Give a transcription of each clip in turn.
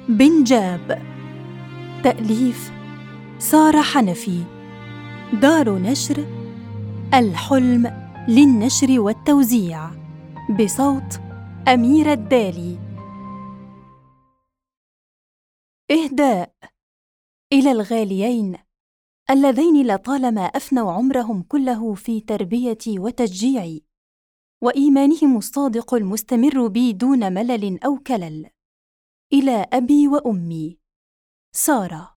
بنجاب. تأليف سارة حنفي. دار نشر الحلم للنشر والتوزيع، بصوت أميرة الدالي. إهداء إلى الغاليين اللذين لطالما أفنوا عمرهم كله في تربيتي وتشجيعي وإيمانهم الصادق المستمر بي دون ملل أو كلل. إلى أبي وأمي. سارة.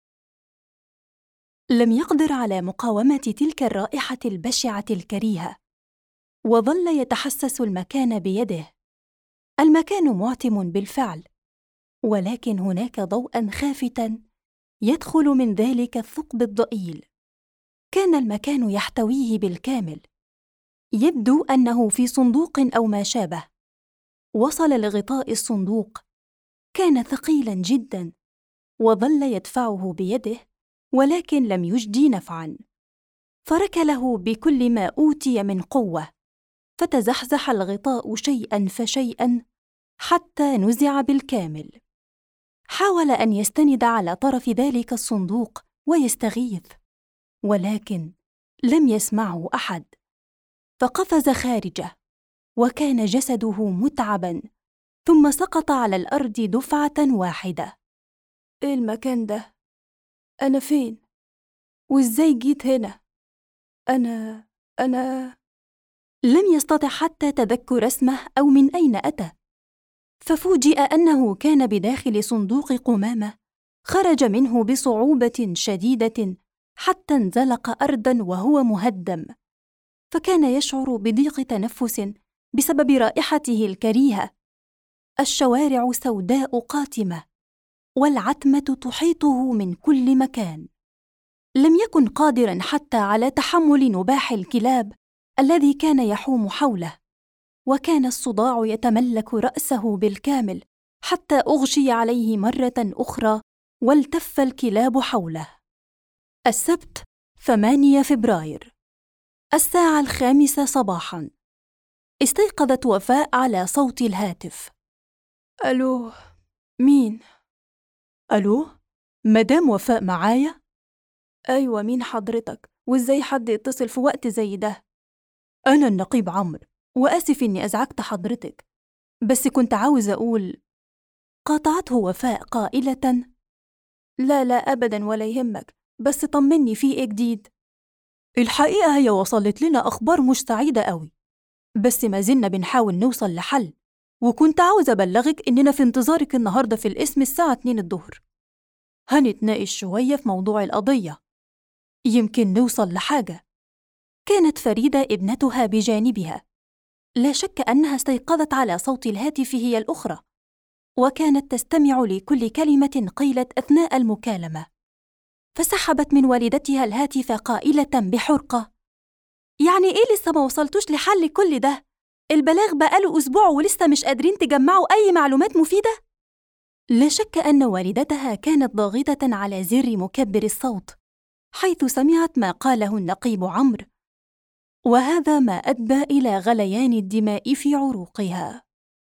لم يقدر على مقاومة تلك الرائحة البشعة الكريهة، وظل يتحسس المكان بيده. المكان معتم بالفعل، ولكن هناك ضوءا خافتا يدخل من ذلك الثقب الضئيل. كان المكان يحتويه بالكامل، يبدو أنه في صندوق أو ما شابه. وصل لغطاء الصندوق، كان ثقيلا جدا، وظل يدفعه بيده، ولكن لم يجدي نفعا. فركله بكل ما أوتي من قوة، فتزحزح الغطاء شيئا فشيئا حتى نزع بالكامل. حاول أن يستند على طرف ذلك الصندوق ويستغيث، ولكن لم يسمعه أحد، فقفز خارجه، وكان جسده متعبا، ثم سقط على الأرض دفعة واحدة. إيه المكان ده؟ أنا فين؟ وإزاي جيت هنا؟ أنا لم يستطع حتى تذكر اسمه أو من أين أتى، ففوجئ أنه كان بداخل صندوق قمامة خرج منه بصعوبة شديدة حتى انزلق أرضاً وهو مهدم، فكان يشعر بضيق تنفس بسبب رائحته الكريهة. الشوارع سوداء قاتمة، والعتمة تحيطه من كل مكان. لم يكن قادراً حتى على تحمل نباح الكلاب الذي كان يحوم حوله، وكان الصداع يتملك رأسه بالكامل حتى أغشي عليه مرة أخرى والتف الكلاب حوله. السبت 8 فبراير، الساعة 5 صباحاً. استيقظت وفاء على صوت الهاتف. ألو، مين؟ ألو، مدام وفاء معايا؟ أيوة، مين حضرتك؟ وإزاي حد يتصل في وقت زي ده؟ أنا النقيب عمرو، وآسف إني أزعجت حضرتك، بس كنت عاوز أقول. قاطعته وفاء قائلة: لا لا أبدا، ولا يهمك، بس طمني، في إيه جديد؟ الحقيقة هي وصلت لنا أخبار مش سعيدة قوي، بس ما زلنا بنحاول نوصل لحل، وكنت عاوز أبلغك إننا في انتظارك النهاردة في القسم الساعة 2 الظهر. هنتناقش شوية في موضوع القضية، يمكن نوصل لحاجة. كانت فريدة ابنتها بجانبها. لا شك أنها استيقظت على صوت الهاتف هي الأخرى، وكانت تستمع لكل كلمة قيلت أثناء المكالمة. فسحبت من والدتها الهاتف قائلة بحرقة: يعني إيه لسه ما وصلتوش لحل كل ده؟ البلاغ بقاله أسبوع ولسه مش قادرين تجمعوا أي معلومات مفيدة؟ لا شك أن والدتها كانت ضاغطة على زر مكبر الصوت حيث سمعت ما قاله النقيب عمرو، وهذا ما أدى إلى غليان الدماء في عروقها.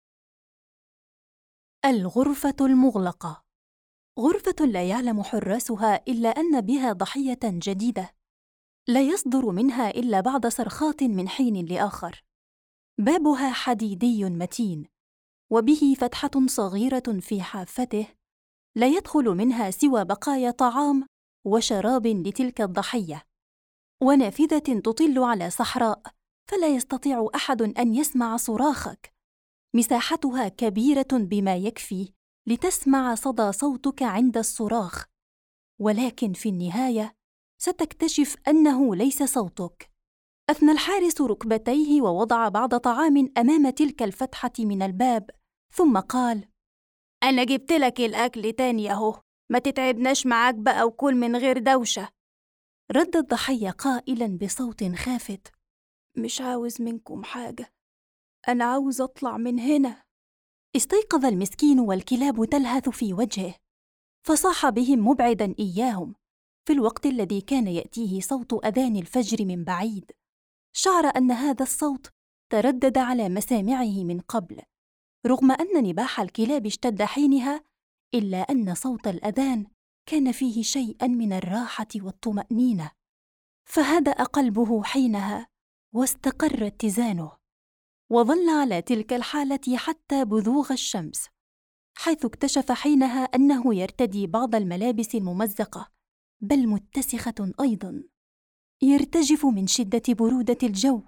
الغرفة المغلقة. غرفة لا يعلم حراسها إلا أن بها ضحية جديدة، لا يصدر منها إلا بعض صرخات من حين لآخر. بابها حديدي متين، وبه فتحة صغيرة في حافته، لا يدخل منها سوى بقايا طعام وشراب لتلك الضحية، ونافذة تطل على صحراء، فلا يستطيع أحد أن يسمع صراخك. مساحتها كبيرة بما يكفي لتسمع صدى صوتك عند الصراخ، ولكن في النهاية ستكتشف أنه ليس صوتك. أثنى الحارس ركبتيه ووضع بعض طعام أمام تلك الفتحة من الباب، ثم قال: أنا جبت لك الأكل تاني أهو، ما تتعبناش معاك بقى وكل من غير دوشة. رد الضحية قائلا بصوت خافت: مش عاوز منكم حاجة، أنا عاوز أطلع من هنا. استيقظ المسكين والكلاب تلهث في وجهه، فصاح بهم مبعدا إياهم في الوقت الذي كان يأتيه صوت أذان الفجر من بعيد. شعر أن هذا الصوت تردد على مسامعه من قبل، رغم أن نباح الكلاب اشتد حينها إلا أن صوت الأذان كان فيه شيئاً من الراحة والطمأنينة، فهدأ قلبه حينها واستقر اتزانه، وظل على تلك الحالة حتى بزوغ الشمس، حيث اكتشف حينها أنه يرتدي بعض الملابس الممزقة بل متسخة أيضاً، يرتجف من شدة برودة الجو،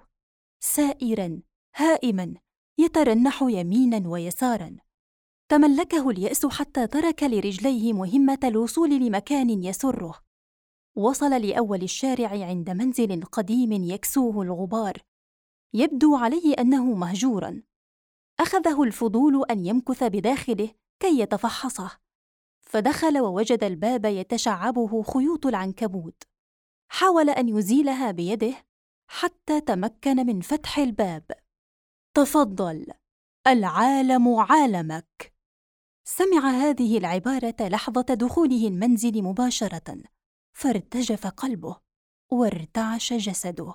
سائراً هائماً يترنح يميناً ويساراً. تملكه اليأس حتى ترك لرجليه مهمة الوصول لمكان يسره. وصل لأول الشارع عند منزل قديم يكسوه الغبار، يبدو عليه أنه مهجوراً. أخذه الفضول أن يمكث بداخله كي يتفحصه، فدخل ووجد الباب يتشعبه خيوط العنكبوت. حاول أن يزيلها بيده حتى تمكن من فتح الباب. تفضل، العالم عالمك. سمع هذه العبارة لحظة دخوله المنزل مباشرة، فارتجف قلبه وارتعش جسده.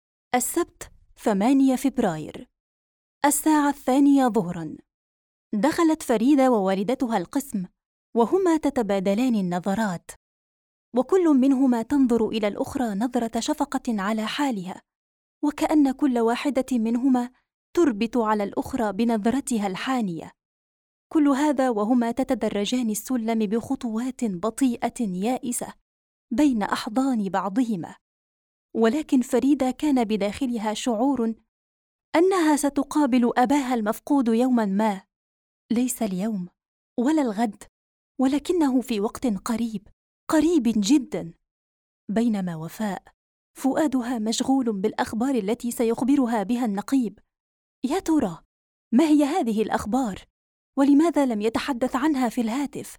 السبت 8 فبراير، الساعة 2 ظهراً. دخلت فريدة ووالدتها القسم، وهما تتبادلان النظرات، وكل منهما تنظر إلى الأخرى نظرة شفقة على حالها، وكأن كل واحدة منهما تربت على الأخرى بنظرتها الحانية. كل هذا وهما تتدرجان السلم بخطوات بطيئة يائسة بين أحضان بعضهما. ولكن فريدة كان بداخلها شعور أنها ستقابل أباها المفقود يوماً ما، ليس اليوم ولا الغد، ولكنه في وقت قريب جداً. بينما وفاء فؤادها مشغول بالأخبار التي سيخبرها بها النقيب. يا ترى ما هي هذه الأخبار؟ ولماذا لم يتحدث عنها في الهاتف؟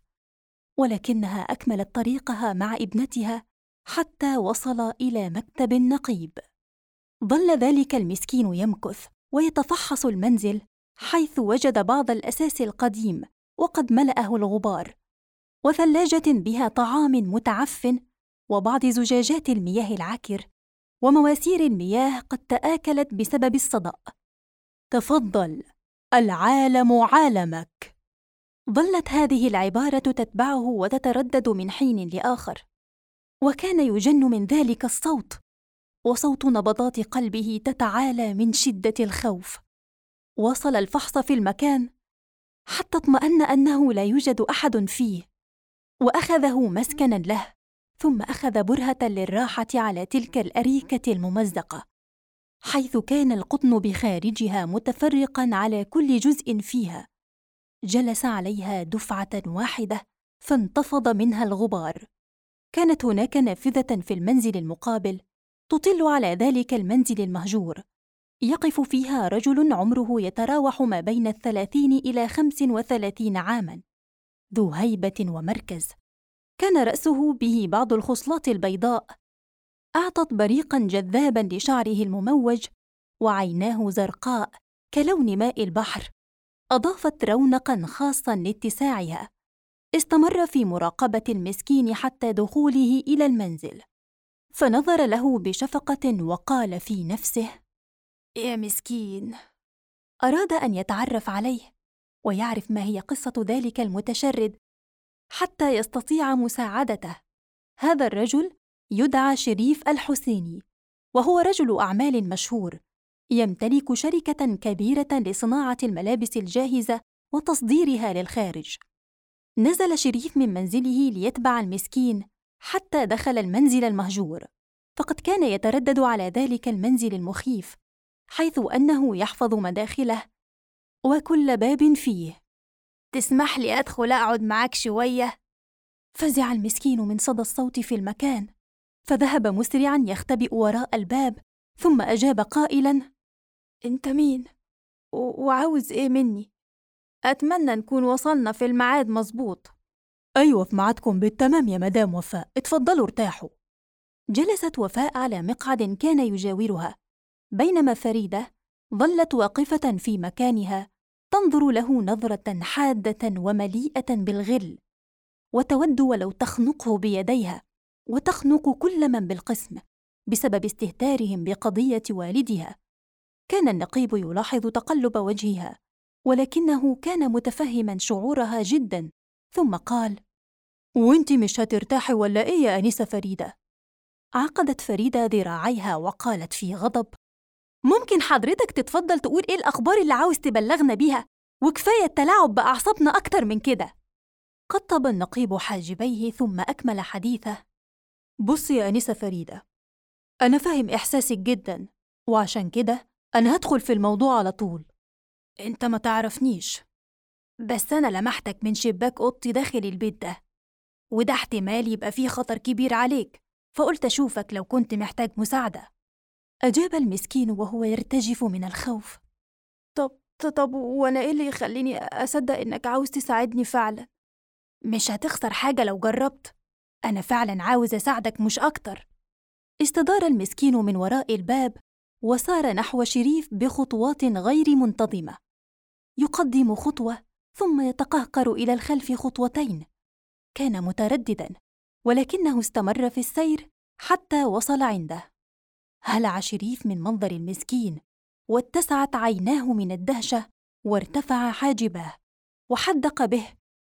ولكنها أكملت طريقها مع ابنتها حتى وصل إلى مكتب النقيب. ظل ذلك المسكين يمكث ويتفحص المنزل، حيث وجد بعض الأساس القديم وقد ملأه الغبار، وثلاجة بها طعام متعفن، وبعض زجاجات المياه العكر، ومواسير المياه قد تآكلت بسبب الصدأ. تفضل، العالم عالمك. ظلت هذه العبارة تتبعه وتتردد من حين لآخر، وكان يجن من ذلك الصوت، وصوت نبضات قلبه تتعالى من شدة الخوف. واصل الفحص في المكان حتى اطمأن أنه لا يوجد أحد فيه، وأخذه مسكناً له، ثم أخذ برهة للراحة على تلك الأريكة الممزقة، حيث كان القطن بخارجها متفرقاً على كل جزء فيها. جلس عليها دفعة واحدة فانتفض منها الغبار. كانت هناك نافذة في المنزل المقابل تطل على ذلك المنزل المهجور، يقف فيها رجل عمره يتراوح ما بين 30 إلى 35 عاماً، ذو هيبة ومركز. كان رأسه به بعض الخصلات البيضاء أعطت بريقاً جذاباً لشعره المموج، وعيناه زرقاء كلون ماء البحر أضافت رونقاً خاصاً لاتساعها. استمر في مراقبة المسكين حتى دخوله إلى المنزل، فنظر له بشفقة وقال في نفسه: يا مسكين. أراد أن يتعرف عليه ويعرف ما هي قصة ذلك المتشرد حتى يستطيع مساعدته. هذا الرجل يدعى شريف الحسيني، وهو رجل أعمال مشهور، يمتلك شركة كبيرة لصناعة الملابس الجاهزة وتصديرها للخارج. نزل شريف من منزله ليتبع المسكين حتى دخل المنزل المهجور، فقد كان يتردد على ذلك المنزل المخيف، حيث أنه يحفظ مداخله وكل باب فيه. تسمح لي أدخل أقعد معك شوية؟ فزع المسكين من صدى الصوت في المكان، فذهب مسرعاً يختبئ وراء الباب، ثم أجاب قائلاً: أنت مين؟ وعاوز إيه مني؟ أتمنى نكون وصلنا في الميعاد مظبوط. أيوة، في ميعادكم بالتمام يا مدام وفاء، اتفضلوا ارتاحوا. جلست وفاء على مقعد كان يجاورها، بينما فريدة ظلت واقفة في مكانها تنظر له نظرة حادة ومليئة بالغل، وتود ولو تخنقه بيديها وتخنق كل من بالقسم بسبب استهتارهم بقضية والدها. كان النقيب يلاحظ تقلب وجهها، ولكنه كان متفهما شعورها جدا، ثم قال: وانتي مش هترتاحي ولا إيه يا أنسة فريدة؟ عقدت فريدة ذراعيها وقالت في غضب: ممكن حضرتك تتفضل تقول إيه الأخبار اللي عاوز تبلغنا بيها؟ وكفاية التلاعب بأعصابنا أكتر من كده. قطب النقيب حاجبيه ثم أكمل حديثه: بصي يا أنسة فريدة، أنا فاهم إحساسك جداً، وعشان كده أنا هدخل في الموضوع على طول. أنت ما تعرفنيش، بس أنا لمحتك من شباك أوضتي داخل البيت ده، وده احتمال يبقى فيه خطر كبير عليك، فقلت أشوفك لو كنت محتاج مساعدة. أجاب المسكين وهو يرتجف من الخوف: طب وأنا إيه اللي يخليني أصدق إنك عاوز تساعدني فعلا؟ مش هتخسر حاجة لو جربت، أنا فعلا عاوز أساعدك مش أكتر. استدار المسكين من وراء الباب وسار نحو شريف بخطوات غير منتظمة، يقدم خطوة ثم يتقهقر إلى الخلف خطوتين. كان متردداً، ولكنه استمر في السير حتى وصل عنده. هلع شريف من منظر المسكين، واتسعت عيناه من الدهشة، وارتفع حاجباه وحدق به،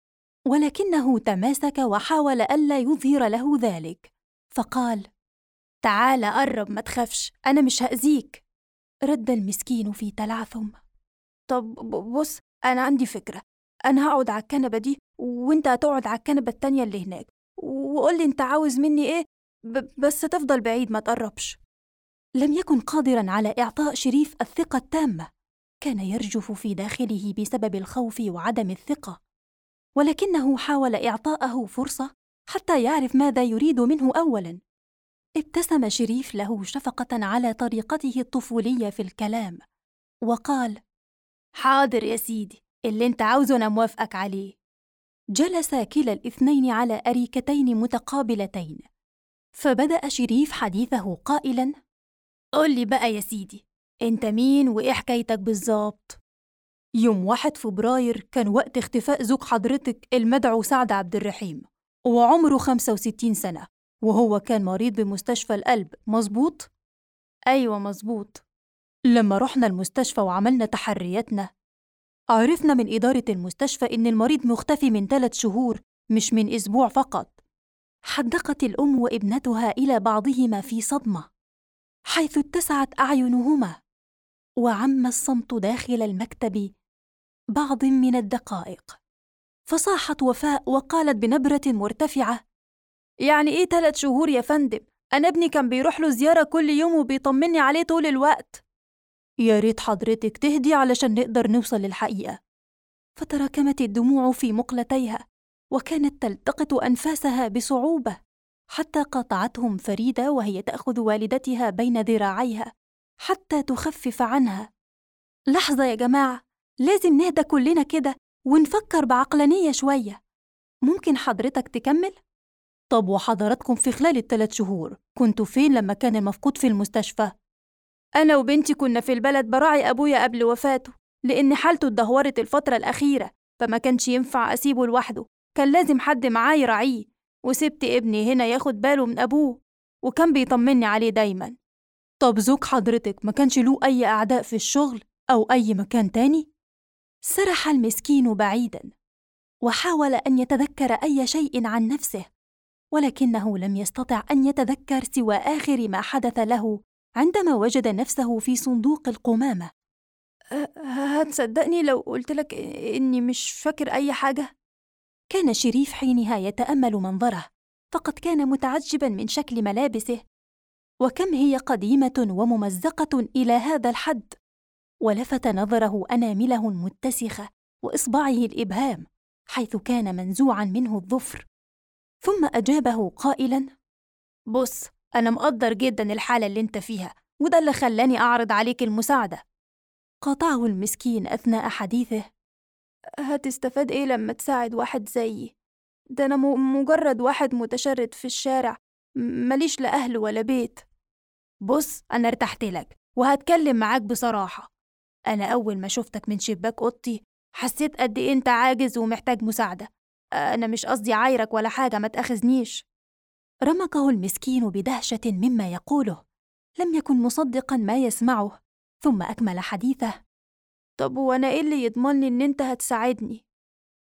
ولكنه تماسك وحاول ألا يظهر له ذلك، فقال: تعال قرب، ما تخافش، أنا مش هأذيك. رد المسكين في تلعثم: طب بص، أنا عندي فكرة، أنا هقعد على الكنبة دي وإنت هتقعد على الكنبة التانية اللي هناك، وقولي إنت عاوز مني إيه، بس تفضل بعيد ما تقربش. لم يكن قادراً على إعطاء شريف الثقة التامة، كان يرجف في داخله بسبب الخوف وعدم الثقة، ولكنه حاول إعطاءه فرصة حتى يعرف ماذا يريد منه أولاً. ابتسم شريف له شفقة على طريقته الطفولية في الكلام، وقال: حاضر يا سيدي، اللي انت عاوزه أنا موافقك عليه. جلس كلا الاثنين على أريكتين متقابلتين، فبدأ شريف حديثه قائلاً: قل لي بقى يا سيدي، انت مين وإيه حكايتك بالظبط؟ يوم 1 فبراير كان وقت اختفاء زوج حضرتك المدعو سعد عبد الرحيم، وعمره 65 سنة، وهو كان مريض بمستشفى القلب، مظبوط؟ أيوة مظبوط. لما رحنا المستشفى وعملنا تحرياتنا، عرفنا من إدارة المستشفى إن المريض مختفي من 3 شهور، مش من أسبوع فقط. حدقت الأم وابنتها إلى بعضهما في صدمة، حيث اتسعت أعينهما، وعم الصمت داخل المكتب بعض من الدقائق. فصاحت وفاء وقالت بنبرة مرتفعة: يعني إيه 3 شهور يا فندم؟ أنا ابني كان بيروح له زيارة كل يوم وبيطمني عليه طول الوقت. يا ريت حضرتك تهدي علشان نقدر نوصل للحقيقة. فتراكمت الدموع في مقلتيها، وكانت تلتقط أنفاسها بصعوبة، حتى قاطعتهم فريدة وهي تأخذ والدتها بين ذراعيها حتى تخفف عنها. لحظة يا جماعة، لازم نهدى كلنا كده ونفكر بعقلانية شوية. ممكن حضرتك تكمل؟ طب وحضراتكم في خلال ال3 شهور كنتوا فين لما كان المفقود في المستشفى؟ أنا وبنتي كنا في البلد براعي أبويا قبل وفاته، لأن حالته اتدهورت الفترة الأخيرة، فما كانش ينفع أسيبه لوحده، كان لازم حد معاه يراعيه، وسبت ابني هنا ياخد باله من أبوه، وكان بيطمني عليه دايما. طب زوج حضرتك ما كانش له أي أعداء في الشغل أو أي مكان تاني؟ سرح المسكين بعيدا، وحاول أن يتذكر أي شيء عن نفسه، ولكنه لم يستطع أن يتذكر سوى آخر ما حدث له عندما وجد نفسه في صندوق القمامة. هتصدقني لو قلتلك إني مش فاكر أي حاجة؟ كان شريف حينها يتأمل منظره، فقد كان متعجبا من شكل ملابسه، وكم هي قديمة وممزقة إلى هذا الحد. ولفت نظره أنامله المتسخة وإصبعه الإبهام، حيث كان منزوعا منه الظفر، ثم أجابه قائلا: بص، أنا مقدر جدا الحالة اللي انت فيها، وده اللي خلاني أعرض عليك المساعدة. قاطعه المسكين أثناء حديثه: هتستفاد إيه لما تساعد واحد زيي؟ ده أنا مجرد واحد متشرد في الشارع، ماليش لا أهل ولا بيت. بص، أنا ارتحت لك وهتكلم معاك بصراحة. أنا أول ما شفتك من شباك أوضتي حسيت قد إيه أنت عاجز ومحتاج مساعدة. أنا مش قصدي عايرك ولا حاجة، ما تأخذنيش. رمقه المسكين بدهشة مما يقوله، لم يكن مصدقا ما يسمعه، ثم أكمل حديثه: طب وأنا إيه اللي يضمنني إن أنت هتساعدني؟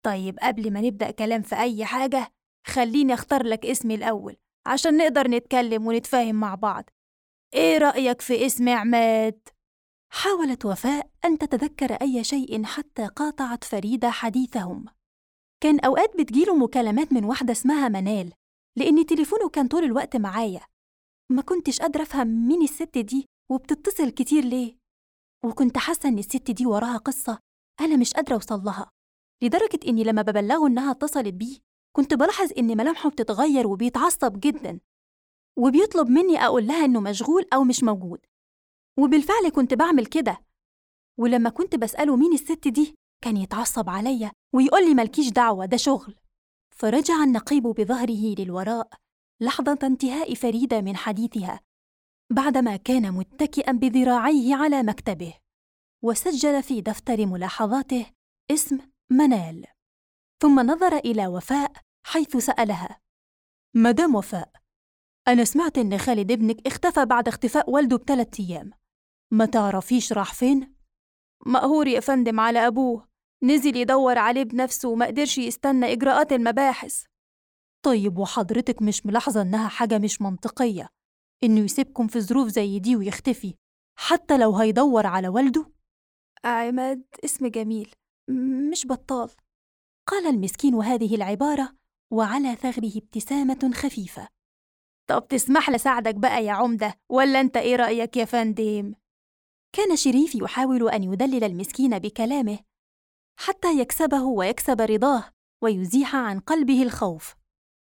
طيب قبل ما نبدأ كلام في أي حاجة، خليني أختار لك اسمي الأول عشان نقدر نتكلم ونتفاهم مع بعض. إيه رأيك في اسم عماد؟ حاولت وفاء أن تتذكر أي شيء حتى قاطعت فريدة حديثهم. كان أوقات بتجيله مكالمات من واحدة اسمها منال، لأن تليفونه كان طول الوقت معايا. ما كنتش قادرة أفهم مين الست دي وبتتصل كتير ليه، وكنت حاسة إن الست دي وراها قصة أنا مش قادرة أوصل لها، لدرجة إني لما ببلغه إنها اتصلت بيه كنت بلاحظ إن ملامحه بتتغير وبيتعصب جداً، وبيطلب مني أقول لها إنه مشغول أو مش موجود. وبالفعل كنت بعمل كده، ولما كنت بسأله مين الست دي كان يتعصب عليا ويقول لي مالكيش دعوة، ده شغل. فرجع النقيب بظهره للوراء لحظة انتهاء فريدة من حديثها، بعدما كان متكئا بذراعيه على مكتبه، وسجل في دفتر ملاحظاته اسم منال. ثم نظر إلى وفاء حيث سألها: مدام وفاء، أنا سمعت إن خالد ابنك اختفى بعد اختفاء والده ب3 أيام، ما تعرفيش راح فين؟ مقهور يا فندم على أبوه، نزل يدور عليه بنفسه وما قدرش يستنى إجراءات المباحث. طيب وحضرتك مش ملاحظة إنها حاجة مش منطقية إنه يسيبكم في ظروف زي دي ويختفي حتى لو هيدور على والده؟ عماد اسم جميل، مش بطال، قال المسكين هذه العبارة وعلى ثغره ابتسامة خفيفة. طب تسمح لي أساعدك بقى يا عمدة، ولا أنت إيه رأيك يا فندم؟ كان شريف يحاول أن يدلل المسكين بكلامه حتى يكسبه ويكسب رضاه ويزيح عن قلبه الخوف.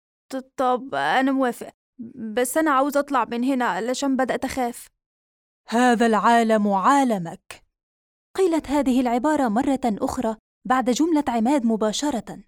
طب أنا موافق، بس أنا عاوز أطلع من هنا علشان بدأت أخاف. هذا العالم عالمك. قيلت هذه العبارة مرة أخرى بعد جملة عماد مباشرة.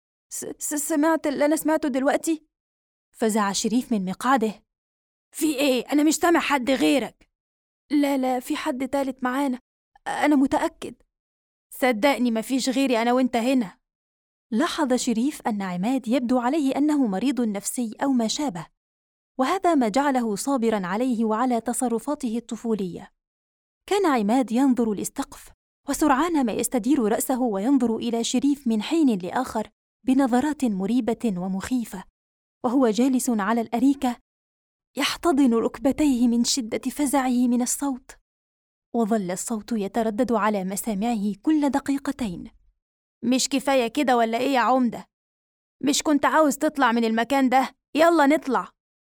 سمعت اللي أنا سمعته دلوقتي؟ فزع شريف من مقعده. في إيه؟ أنا مش سامع حد غيرك. لا في حد تالت معانا، أنا متأكد. صدقني مفيش غيري أنا وإنت هنا. لاحظ شريف أن عماد يبدو عليه أنه مريض نفسي أو ما شابه، وهذا ما جعله صابراً عليه وعلى تصرفاته الطفولية. كان عماد ينظر للسقف، وسرعان ما يستدير رأسه وينظر إلى شريف من حين لآخر بنظرات مريبة ومخيفة، وهو جالس على الأريكة يحتضن ركبتيه من شدة فزعه من الصوت، وظل الصوت يتردد على مسامعه كل دقيقتين. مش كفاية كده ولا إيه يا عمدة؟ مش كنت عاوز تطلع من المكان ده؟ يلا نطلع.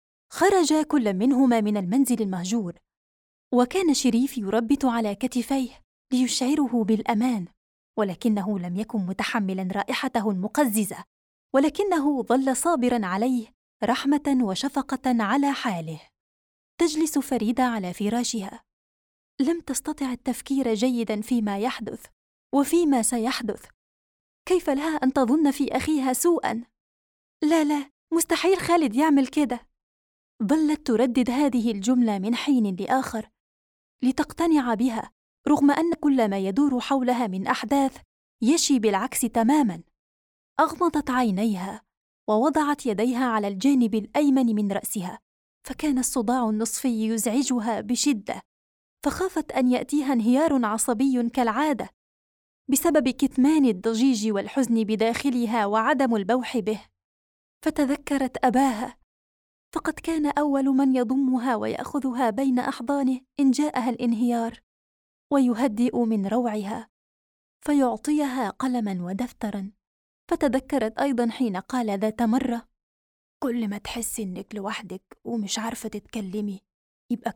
خرج كل منهما من المنزل المهجور، وكان شريف يربت على كتفيه ليشعره بالأمان، ولكنه لم يكن متحملاً رائحته المقززة، ولكنه ظل صابراً عليه رحمة وشفقة على حاله. تجلس فريدة على فراشها، لم تستطع التفكير جيداً فيما يحدث وفيما سيحدث. كيف لها أن تظن في أخيها سوءاً؟ لا، مستحيل خالد يعمل كده. ظلت تردد هذه الجملة من حين لآخر لتقتنع بها، رغم أن كل ما يدور حولها من أحداث يشي بالعكس تماماً. أغمضت عينيها ووضعت يديها على الجانب الأيمن من رأسها، فكان الصداع النصفي يزعجها بشدة، فخافت أن يأتيها انهيار عصبي كالعادة بسبب كتمان الضجيج والحزن بداخلها وعدم البوح به. فتذكرت أباها، فقد كان أول من يضمها ويأخذها بين أحضانه إن جاءها الانهيار، ويهدئ من روعها، فيعطيها قلماً ودفتراً. فتذكرت أيضاً حين قال ذات مرة: كل ما تحسي إنك لوحدك ومش عارفة تتكلمي يبقى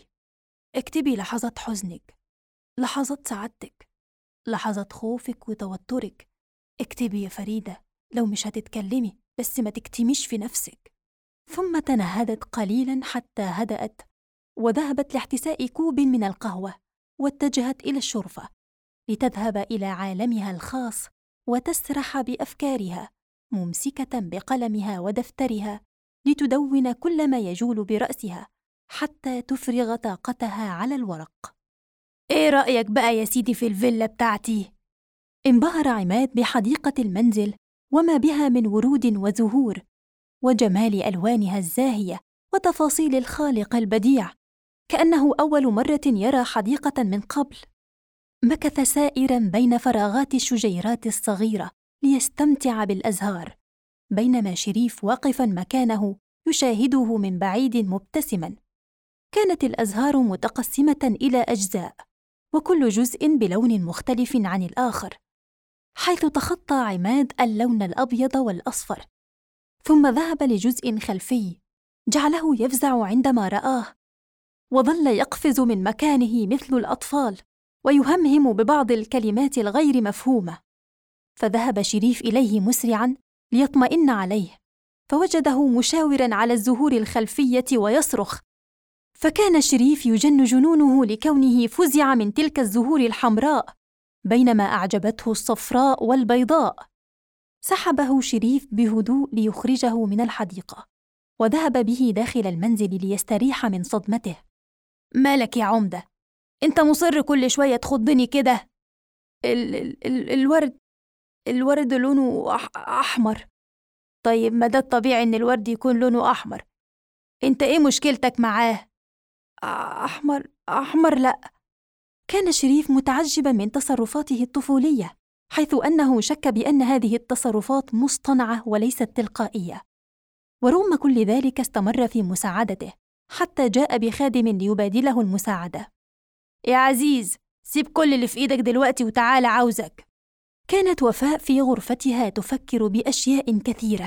اكتبي لحظات حزنك، لحظات سعادتك، لحظات خوفك وتوترك. اكتبي يا فريدة، لو مش هتتكلمي بس ما تكتميش في نفسك. ثم تنهدت قليلاً حتى هدأت، وذهبت لاحتساء كوب من القهوة، واتجهت إلى الشرفة لتذهب إلى عالمها الخاص وتسرح بأفكارها، ممسكة بقلمها ودفترها لتدون كل ما يجول برأسها حتى تفرغ طاقتها على الورق. إيه رأيك بقى يا سيدي في الفيلا بتاعتي؟ انبهر عماد بحديقة المنزل وما بها من ورود وزهور، وجمال ألوانها الزاهية وتفاصيل الخالق البديع، كأنه أول مرة يرى حديقة من قبل. مكث سائراً بين فراغات الشجيرات الصغيرة ليستمتع بالأزهار، بينما شريف واقفاً مكانه يشاهده من بعيد مبتسماً. كانت الأزهار متقسمة إلى أجزاء، وكل جزء بلون مختلف عن الآخر، حيث تخطى عماد اللون الأبيض والأصفر، ثم ذهب لجزء خلفي جعله يفزع عندما رآه، وظل يقفز من مكانه مثل الأطفال ويهمهم ببعض الكلمات الغير مفهومة. فذهب شريف إليه مسرعاً ليطمئن عليه، فوجده مشاوراً على الزهور الخلفية ويصرخ، فكان شريف يجن جنونه لكونه فزع من تلك الزهور الحمراء بينما أعجبته الصفراء والبيضاء. سحبه شريف بهدوء ليخرجه من الحديقة، وذهب به داخل المنزل ليستريح من صدمته. مالك يا عمدة؟ انت مصر كل شوية تخضني كده. الورد لونه أحمر. طيب ما ده الطبيعي إن الورد يكون لونه أحمر، انت ايه مشكلتك معاه؟ أحمر لأ. كان شريف متعجبا من تصرفاته الطفولية، حيث أنه شك بأن هذه التصرفات مصطنعة وليست تلقائية. ورغم كل ذلك استمر في مساعدته، حتى جاء بخادم ليبادله المساعدة. يا عزيز، سيب كل اللي في إيدك دلوقتي وتعال عاوزك. كانت وفاء في غرفتها تفكر بأشياء كثيرة،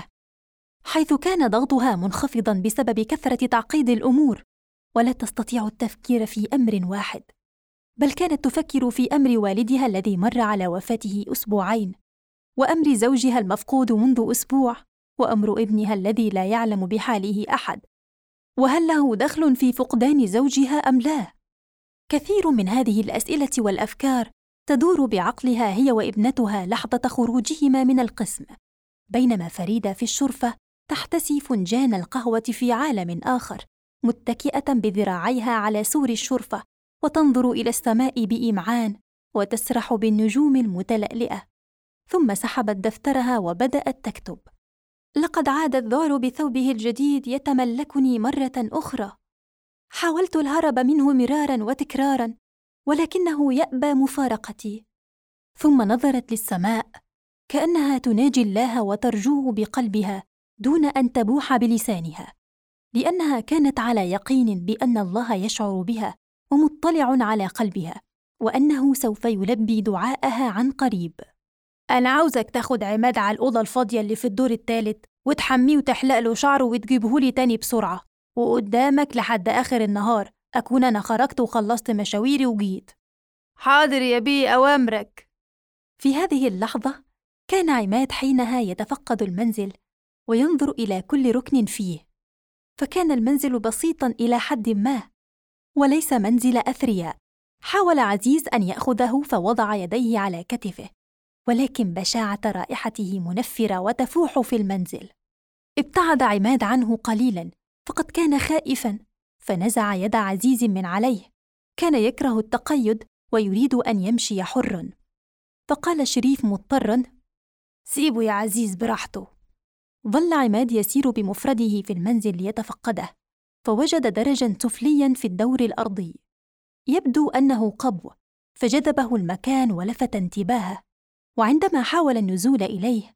حيث كان ضغطها منخفضا بسبب كثرة تعقيد الأمور، ولا تستطيع التفكير في أمر واحد، بل كانت تفكر في أمر والدها الذي مر على وفاته أسبوعين، وأمر زوجها المفقود منذ أسبوع، وأمر ابنها الذي لا يعلم بحاله أحد، وهل له دخل في فقدان زوجها أم لا؟ كثير من هذه الأسئلة والأفكار تدور بعقلها هي وابنتها لحظة خروجهما من القسم، بينما فريدة في الشرفة تحتسي فنجان القهوة في عالم آخر، متكئة بذراعيها على سور الشرفة وتنظر إلى السماء بإمعان وتسرح بالنجوم المتلألئة. ثم سحبت دفترها وبدأت تكتب: لقد عاد الذعر بثوبه الجديد يتملكني مرة أخرى. حاولت الهرب منه مرارا وتكرارا، ولكنه يأبى مفارقتي. ثم نظرت للسماء كأنها تناجي الله وترجوه بقلبها دون أن تبوح بلسانها، لأنها كانت على يقين بأن الله يشعر بها ومطلع على قلبها، وأنه سوف يلبي دعاءها عن قريب. أنا عاوزك تاخد عماد على الأوضة الفاضية اللي في الدور الثالث وتحميه وتحلق له شعره وتجيبهولي تاني بسرعة، وقدامك لحد آخر النهار أكون أنا خرجت وخلصت مشاويري وجيت. حاضر يا بيه، أوامرك. في هذه اللحظة كان عماد حينها يتفقد المنزل وينظر إلى كل ركن فيه، فكان المنزل بسيطاً إلى حد ما، وليس منزل أثرياء. حاول عزيز أن يأخذه فوضع يديه على كتفه، ولكن بشاعة رائحته منفرة وتفوح في المنزل. ابتعد عماد عنه قليلاً، فقد كان خائفاً، فنزع يد عزيز من عليه. كان يكره التقيد ويريد أن يمشي حراً. فقال شريف مضطراً: سيبه يا عزيز براحته. ظل عماد يسير بمفرده في المنزل ليتفقده، فوجد درجاً سفلياً في الدور الأرضي، يبدو أنه قبو، فجذبه المكان ولفت انتباهه. وعندما حاول النزول إليه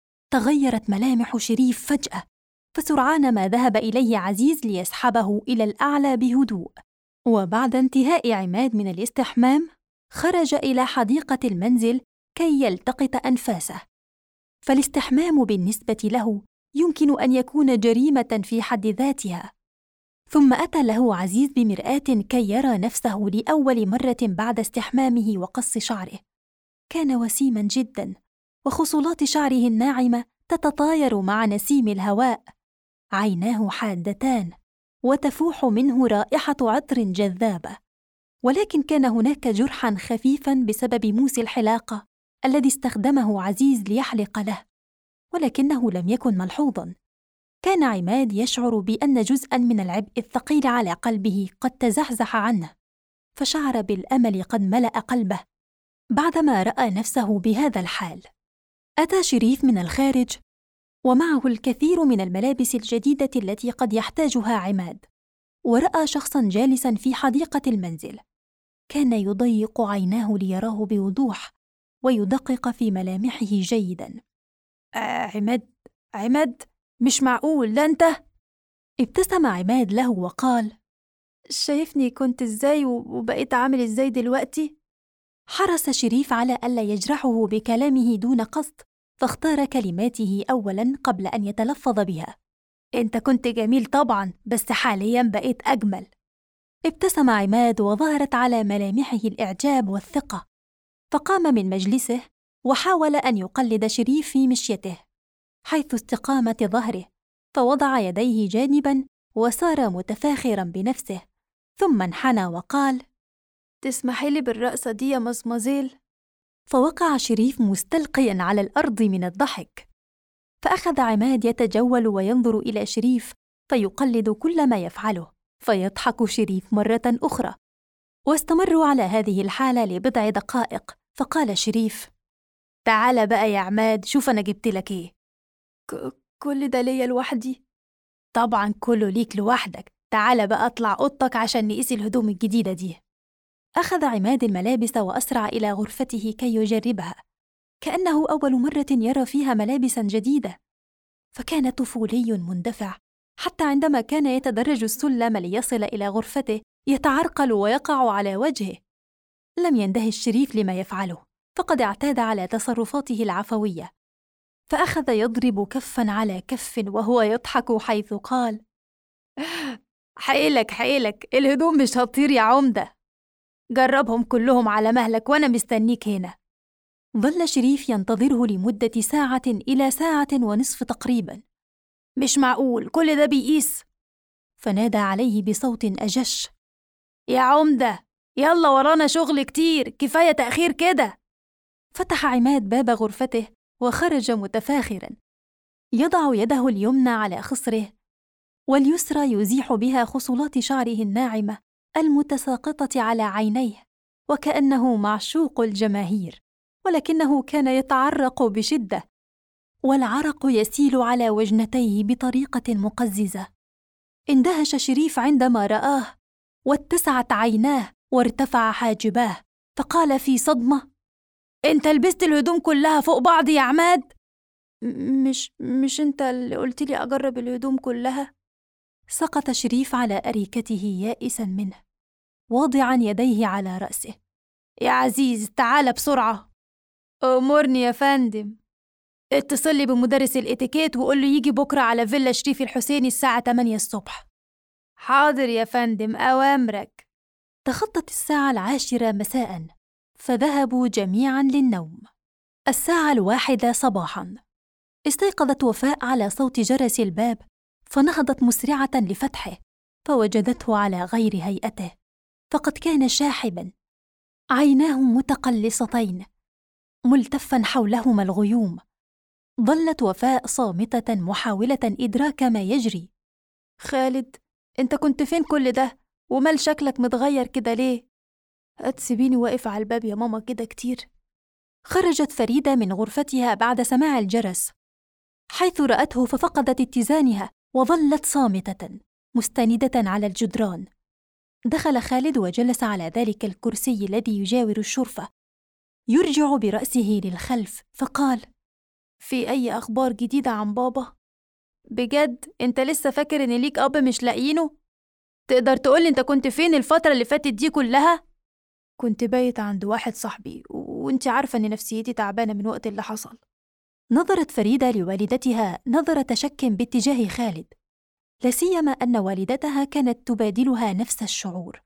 تغيرت ملامح شريف فجأة، فسرعان ما ذهب إليه عزيز ليسحبه إلى الأعلى بهدوء. وبعد انتهاء عماد من الاستحمام خرج إلى حديقة المنزل كي يلتقط أنفاسه، فالاستحمام بالنسبة له يمكن أن يكون جريمة في حد ذاتها. ثم أتى له عزيز بمرآة كي يرى نفسه لأول مرة بعد استحمامه وقص شعره. كان وسيماً جداً، وخصلات شعره الناعمة تتطاير مع نسيم الهواء. عيناه حادتان وتفوح منه رائحة عطر جذابة، ولكن كان هناك جرحاً خفيفاً بسبب موس الحلاقة الذي استخدمه عزيز ليحلق له، ولكنه لم يكن ملحوظاً. كان عماد يشعر بأن جزءاً من العبء الثقيل على قلبه قد تزحزح عنه، فشعر بالأمل قد ملأ قلبه بعدما رأى نفسه بهذا الحال. أتى شريف من الخارج ومعه الكثير من الملابس الجديدة التي قد يحتاجها عماد، ورأى شخصاً جالساً في حديقة المنزل. كان يضيق عيناه ليراه بوضوح ويدقق في ملامحه جيداً. عماد، مش معقول، ده أنت؟ ابتسم عماد له وقال: شايفني كنت إزاي وبقيت عامل إزاي دلوقتي؟ حرص شريف على ألا يجرحه بكلامه دون قصد، فاختار كلماته أولاً قبل أن يتلفظ بها: أنت كنت جميل طبعاً، بس حالياً بقيت أجمل. ابتسم عماد وظهرت على ملامحه الإعجاب والثقة، فقام من مجلسه وحاول أن يقلد شريف في مشيته، حيث استقامة ظهره، فوضع يديه جانباً وصار متفاخراً بنفسه، ثم انحنى وقال: تسمحي لي بالرقصة دي يا مزمزيل؟ فوقع شريف مستلقياً على الأرض من الضحك، فأخذ عماد يتجول وينظر إلى شريف فيقلد كل ما يفعله، فيضحك شريف مرة أخرى، واستمروا على هذه الحالة لبضع دقائق، فقال شريف: تعال بقى يا عماد، شوف أنا جبت لك إيه. كل ده ليا لوحدي؟ طبعا كله ليك لوحدك، تعال بقى اطلع أوضتك عشان نقيس الهدوم الجديدة دي. أخذ عماد الملابس وأسرع إلى غرفته كي يجربها، كأنه أول مرة يرى فيها ملابسا جديدة، فكان طفولي مندفع، حتى عندما كان يتدرج السلم ليصل إلى غرفته يتعرقل ويقع على وجهه. لم يندهش شريف لما يفعله، فقد اعتاد على تصرفاته العفوية، فأخذ يضرب كفاً على كف وهو يضحك حيث قال: حقيلك الهدوم مش هتطير يا عمدة، جربهم كلهم على مهلك وأنا مستنيك هنا. ظل شريف ينتظره لمدة ساعة إلى ساعة ونصف تقريباً. مش معقول كل ده بيقيس؟ فنادى عليه بصوت أجش: يا عمدة، يلا ورانا شغل كتير، كفاية تأخير كده. فتح عماد باب غرفته وخرج متفاخراً، يضع يده اليمنى على خصره واليسرى يزيح بها خصلات شعره الناعمة المتساقطة على عينيه، وكأنه معشوق الجماهير، ولكنه كان يتعرق بشدة، والعرق يسيل على وجنتيه بطريقة مقززة. اندهش شريف عندما رآه، واتسعت عيناه وارتفع حاجباه، فقال في صدمة: انت لبست الهدوم كلها فوق بعض يا عماد؟ مش انت اللي قلت لي اجرب الهدوم كلها؟ سقط شريف على أريكته يائسا منه، واضعا يديه على رأسه. يا عزيز تعال بسرعة. أمرني يا فندم. اتصل لي بمدرس الاتيكيت وقول له يجي بكرة على فيلا شريف الحسيني الساعة 8 الصبح. حاضر يا فندم، أوامرك. تخطت الساعة 10 مساء، فذهبوا جميعا للنوم. الساعة 1 صباحا استيقظت وفاء على صوت جرس الباب، فنهضت مسرعة لفتحه، فوجدته على غير هيئته، فقد كان شاحبا، عيناه متقلصتين، ملتفا حولهما الغيوم. ظلت وفاء صامتة محاولة إدراك ما يجري. خالد، انت كنت فين كل ده؟ ومال شكلك متغير كده ليه؟ هتسيبيني واقف على الباب يا ماما كده كتير؟ خرجت فريدة من غرفتها بعد سماع الجرس، حيث رأته ففقدت اتزانها وظلت صامتة مستندة على الجدران. دخل خالد وجلس على ذلك الكرسي الذي يجاور الشرفة، يرجع برأسه للخلف، فقال: في أي أخبار جديدة عن بابا؟ بجد أنت لسه فاكر إن ليك أب مش لاقيينه؟ تقدر تقولي أنت كنت فين الفترة اللي فاتت دي كلها؟ كنت بايت عند واحد صاحبي، وأنت عارفة إن نفسيتي تعبانة من وقت اللي حصل. نظرت فريدة لوالدتها نظرة شك باتجاه خالد، لاسيما أن والدتها كانت تبادلها نفس الشعور،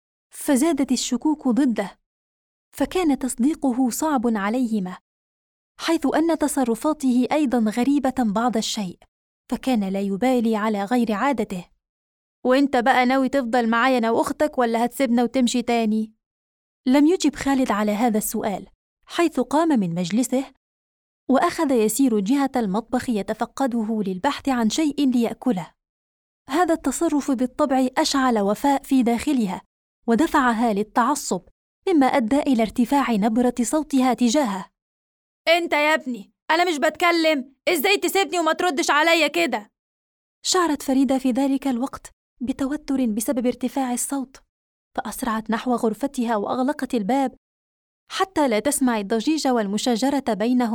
فزادت الشكوك ضده، فكان تصديقه صعب عليهما، حيث أن تصرفاته أيضا غريبة بعض الشيء، فكان لا يبالي على غير عادته. وإنت بقى ناوي تفضل معايا أنا وأختك ولا هتسيبنا وتمشي تاني؟ لم يجب خالد على هذا السؤال، حيث قام من مجلسه وأخذ يسير جهة المطبخ يتفقده للبحث عن شيء ليأكله. هذا التصرف بالطبع أشعل وفاء في داخلها ودفعها للتعصب، مما أدى إلى ارتفاع نبرة صوتها تجاهه. أنت يا ابني، أنا مش بتكلم، إزاي تسيبني وما تردش عليا كده؟ شعرت فريدة في ذلك الوقت بتوتر بسبب ارتفاع الصوت، فأسرعت نحو غرفتها وأغلقت الباب حتى لا تسمع الضجيج والمشاجرة بينهم،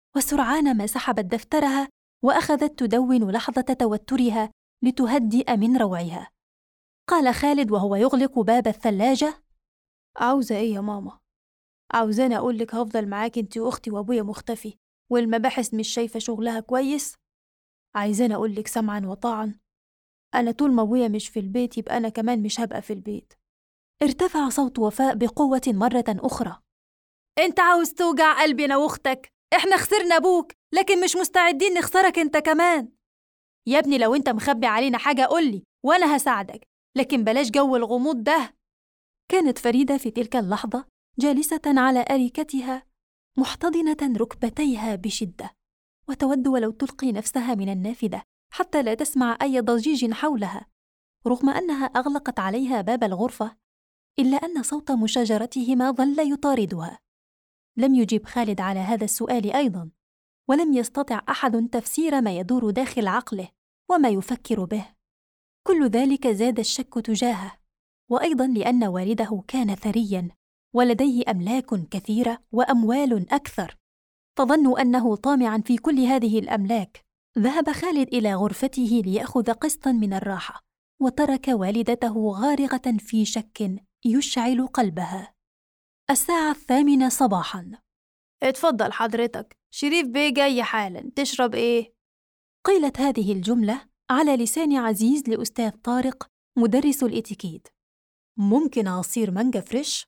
وسرعان ما سحبت دفترها وأخذت تدون لحظة توترها لتهدئ من روعها. قال خالد وهو يغلق باب الثلاجة: عاوزة إيه يا ماما؟ عاوزاني أقولك هفضل معاك أنت وأختي وأبويا مختفي والمباحث مش شايفة شغلها كويس؟ عايزاني أقولك سمعا وطاعا؟ أنا طول ما أبويا مش في البيت يبقى أنا كمان مش هبقى في البيت. ارتفع صوت وفاء بقوة مرة أخرى: أنت عاوز توجع قلبي أنا وأختك؟ إحنا خسرنا أبوك لكن مش مستعدين نخسرك أنت كمان. يا ابني لو أنت مخبي علينا حاجة قولي وأنا هساعدك، لكن بلاش جو الغموض ده. كانت فريدة في تلك اللحظة جالسة على أريكتها محتضنة ركبتيها بشدة، وتود ولو تلقي نفسها من النافذة حتى لا تسمع أي ضجيج حولها، رغم أنها أغلقت عليها باب الغرفة، إلا أن صوت مشاجرتهما ظل يطاردها. لم يجب خالد على هذا السؤال أيضاً، ولم يستطع أحد تفسير ما يدور داخل عقله وما يفكر به. كل ذلك زاد الشك تجاهه، وأيضاً لأن والده كان ثرياً ولديه أملاك كثيرة وأموال أكثر، فظنوا أنه طامعاً في كل هذه الأملاك. ذهب خالد إلى غرفته ليأخذ قسطاً من الراحة، وترك والدته غارقة في شك يشعل قلبها. الساعة 8 صباحاً. اتفضل حضرتك، شريف بيه جاي حالاً، تشرب إيه؟ قيلت هذه الجملة على لسان عزيز لأستاذ طارق مدرس الإتيكيت. ممكن عصير مانجا فريش؟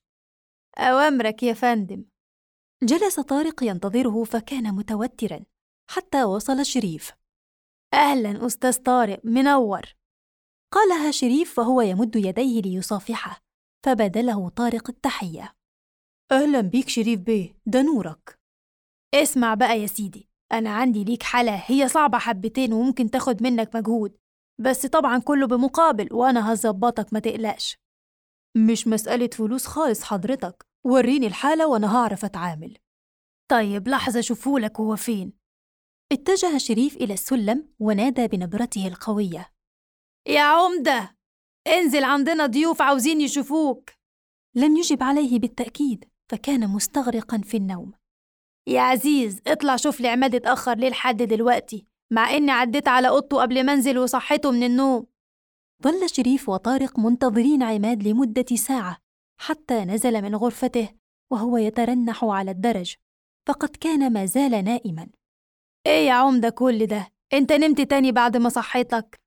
أوامرك يا فندم. جلس طارق ينتظره فكان متوتراً حتى وصل شريف. أهلاً أستاذ طارق، منور، قالها شريف وهو يمد يديه ليصافحه، فبادله طارق التحية. أهلاً بيك شريف بيه، ده نورك. اسمع بقى يا سيدي، أنا عندي ليك حالة هي صعبة حبتين وممكن تاخد منك مجهود، بس طبعاً كله بمقابل وأنا هظبطك ما تقلقش. مش مسألة فلوس خالص حضرتك، وريني الحالة وأنا هعرف أتعامل. طيب لحظة شوفهولك هو فين. اتجه شريف إلى السلم ونادى بنبرته القوية: يا عمدة، انزل عندنا ضيوف عاوزين يشوفوك. لم يجب عليه بالتأكيد، فكان مستغرقاً في النوم. يا عزيز اطلع شوف لي عماد اتأخر ليه لحد دلوقتي، مع إني عديت على أوضته قبل ما انزل وصحته من النوم. ظل شريف وطارق منتظرين عماد لمدة ساعة حتى نزل من غرفته وهو يترنح على الدرج، فقد كان ما زال نائماً. إيه يا عمدة كل ده؟ أنت نمت تاني بعد ما صحيتك؟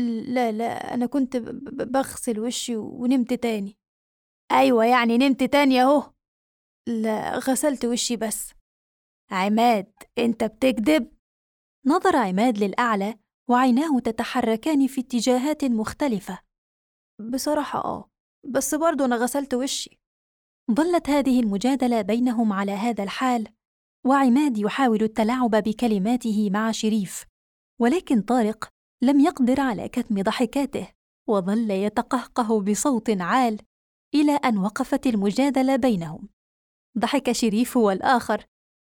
لا أنا كنت بغسل وشي ونمت تاني. أيوة يعني نمت تاني أهو. لا غسلت وشي بس. عماد أنت بتكذب؟ نظر عماد للأعلى وعيناه تتحركان في اتجاهات مختلفة. بصراحة بس برضو أنا غسلت وشي. ظلت هذه المجادلة بينهم على هذا الحال، وعماد يحاول التلاعب بكلماته مع شريف، ولكن طارق لم يقدر على كتم ضحكاته وظل يتقهقه بصوت عال إلى أن وقفت المجادلة بينهم. ضحك شريف والآخر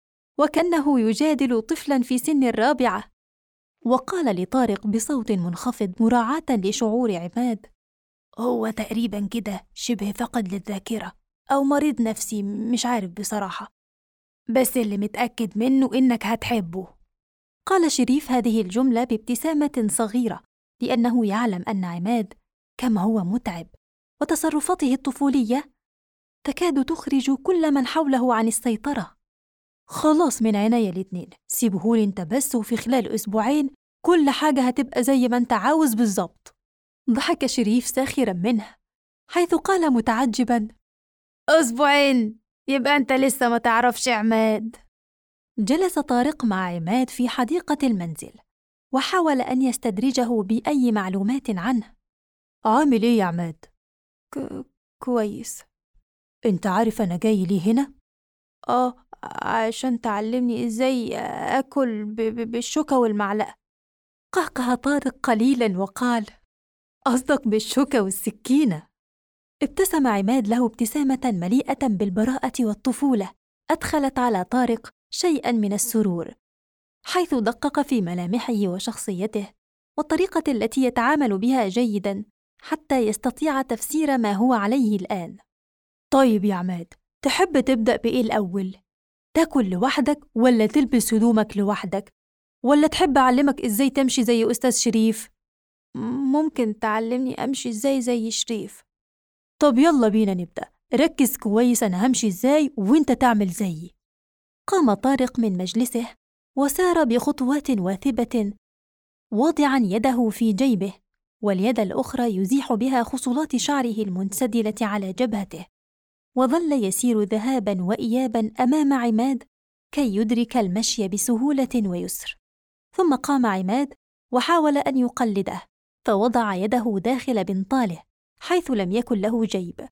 وكأنه يجادل طفلاً في سن الرابعة، وقال لطارق بصوت منخفض مراعاة لشعور عماد: هو تقريباً كده شبه فقد للذاكرة أو مريض نفسي، مش عارف بصراحة، بس اللي متأكد منه إنك هتحبه. قال شريف هذه الجملة بابتسامة صغيرة، لأنه يعلم أن عماد كم هو متعب، وتصرفاته الطفولية تكاد تخرج كل من حوله عن السيطرة. خلاص من عناية الاتنين، سيبهولي انت بس، وفي خلال أسبوعين كل حاجة هتبقى زي ما انت عاوز بالظبط. ضحك شريف ساخرا منه، حيث قال متعجبا: أسبوعين؟ يبقى انت لسه ما تعرفش عماد. جلس طارق مع عماد في حديقة المنزل وحاول أن يستدرجه بأي معلومات عنه. عامل إيه يا عماد؟ كويس. أنت عارف أنا جاي ليه هنا؟ عشان تعلمني إزاي أكل بالشوكة والمعلقة. قهقه طارق قليلاً وقال: قصدك بالشوكة والسكينة. ابتسم عماد له ابتسامة مليئة بالبراءة والطفولة أدخلت على طارق شيئاً من السرور، حيث دقق في ملامحه وشخصيته والطريقة التي يتعامل بها جيداً حتى يستطيع تفسير ما هو عليه الآن. طيب يا عماد، تحب تبدأ بإيه الأول؟ تاكل لوحدك ولا تلبس هدومك لوحدك؟ ولا تحب أعلمك إزاي تمشي زي أستاذ شريف؟ ممكن تعلمني أمشي إزاي زي شريف؟ طب يلا بينا نبدأ، ركز كويس، أنا همشي إزاي وإنت تعمل زيي. قام طارق من مجلسه وسار بخطوات واثبة، واضعاً يده في جيبه واليد الأخرى يزيح بها خصلات شعره المنسدلة على جبهته، وظل يسير ذهاباً وإياباً أمام عماد كي يدرك المشي بسهولة ويسر. ثم قام عماد وحاول أن يقلده، فوضع يده داخل بنطاله حيث لم يكن له جيب،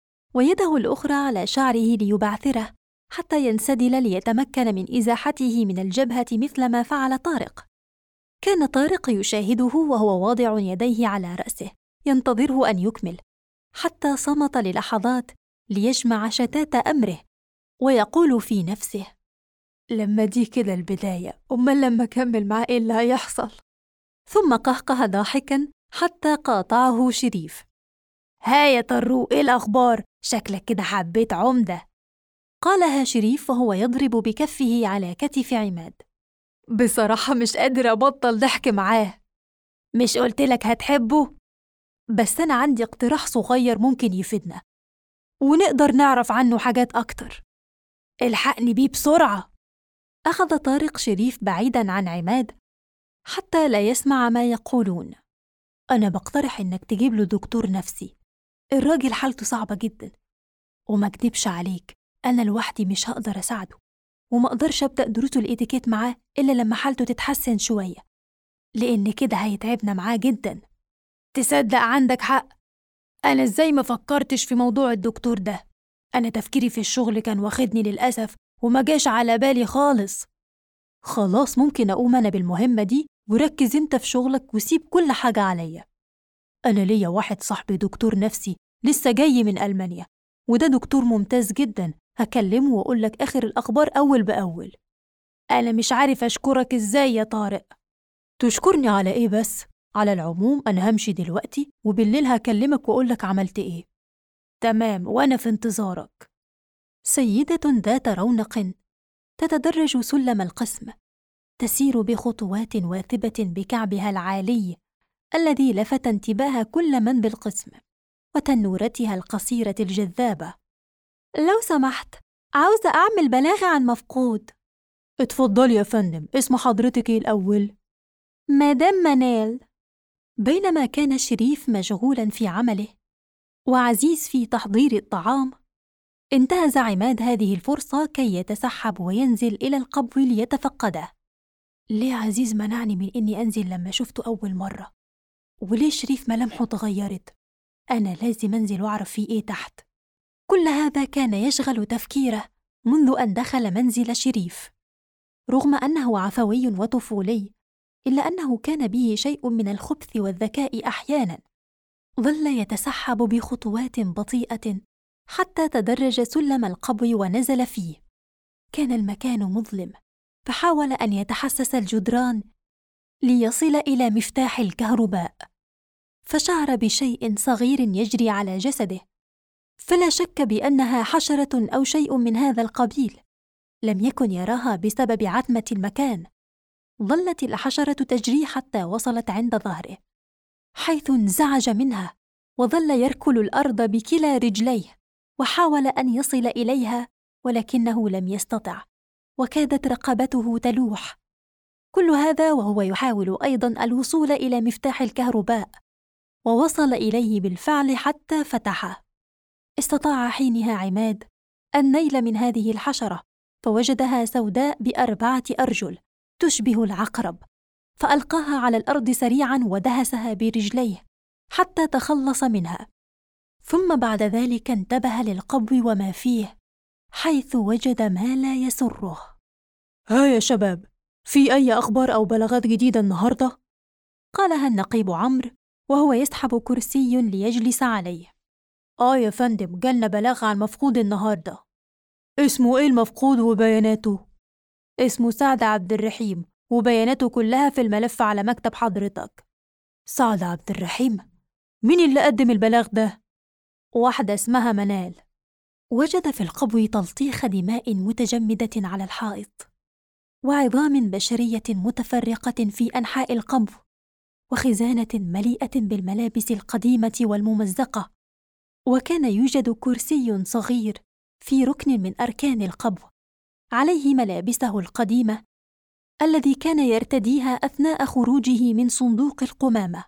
ويده الأخرى على شعره ليبعثره حتى ينسدل ليتمكن من إزاحته من الجبهة مثل ما فعل طارق. كان طارق يشاهده وهو واضع يديه على رأسه ينتظره أن يكمل، حتى صمت للحظات ليجمع شتات أمره ويقول في نفسه: لما دي كده البداية، لما أكمل معاه إيه اللي هيحصل؟ ثم قهقه ضاحكا حتى قاطعه شريف: ها يا طروق، إيه الأخبار؟ شكلك كده حبيت عمدة. قالها شريف وهو يضرب بكفه على كتف عماد: بصراحة مش قادر أبطل ضحك معاه. مش قلتلك هتحبه؟ بس أنا عندي اقتراح صغير ممكن يفيدنا ونقدر نعرف عنه حاجات أكتر. الحقني بيه بسرعة. أخذ طارق شريف بعيداً عن عماد حتى لا يسمع ما يقولون. أنا بقترح إنك تجيب له دكتور نفسي، الراجل حالته صعبة جداً، وما اكدبش عليك أنا لوحدي مش هقدر أساعده، وما أقدرش أبدأ دروس الإتيكيت معاه إلا لما حالته تتحسن شوية، لأن كده هيتعبنا معاه جداً. تصدق عندك حق، أنا إزاي ما فكرتش في موضوع الدكتور ده؟ أنا تفكيري في الشغل كان واخدني للأسف وما جاش على بالي خالص. خلاص، ممكن أقوم أنا بالمهمة دي وركز أنت في شغلك وسيب كل حاجة عليا. أنا ليا واحد صاحبي دكتور نفسي لسه جاي من ألمانيا، وده دكتور ممتاز جدا، هكلمه وأقولك آخر الأخبار أول بأول. أنا مش عارف أشكرك إزاي يا طارق. تشكرني على إيه بس؟ على العموم أنا همشي دلوقتي وبالليل هكلمك وأقولك عملت إيه. تمام، وأنا في انتظارك. سيدة ذات رونق تتدرج سلم القسم، تسير بخطوات واثبة بكعبها العالي الذي لفت انتباه كل من بالقسم وتنورتها القصيرة الجذابة. لو سمحت، عاوزة أعمل بلاغ عن مفقود. اتفضلي يا فندم، اسم حضرتك إيه الأول؟ مدام منال. بينما كان شريف مشغولا في عمله وعزيز في تحضير الطعام، انتهز عماد هذه الفرصة كي يتسحب وينزل إلى القبو ليتفقده. ليه عزيز منعني من إني أنزل لما شفته أول مرة؟ وليه شريف ملامحه تغيرت؟ أنا لازم أنزل وأعرف فيه إيه تحت. كل هذا كان يشغل تفكيره منذ أن دخل منزل شريف. رغم أنه عفوي وطفولي، إلا أنه كان به شيء من الخبث والذكاء أحياناً. ظل يتسحب بخطوات بطيئة حتى تدرج سلم القبو ونزل فيه. كان المكان مظلم، فحاول أن يتحسس الجدران ليصل إلى مفتاح الكهرباء، فشعر بشيء صغير يجري على جسده، فلا شك بأنها حشرة أو شيء من هذا القبيل. لم يكن يراها بسبب عتمة المكان. ظلت الحشرة تجري حتى وصلت عند ظهره، حيث انزعج منها وظل يركل الأرض بكلا رجليه، وحاول أن يصل إليها ولكنه لم يستطع، وكادت رقبته تلوح. كل هذا وهو يحاول أيضاً الوصول إلى مفتاح الكهرباء، ووصل إليه بالفعل حتى فتحه. استطاع حينها عماد النيل من هذه الحشرة، فوجدها سوداء ب4 أرجل تشبه العقرب، فألقاها على الأرض سريعاً ودهسها برجليه حتى تخلص منها. ثم بعد ذلك انتبه للقبو وما فيه، حيث وجد ما لا يسره. ها يا شباب، في أي أخبار أو بلاغات جديدة النهاردة؟ قالها النقيب عمرو وهو يسحب كرسي ليجلس عليه. يا فندم، جالنا بلاغ عن مفقود النهاردة. اسمه إيه المفقود وبياناته؟ اسمه سعد عبد الرحيم، وبياناته كلها في الملف على مكتب حضرتك. سعد عبد الرحيم؟ مين اللي قدم البلاغ ده؟ واحدة اسمها منال. وجد في القبو تلطيخ دماء متجمدة على الحائط، وعظام بشرية متفرقة في أنحاء القبو، وخزانة مليئة بالملابس القديمة والممزقة. وكان يوجد كرسي صغير في ركن من أركان القبو عليه ملابسه القديمة الذي كان يرتديها أثناء خروجه من صندوق القمامة.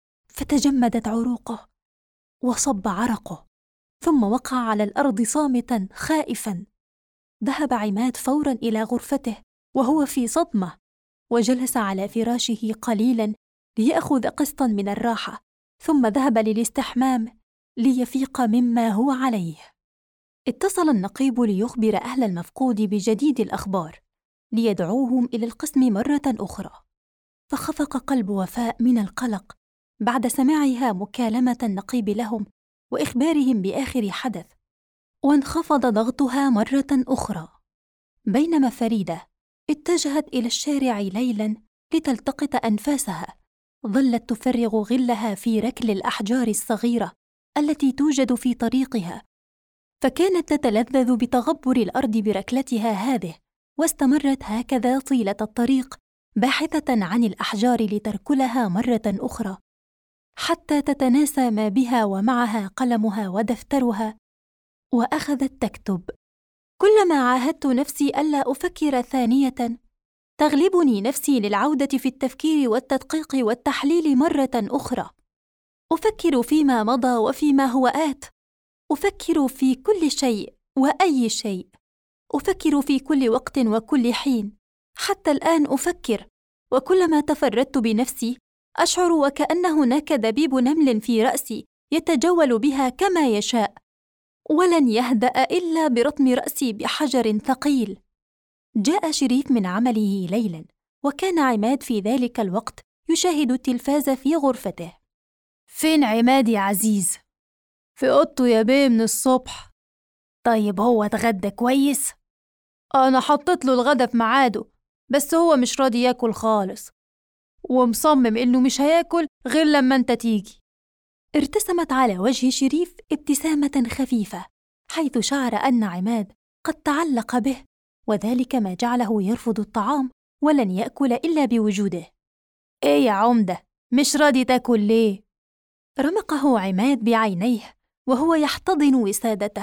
فتجمدت عروقه وصب عرقه، ثم وقع على الأرض صامتا خائفا. ذهب عماد فورا إلى غرفته وهو في صدمة، وجلس على فراشه قليلا ليأخذ قسطا من الراحة، ثم ذهب للاستحمام ليفيق مما هو عليه. اتصل النقيب ليخبر أهل المفقود بجديد الأخبار، ليدعوهم إلى القسم مرة أخرى. فخفق قلب وفاء من القلق بعد سماعها مكالمة النقيب لهم وإخبارهم بآخر حدث، وانخفض ضغطها مرة أخرى. بينما فريدة اتجهت إلى الشارع ليلاً لتلتقط أنفاسها، ظلت تفرغ غلها في ركل الأحجار الصغيرة التي توجد في طريقها، فكانت تتلذذ بتغبر الأرض بركلتها هذه، واستمرت هكذا طيلة الطريق باحثة عن الأحجار لتركلها مرة أخرى، حتى تتناسى ما بها ومعها قلمها ودفترها، وأخذت تكتب: كلما عاهدت نفسي ألا أفكر ثانية، تغلبني نفسي للعودة في التفكير والتدقيق والتحليل مرة أخرى. أفكر فيما مضى وفيما هو آت، أفكر في كل شيء وأي شيء، أفكر في كل وقت وكل حين. حتى الآن أفكر، وكلما تفردت بنفسي أشعر وكأن هناك دبيب نمل في رأسي يتجول بها كما يشاء، ولن يهدأ إلا برطم رأسي بحجر ثقيل. جاء شريف من عمله ليلاً، وكان عماد في ذلك الوقت يشاهد التلفاز في غرفته. فين عماد يا عزيز؟ في أوضته يا بيه من الصبح. طيب هو اتغدى كويس؟ أنا حطيت له الغدا في ميعاده، بس هو مش راضي ياكل خالص، ومصمم إنه مش هياكل غير لما أنت تيجي. ارتسمت على وجه شريف ابتسامة خفيفة، حيث شعر أن عماد قد تعلق به، وذلك ما جعله يرفض الطعام ولن يأكل إلا بوجوده. إيه يا عمدة، مش راضي تاكل ليه؟ رمقه عماد بعينيه وهو يحتضن وسادته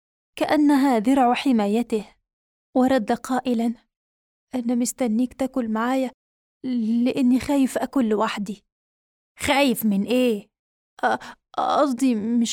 كأنها ذرع حمايته، ورد قائلاً: أنا مستنيك تاكل معايا لأني خايف أكل لوحدي. خايف من إيه؟ قصدي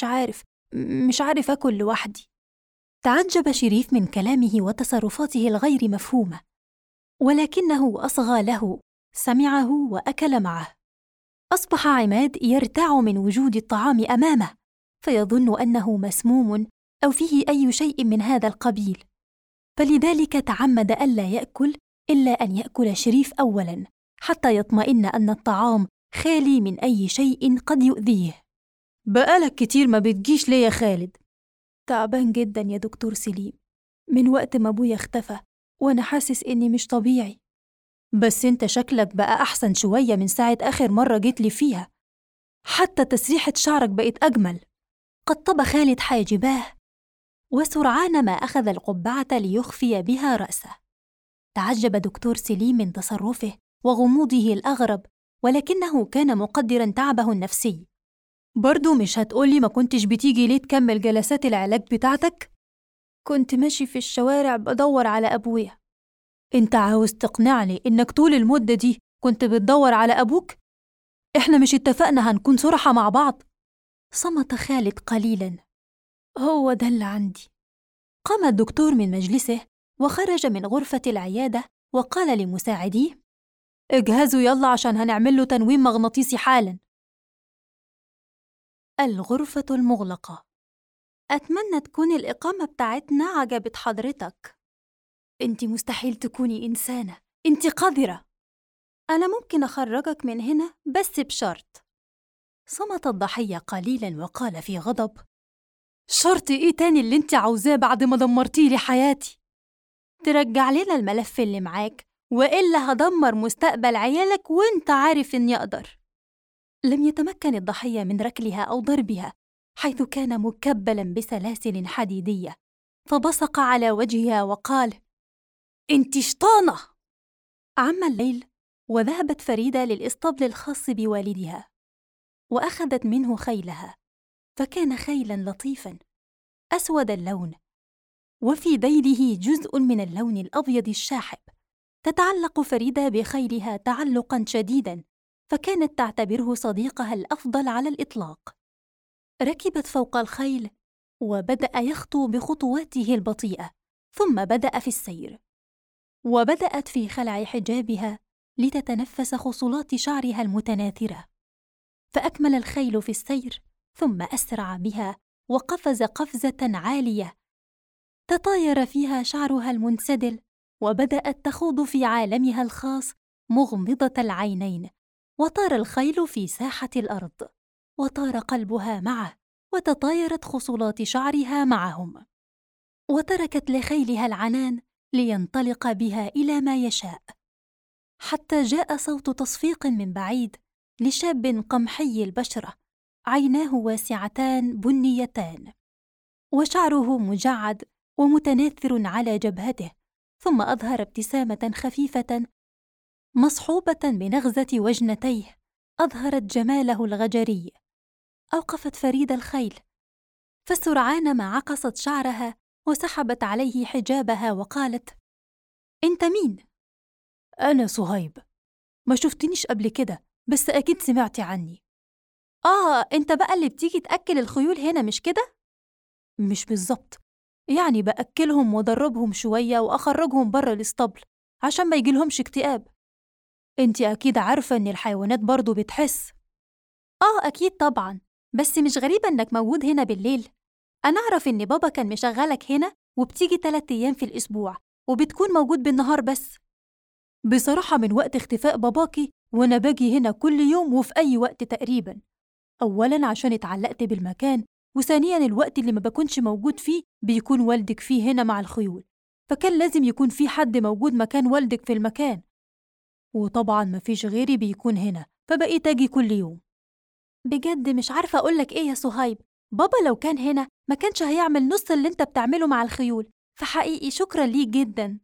مش عارف أكل لوحدي. تعجب شريف من كلامه وتصرفاته الغير مفهومة، ولكنه أصغى له، سمعه وأكل معه. أصبح عماد يرتاع من وجود الطعام أمامه، فيظن أنه مسموم أو فيه أي شيء من هذا القبيل، فلذلك تعمد ألا يأكل إلا أن يأكل شريف أولاً، حتى يطمئن أن الطعام خالي من أي شيء قد يؤذيه. بقالك كتير ما بتجيش ليه يا خالد؟ تعبان جداً يا دكتور سليم، من وقت ما أبويا اختفى وأنا حاسس إني مش طبيعي. بس أنت شكلك بقى أحسن شوية من ساعة آخر مرة جيت لي فيها، حتى تسريحة شعرك بقت أجمل. قطب خالد حاجباه، وسرعان ما أخذ القبعة ليخفي بها رأسه. تعجب دكتور سليم من تصرفه وغموضه الأغرب، ولكنه كان مقدراً تعبه النفسي. برضو مش هتقولي ما كنتش بتيجي ليه تكمل جلسات العلاج بتاعتك؟ كنت ماشي في الشوارع بدور على أبويا. انت عاوز تقنعني إنك طول المدة دي كنت بتدور على أبوك؟ إحنا مش اتفقنا هنكون صراحة مع بعض؟ صمت خالد قليلاً. هو ده اللي عندي. قام الدكتور من مجلسه وخرج من غرفة العيادة وقال لمساعديه: اجهزوا يلا عشان هنعمل له تنويم مغناطيسي حالاً. الغرفة المغلقة. أتمنى تكون الإقامة بتاعتنا عجبت حضرتك. أنت مستحيل تكوني إنسانة، أنت قذرة. أنا ممكن أخرجك من هنا بس بشرط. صمت الضحية قليلاً وقال في غضب: شرط إيه تاني اللي أنت عاوزاه بعد ما دمرتي لي حياتي؟ ترجع لنا الملف اللي معاك، وإلا هدمر مستقبل عيالك وإنت عارف إني أقدر. لم يتمكن الضحية من ركلها أو ضربها، حيث كان مكبلاً بسلاسل حديدية فبصق على وجهها وقال: أنت شطانة! عم الليل، وذهبت فريدة للإسطبل الخاص بوالدها، وأخذت منه خيلها، فكان خيلاً لطيفاً أسود اللون، وفي ذيله جزء من اللون الأبيض الشاحب. تتعلق فريدة بخيلها تعلقاً شديداً، فكانت تعتبره صديقها الأفضل على الإطلاق. ركبت فوق الخيل، وبدأ يخطو بخطواته البطيئة، ثم بدأ في السير، وبدأت في خلع حجابها لتتنفس خصلات شعرها المتناثرة. فأكمل الخيل في السير، ثم أسرع بها وقفز قفزة عالية تطاير فيها شعرها المنسدل، وبدأت تخوض في عالمها الخاص مغمضة العينين. وطار الخيل في ساحة الأرض، وطار قلبها معه، وتطايرت خصلات شعرها معهم، وتركت لخيلها العنان لينطلق بها إلى ما يشاء، حتى جاء صوت تصفيق من بعيد لشاب قمحي البشرة، عيناه واسعتان بنيتان، وشعره مجعد ومتناثر على جبهته، ثم أظهر ابتسامة خفيفة مصحوبة بنغزة وجنتيه أظهرت جماله الغجري. أوقفت فريدة الخيل، فسرعان ما عقصت شعرها وسحبت عليه حجابها وقالت: أنت مين؟ أنا صهيب. ما شفتنيش قبل كده، بس أكيد سمعتي عني. أنت بقى اللي بتيجي تأكل الخيول هنا مش كده؟ مش بالظبط، يعني بأكلهم وأدربهم شوية وأخرجهم بره الاسطبل عشان ما يجيلهمش اكتئاب. أنت أكيد عارفة إن الحيوانات برضو بتحس. أكيد طبعا، بس مش غريبة إنك موجود هنا بالليل. أنا أعرف إن بابا كان مشغلك هنا وبتيجي 3 أيام في الأسبوع، وبتكون موجود بالنهار بس. بصراحة من وقت اختفاء باباكي وأنا باجي هنا كل يوم وفي أي وقت تقريبا. أولاً عشان اتعلقت بالمكان، وثانياً الوقت اللي ما بكونش موجود فيه بيكون والدك فيه هنا مع الخيول، فكان لازم يكون في حد موجود مكان والدك في المكان، وطبعاً مفيش غيري بيكون هنا، فبقيت أجي كل يوم. بجد مش عارفة أقولك إيه يا صهيب، بابا لو كان هنا ما كانش هيعمل نص اللي انت بتعمله مع الخيول، فحقيقي شكراً ليك جداً.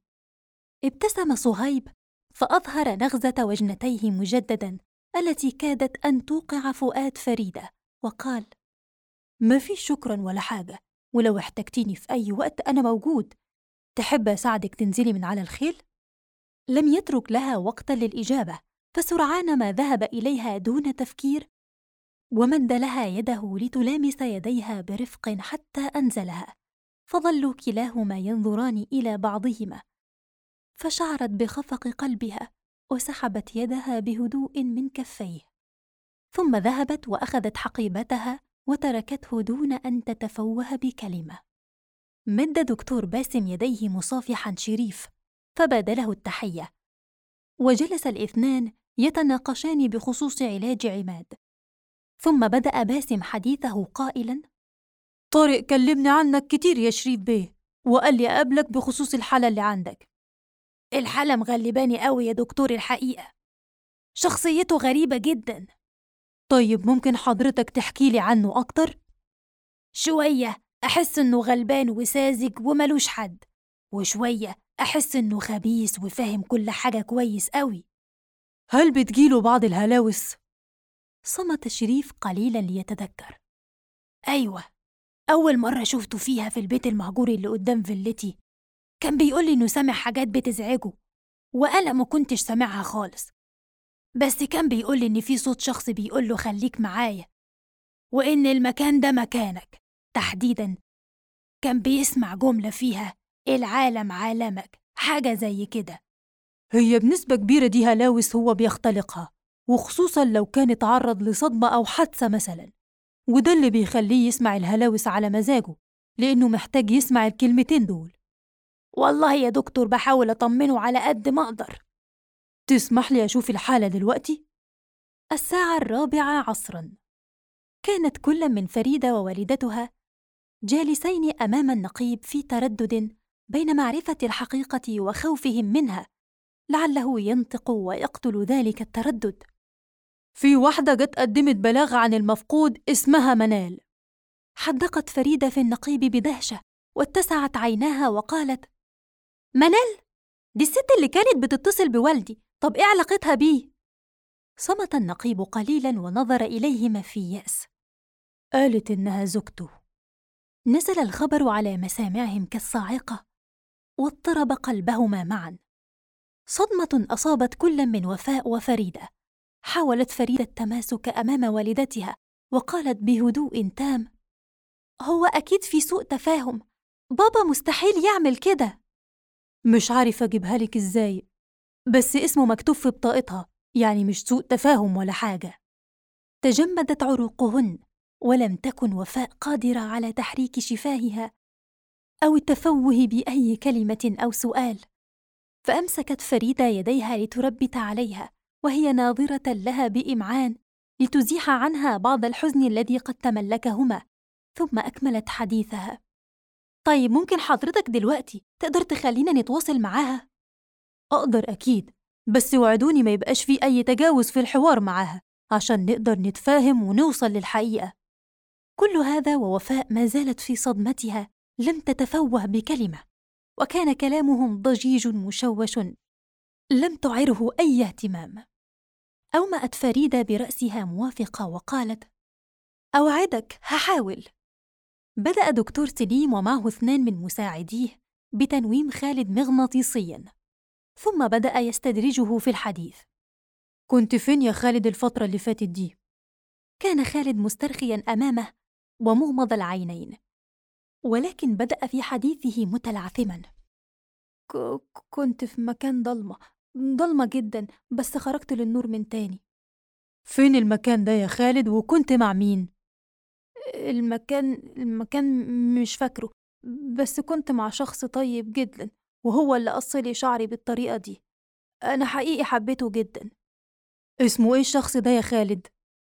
ابتسم صهيب فأظهر نغزة وجنتيه مجدداً التي كادت أن توقع فؤاد فريدة، وقال: ما في شكراً ولا حاجة، ولو احتجتيني في أي وقت أنا موجود. تحب أساعدك تنزلي من على الخيل؟ لم يترك لها وقتاً للإجابة، فسرعان ما ذهب إليها دون تفكير، ومد لها يده لتلامس يديها برفق حتى أنزلها، فظلوا كلاهما ينظران إلى بعضهما، فشعرت بخفق قلبها وسحبت يدها بهدوء من كفيه، ثم ذهبت وأخذت حقيبتها وتركته دون أن تتفوه بكلمة. مد دكتور باسم يديه مصافحاً شريف فبادله التحية، وجلس الاثنان يتناقشان بخصوص علاج عماد. ثم بدأ باسم حديثه قائلاً: طارق كلمني عنك كتير يا شريف بيه، وقال لي أقابلك بخصوص الحالة اللي عندك. الحالة مغلباني قوي يا دكتور، الحقيقة شخصيته غريبة جداً. طيب ممكن حضرتك تحكي لي عنه أكتر؟ شوية أحس إنه غلبان وساذج وملوش حد، وشوية أحس إنه خبيث وفاهم كل حاجة كويس قوي. هل بتجيله بعض الهلاوس؟ صمت شريف قليلاً ليتذكر. أيوة، أول مرة شفته فيها في البيت المهجور اللي قدام فيلتي كان بيقولي إنه سامع حاجات بتزعجه، وأنا ما كنتش سامعها خالص، بس كان بيقولي إن في صوت شخص بيقوله خليك معايا، وإن المكان ده مكانك. تحديداً كان بيسمع جملة فيها العالم عالمك، حاجة زي كده. هي بنسبة كبيرة دي هلاوس هو بيختلقها، وخصوصاً لو كان اتعرض لصدمة أو حادثة مثلاً، وده اللي بيخليه يسمع الهلاوس على مزاجه، لأنه محتاج يسمع الكلمتين دول. والله يا دكتور بحاول أطمنه على قد ما أقدر. تسمح لي أشوف الحالة دلوقتي؟ 4:00 عصراً. كانت كل من فريدة ووالدتها جالسين أمام النقيب في تردد بين معرفة الحقيقة وخوفهم منها، لعله ينطق ويقتل ذلك التردد. في واحدة جت قدمت بلاغ عن المفقود اسمها منال. حدقت فريدة في النقيب بدهشة واتسعت عيناها وقالت: منال، دي الست اللي كانت بتتصل بوالدي، طب إيه علاقتها بيه؟ صمت النقيب قليلاً ونظر إليهما في يأس. قالت إنها زوجته. نزل الخبر على مسامعهم كالصاعقة، واضطرب قلبهما معاً. صدمة أصابت كل من وفاء وفريدة. حاولت فريدة التماسك أمام والدتها وقالت بهدوء تام: هو أكيد في سوء تفاهم، بابا مستحيل يعمل كده. مش عارفة أجيبها لك إزاي، بس اسمه مكتوب في بطاقتها، يعني مش سوء تفاهم ولا حاجة. تجمدت عروقهن، ولم تكن وفاء قادرة على تحريك شفاهها أو التفوه بأي كلمة أو سؤال. فأمسكت فريدة يديها لتربت عليها وهي ناظرة لها بإمعان لتزيح عنها بعض الحزن الذي قد تملكهما، ثم أكملت حديثها: طيب ممكن حضرتك دلوقتي تقدر تخلينا نتواصل معاها؟ أقدر أكيد، بس وعدوني ما يبقاش في أي تجاوز في الحوار معاها عشان نقدر نتفاهم ونوصل للحقيقة. كل هذا ووفاء ما زالت في صدمتها، لم تتفوه بكلمة، وكان كلامهم ضجيج مشوش لم تعره أي اهتمام. أومأت فريدة برأسها موافقة وقالت: أوعدك هحاول. بدأ دكتور سليم ومعه 2 من مساعديه بتنويم خالد مغناطيسياً، ثم بدأ يستدرجه في الحديث. كنت فين يا خالد الفترة اللي فاتت دي؟ كان خالد مسترخياً أمامه ومغمض العينين، ولكن بدأ في حديثه متلعثماً. كنت في مكان ضلمة جدا، بس خرجت للنور من تاني. فين المكان ده يا خالد وكنت مع مين؟ المكان مش فاكره، بس كنت مع شخص طيب جدا وهو اللي قصلي شعري بالطريقة دي. أنا حقيقي حبيته جدا. اسمه إيه الشخص ده يا خالد؟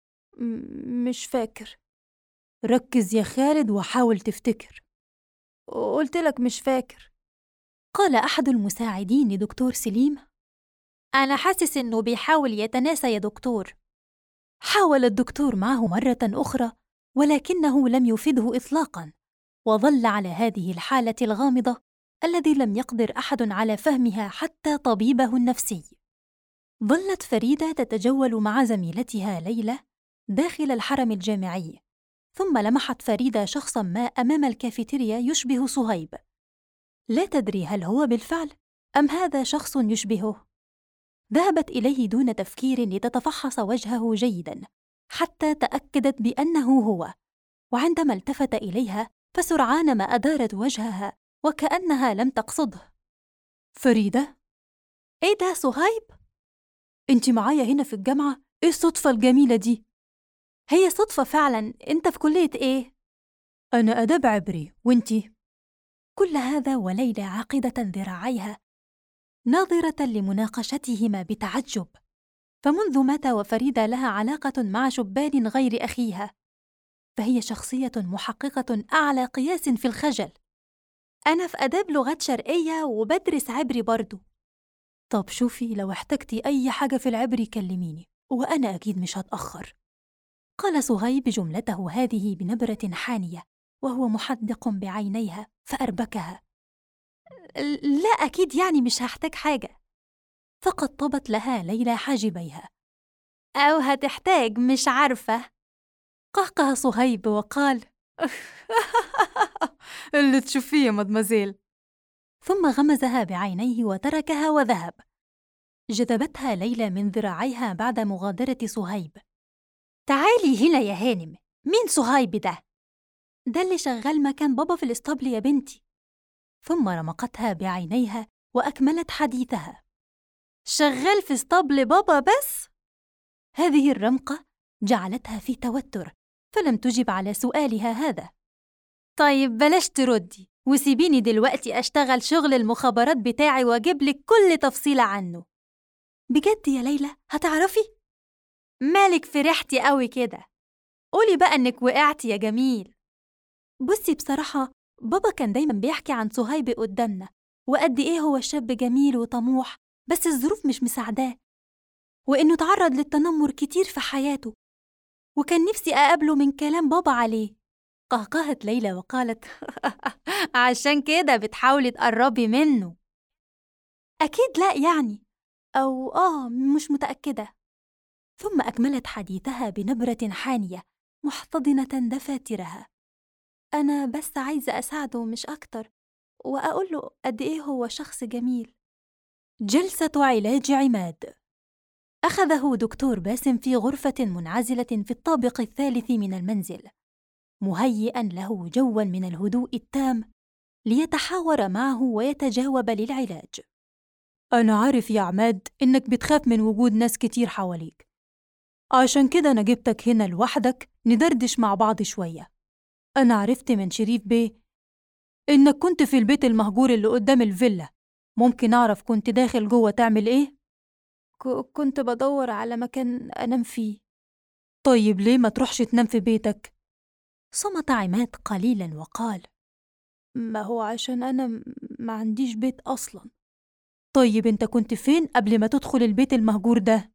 مش فاكر. ركز يا خالد وحاول تفتكر. قلتلك مش فاكر. قال أحد المساعدين لدكتور سليم: أنا حاسس إنه بيحاول يتناسى يا دكتور. حاول الدكتور معه مرة أخرى، ولكنه لم يفده إطلاقاً، وظل على هذه الحالة الغامضة الذي لم يقدر أحد على فهمها حتى طبيبه النفسي. ظلت فريدة تتجول مع زميلتها ليلى داخل الحرم الجامعي، ثم لمحت فريدة شخصاً ما أمام الكافيتيريا يشبه صهيب. لا تدري هل هو بالفعل أم هذا شخص يشبهه. ذهبت إليه دون تفكير لتتفحص وجهه جيداً حتى تأكدت بأنه هو، وعندما التفت إليها فسرعان ما أدارت وجهها وكأنها لم تقصده. فريدة؟ إيه ده صهيب؟ أنت معايا هنا في الجامعة؟ إيه الصدفة الجميلة دي؟ هي صدفة فعلاً. أنت في كلية إيه؟ أنا آداب عبري، وأنتي؟ كل هذا وليلى عاقدة ذراعيها ناظرة لمناقشتهما بتعجب، فمنذ مات وفريدة لها علاقة مع شبان غير أخيها، فهي شخصية محققة أعلى قياس في الخجل. أنا في آداب لغات شرقية وبدرس عبري برضو. طب شوفي، لو احتجتي أي حاجة في العبري كلميني وأنا أكيد مش هتأخر. قال صهيب جملته هذه بنبرة حانية وهو محدق بعينيها فأربكها. لا أكيد، يعني مش هحتاج حاجة. فقد طبت لها ليلى حاجبيها. أو هتحتاج، مش عارفة. قهقه صهيب وقال: اللي تشوفيه يا مدمزيل. ثم غمزها بعينيه وتركها وذهب. جذبتها ليلى من ذراعيها بعد مغادرة صهيب. تعالي هنا يا هانم، مين صهيب ده؟ ده اللي شغال مكان بابا في الاسطبل يا بنتي. ثم رمقتها بعينيها وأكملت حديثها: شغال في اسطبل بابا بس؟ هذه الرمقة جعلتها في توتر، فلم تجب على سؤالها هذا. طيب بلاش تردي وسيبيني دلوقتي أشتغل شغل المخابرات بتاعي وأجيبلك كل تفصيلة عنه. بجد يا ليلى هتعرفي؟ مالك فرحتي قوي كده؟ قولي بقى إنك وقعتي يا جميل. بصي بصراحة بابا كان دايما بيحكي عن صهيب قدامنا وقد إيه هو شاب جميل وطموح، بس الظروف مش مساعداه، وإنه تعرض للتنمر كتير في حياته، وكان نفسي أقابله من كلام بابا عليه. قهقهت ليلى وقالت: عشان كده بتحاولي تقربي منه. أكيد لأ يعني، أو مش متأكدة. ثم أكملت حديثها بنبرة حانية محتضنة دفاترها: أنا بس عايزة أساعده مش أكتر، وأقول له قد إيه هو شخص جميل. جلسة علاج عماد. أخذه دكتور باسم في غرفة منعزلة في الطابق الثالث من المنزل، مهيئاً له جواً من الهدوء التام ليتحاور معه ويتجاوب للعلاج. أنا عارف يا عماد إنك بتخاف من وجود ناس كتير حواليك، عشان كده أنا جبتك هنا لوحدك ندردش مع بعض شوية. أنا عرفت من شريف بيه إنك كنت في البيت المهجور اللي قدام الفيلا. ممكن أعرف كنت داخل جوه تعمل إيه؟ كنت بدور على مكان أنام فيه. طيب ليه ما تروحش تنام في بيتك؟ صمت عماد قليلاً وقال: ما هو عشان أنا ما عنديش بيت أصلاً. طيب أنت كنت فين قبل ما تدخل البيت المهجور ده؟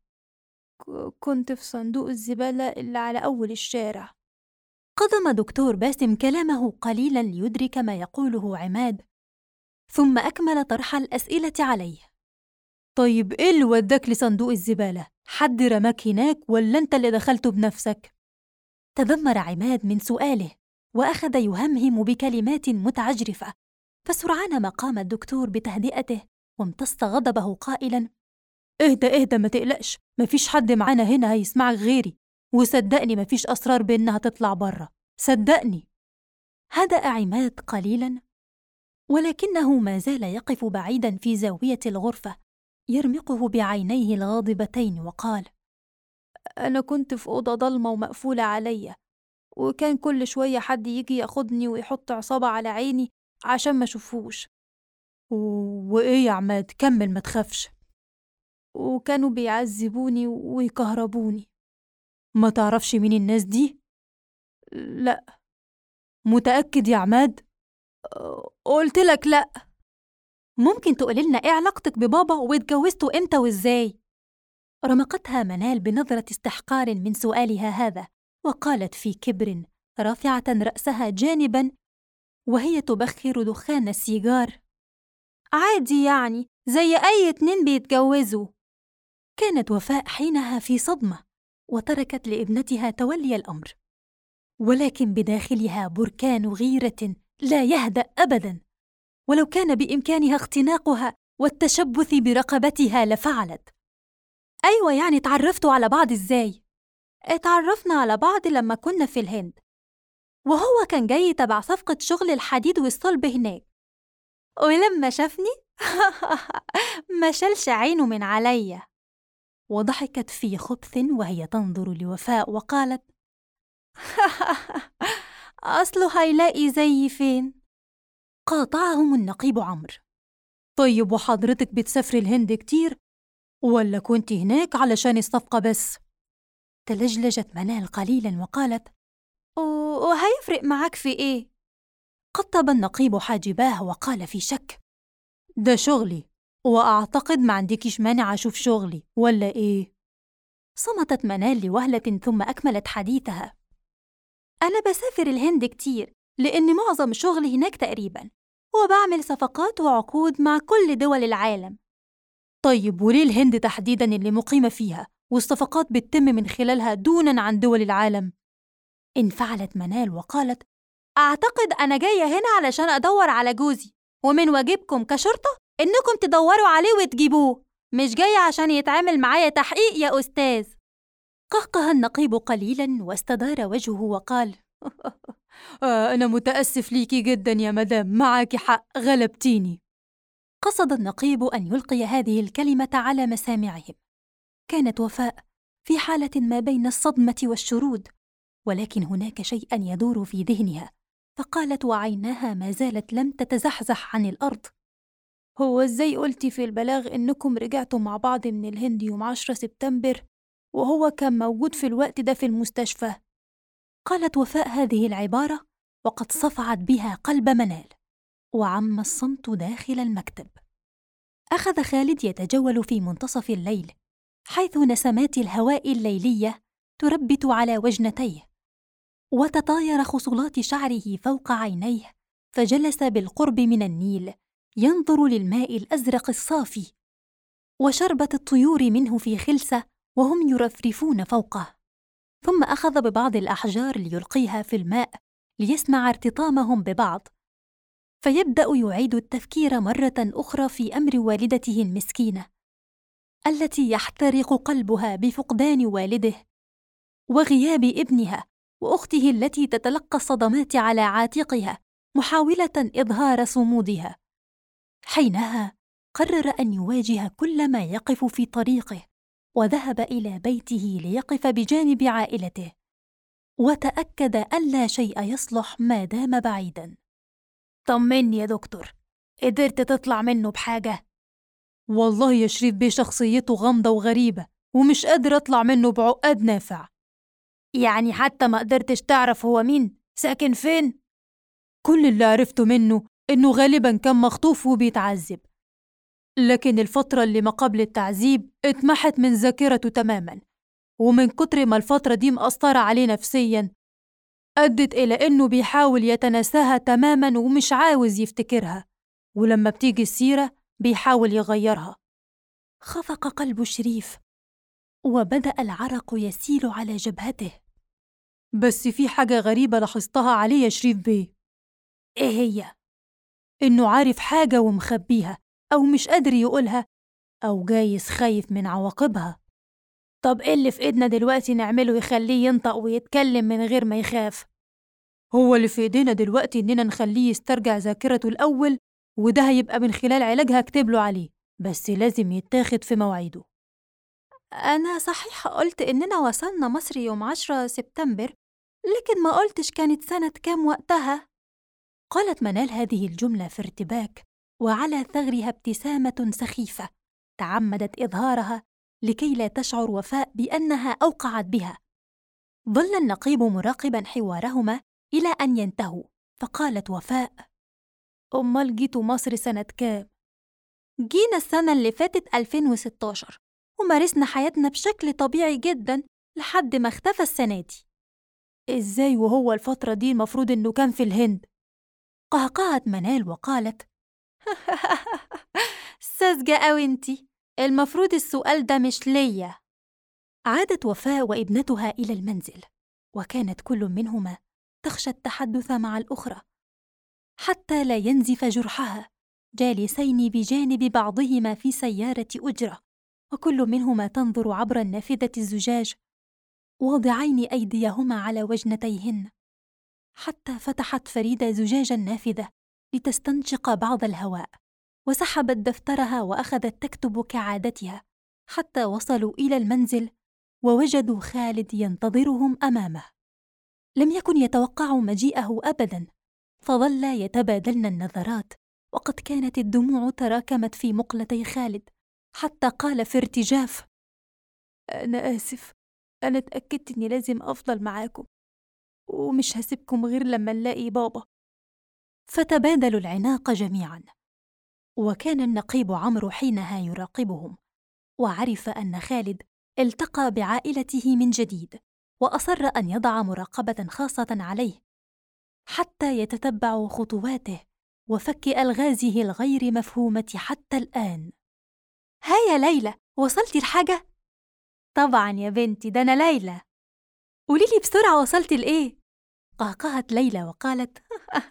كنت في صندوق الزبالة اللي على أول الشارع. قضم دكتور باسم كلامه قليلاً ليدرك ما يقوله عماد، ثم أكمل طرح الأسئلة عليه. طيب إيه اللي وداك لصندوق الزبالة؟ حد رماك هناك ولا أنت اللي دخلته بنفسك؟ تذمر عماد من سؤاله وأخذ يهمهم بكلمات متعجرفة، فسرعان ما قام الدكتور بتهدئته وامتص غضبه قائلاً: اهدى ما تقلقش، مفيش حد معانا هنا هيسمعك غيري، وصدقني مفيش أسرار بيننا هتطلع برا، صدقني. هدأ عماد قليلاً، ولكنه ما زال يقف بعيداً في زاوية الغرفة يرمقه بعينيه الغاضبتين وقال: أنا كنت في أوضة ضلمة ومقفولة عليا، وكان كل شوية حد يجي ياخدني ويحط عصابة على عيني عشان ما أشوفوش. وإيه يا عماد؟ كمل ما تخافش. وكانوا بيعذبوني ويكهربوني. ما تعرفش مين الناس دي؟ لأ. متأكد يا عماد؟ قلت لك لأ. ممكن تقوللنا إيه علاقتك ببابا واتجوزتوا إمتى وإزاي؟ رمقتها منال بنظرة استحقار من سؤالها هذا، وقالت في كبر رافعة رأسها جانباً وهي تبخر دخان السيجار: عادي يعني، زي أي اتنين بيتجوزوا. كانت وفاء حينها في صدمة، وتركت لابنتها تولي الأمر، ولكن بداخلها بركان غيرة لا يهدأ أبداً، ولو كان بإمكانها اختناقها والتشبث برقبتها لفعلت. أيوة يعني تعرفتوا على بعض إزاي؟ اتعرفنا على بعض لما كنا في الهند، وهو كان جاي تبع صفقة شغل الحديد والصلب هناك، ولما شافني ما شالش عينه من عليا. وضحكت في خبث وهي تنظر لوفاء وقالت: أصله هيلاقي زيي فين؟ قاطعهم النقيب عمرو: طيب وحضرتك بتسافري الهند كتير ولا كنت هناك علشان الصفقة بس؟ تلجلجت منال قليلاً وقالت: وهيفرق معاك في إيه؟ قطب النقيب حاجباه وقال في شك: ده شغلي، وأعتقد ما عندكيش مانع أشوف شغلي ولا إيه؟ صمتت منال لوهلة ثم أكملت حديثها: أنا بسافر الهند كتير لأن معظم شغلي هناك تقريباً، وبعمل صفقات وعقود مع كل دول العالم. طيب وليه الهند تحديداً اللي مقيمة فيها والصفقات بتتم من خلالها دونا عن دول العالم؟ انفعلت منال وقالت: أعتقد أنا جاية هنا علشان أدور على جوزي، ومن واجبكم كشرطة إنكم تدوروا عليه وتجيبوه، مش جاية عشان يتعامل معايا تحقيق يا أستاذ. قهقه النقيب قليلاً واستدار وجهه وقال: أنا متأسف ليكي جداً يا مدام، معاكي حق، غلبتيني. قصد النقيب أن يلقي هذه الكلمة على مسامعهم. كانت وفاء في حالة ما بين الصدمة والشرود، ولكن هناك شيئاً يدور في ذهنها، فقالت وعيناها ما زالت لم تتزحزح عن الأرض: هو إزاي قلتي في البلاغ إنكم رجعتوا مع بعض من الهند يوم 10 سبتمبر وهو كان موجود في الوقت ده في المستشفى؟ قالت وفاء هذه العبارة وقد صفعت بها قلب منال، وعم الصمت داخل المكتب. أخذ خالد يتجول في منتصف الليل، حيث نسمات الهواء الليلية تربت على وجنتيه، وتطاير خصلات شعره فوق عينيه، فجلس بالقرب من النيل ينظر للماء الأزرق الصافي، وشربت الطيور منه في خلسة وهم يرفرفون فوقه. ثم أخذ ببعض الأحجار ليلقيها في الماء ليسمع ارتطامهم ببعض، فيبدأ يعيد التفكير مرة أخرى في أمر والدته المسكينة التي يحترق قلبها بفقدان والده وغياب ابنها، وأخته التي تتلقى الصدمات على عاتقها محاولة إظهار صمودها. حينها قرر أن يواجه كل ما يقف في طريقه، وذهب إلى بيته ليقف بجانب عائلته، وتأكد أن لا شيء يصلح ما دام بعيداً. طمني يا دكتور، قدرت تطلع منه بحاجة؟ والله يا شريف بيه شخصيته غامضة وغريبة، ومش قادر أطلع منه بعقاد نافع. يعني حتى ما قدرتش تعرف هو مين؟ ساكن فين؟ كل اللي عرفته منه إنه غالباً كان مخطوف وبيتعذب، لكن الفترة اللي ما قبل التعذيب اتمحت من ذاكرته تماماً، ومن كتر ما الفترة دي مأثرة عليه نفسياً أدت إلى إنه بيحاول يتناساها تماماً ومش عاوز يفتكرها، ولما بتيجي السيرة بيحاول يغيرها. خفق قلب شريف وبدأ العرق يسيل على جبهته. بس في حاجة غريبة لاحظتها عليه يا شريف بيه. إيه هي؟ إنه عارف حاجة ومخبيها، أو مش قادر يقولها، أو جايز خايف من عواقبها. طب إيه اللي في إيدنا دلوقتي نعمله يخليه ينطق ويتكلم من غير ما يخاف؟ هو اللي في إيدينا دلوقتي إننا نخليه يسترجع ذاكرته الأول، وده هيبقى من خلال علاج هكتب له عليه، بس لازم يتاخد في مواعيده. أنا صحيح قلت إننا وصلنا مصر يوم 10 سبتمبر، لكن ما قلتش كانت سنة كام وقتها. قالت منال هذه الجملة في ارتباك، وعلى ثغرها ابتسامة سخيفة تعمدت إظهارها لكي لا تشعر وفاء بأنها أوقعت بها. ظل النقيب مراقباً حوارهما إلى أن ينتهوا، فقالت وفاء: أمال جيتوا مصر سنة كام؟ جينا السنة اللي فاتت 2016، ومارسنا حياتنا بشكل طبيعي جداً لحد ما اختفى السنة دي. إزاي وهو الفترة دي المفروض إنه كان في الهند؟ قهقهت منال وقالت: ساذجة أوي انتي، المفروض السؤال ده مش ليا. عادت وفاء وابنتها إلى المنزل، وكانت كل منهما تخشى التحدث مع الأخرى حتى لا ينزف جرحها، جالسين بجانب بعضهما في سيارة أجرة، وكل منهما تنظر عبر النافذة الزجاج، واضعين أيديهما على وجنتيهن، حتى فتحت فريدة زجاج النافذة لتستنشق بعض الهواء، وسحبت دفترها وأخذت تكتب كعادتها، حتى وصلوا إلى المنزل ووجدوا خالد ينتظرهم أمامه. لم يكن يتوقع مجيئه أبداً، فظلا يتبادلن النظرات، وقد كانت الدموع تراكمت في مقلتي خالد، حتى قال في ارتجاف: أنا آسف، أنا اتأكدت إني لازم أفضل معاكم، ومش هسيبكم غير لما نلاقي بابا. فتبادلوا العناق جميعاً، وكان النقيب عمرو حينها يراقبهم، وعرف أن خالد التقى بعائلته من جديد، وأصر أن يضع مراقبة خاصة عليه حتى يتتبع خطواته وفك ألغازه الغير مفهومة حتى الآن. هيا ليلى، وصلتي الحاجة؟ طبعا يا بنتي، ده أنا ليلى. قوليلي بسرعة وصلتي لإيه؟ قهقهت ليلى وقالت: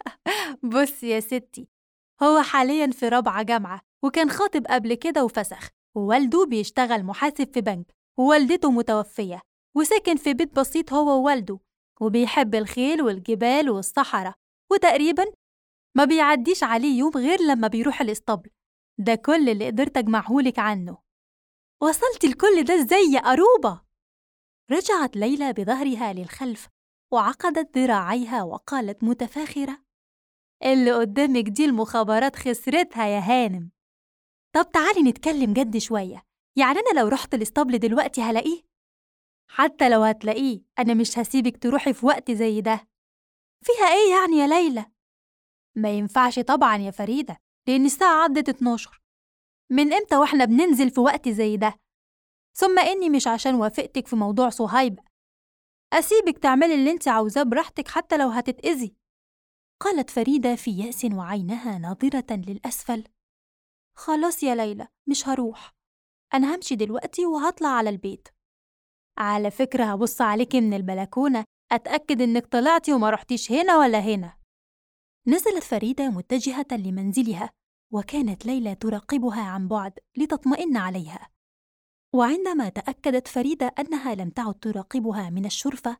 بص يا ستي، هو حاليا في رابعة جامعة، وكان خاطب قبل كده وفسخ، ووالده بيشتغل محاسب في بنك، ووالدته متوفية، وساكن في بيت بسيط هو ووالده، وبيحب الخيل والجبال والصحراء، وتقريبا ما بيعديش عليه يوم غير لما بيروح الاسطبل. ده كل اللي قدرت أجمعهولك عنه. وصلت الكل ده ازاي يا قروبة؟ رجعت ليلى بظهرها للخلف وعقدت ذراعيها وقالت متفاخرة: اللي قدامك دي المخابرات خسرتها يا هانم. طب تعالي نتكلم جد شوية، يعني أنا لو رحت الاسطبل دلوقتي هلاقيه؟ حتى لو هتلاقيه أنا مش هسيبك تروحي في وقت زي ده. فيها إيه يعني يا ليلى؟ ما ينفعش طبعا يا فريدة، لأن الساعة عدت 12. من إمتى وإحنا بننزل في وقت زي ده؟ ثم إني مش عشان وافقتك في موضوع صهيب أسيبك تعملي اللي انت عاوزاه براحتك حتى لو هتتأذي. قالت فريدة في يأس وعينها ناظرة للأسفل. خلاص يا ليلى، مش هروح. أنا همشي دلوقتي وهطلع على البيت. على فكرة هبص عليكي من البلكونة أتأكد إنك طلعتي وما رحتيش هنا ولا هنا. نزلت فريدة متجهة لمنزلها، وكانت ليلى تراقبها عن بعد لتطمئن عليها. وعندما تأكدت فريدة أنها لم تعد تراقبها من الشرفة،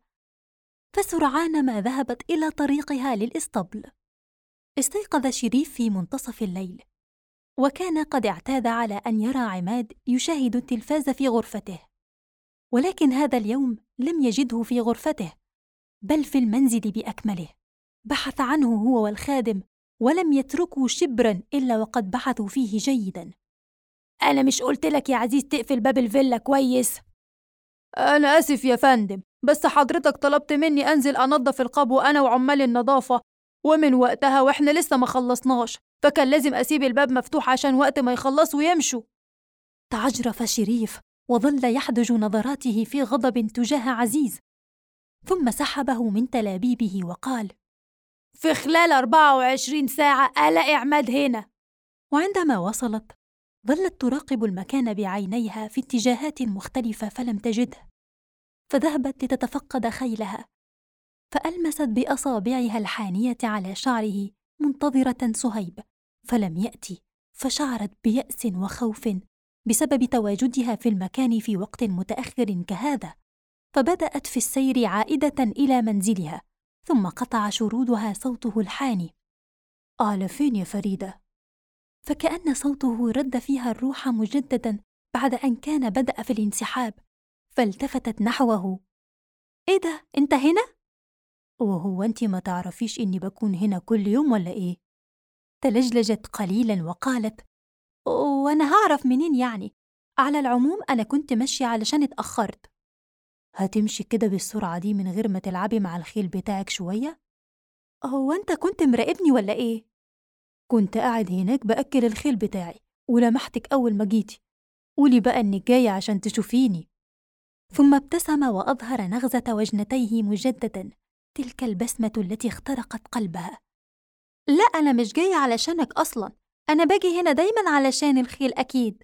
فسرعان ما ذهبت إلى طريقها للإسطبل. استيقظ شريف في منتصف الليل، وكان قد اعتاد على أن يرى عماد يشاهد التلفاز في غرفته، ولكن هذا اليوم لم يجده في غرفته بل في المنزل بأكمله. بحث عنه هو والخادم ولم يتركوا شبرا إلا وقد بحثوا فيه جيدا. أنا مش قلت لك يا عزيز تقفل باب الفيلا كويس؟ أنا آسف يا فندم، بس حضرتك طلبت مني أنزل أنظف القبو أنا وعمال النظافة، ومن وقتها وإحنا لسه ما خلصناش، فكان لازم أسيب الباب مفتوح عشان وقت ما يخلصوا يمشوا. تعجرف شريف وظل يحدج نظراته في غضب تجاه عزيز، ثم سحبه من تلابيبه وقال: في خلال 24 ساعة ألاقي عماد هنا. وعندما وصلت ظلت تراقب المكان بعينيها في اتجاهات مختلفة فلم تجده، فذهبت لتتفقد خيلها، فألمست بأصابعها الحانية على شعره منتظرة صهيب، فلم يأتي، فشعرت بيأس وخوف بسبب تواجدها في المكان في وقت متأخر كهذا، فبدأت في السير عائدة إلى منزلها، ثم قطع شرودها صوته الحاني: على فين يا فريدة؟ فكأن صوته رد فيها الروح مجددا بعد أن كان بدأ في الانسحاب، فالتفتت نحوه: إيه ده؟ أنت هنا؟ وهو أنت ما تعرفيش إني بكون هنا كل يوم ولا إيه؟ تلجلجت قليلا وقالت: وأنا هعرف منين يعني؟ على العموم أنا كنت ماشية علشان اتأخرت. هتمشي كده بالسرعة دي من غير ما تلعبي مع الخيل بتاعك شوية؟ هو أنت كنت مراقبني ولا إيه؟ كنت قاعد هناك بأكل الخيل بتاعي ولمحتك أول ما جيتي، قولي بقى إنك جاية عشان تشوفيني. ثم ابتسم وأظهر نغزة وجنتيه مجددا، تلك البسمة التي اخترقت قلبها. لا، أنا مش جاية علشانك أصلا، أنا باجي هنا دايما علشان الخيل أكيد.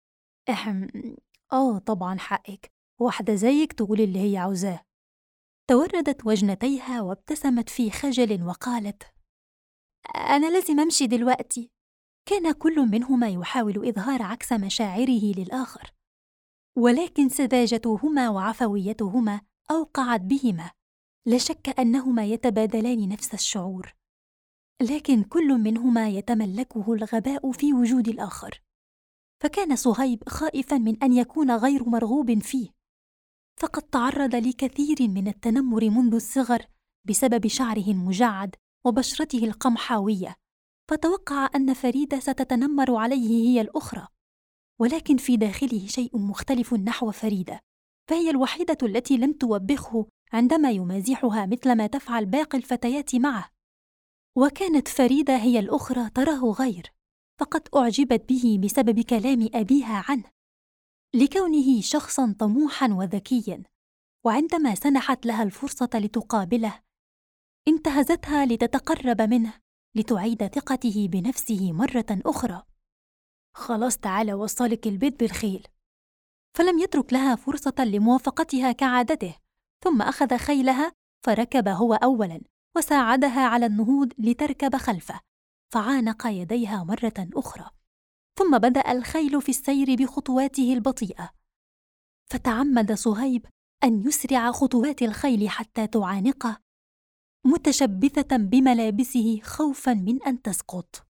طبعا حقك، واحدة زيك تقول اللي هي عاوزاه. توردت وجنتيها وابتسمت في خجل وقالت: أنا لازم أمشي دلوقتي. كان كل منهما يحاول إظهار عكس مشاعره للآخر، ولكن سذاجتهما وعفويتهما أوقعت بهما. لا شك أنهما يتبادلان نفس الشعور، لكن كل منهما يتملكه الغباء في وجود الآخر. فكان صهيب خائفا من أن يكون غير مرغوب فيه، فقد تعرض لكثير من التنمر منذ الصغر بسبب شعره المجعد وبشرته القمحاوية، فتوقع أن فريدة ستتنمر عليه هي الأخرى، ولكن في داخله شيء مختلف نحو فريدة، فهي الوحيدة التي لم توبخه عندما يمازحها مثل ما تفعل باقي الفتيات معه. وكانت فريدة هي الأخرى تراه غير، فقد أعجبت به بسبب كلام أبيها عنه، لكونه شخصاً طموحاً وذكياً، وعندما سنحت لها الفرصة لتقابله انتهزتها لتتقرب منه لتعيد ثقته بنفسه مرة أخرى. خلاص تعالى وصلك البيت بالخيل. فلم يترك لها فرصة لموافقتها كعادته، ثم أخذ خيلها فركب هو أولاً وساعدها على النهوض لتركب خلفه، فعانق يديها مرة أخرى، ثم بدأ الخيل في السير بخطواته البطيئة، فتعمد صهيب أن يسرع خطوات الخيل حتى تعانقه، متشبثة بملابسه خوفاً من أن تسقط.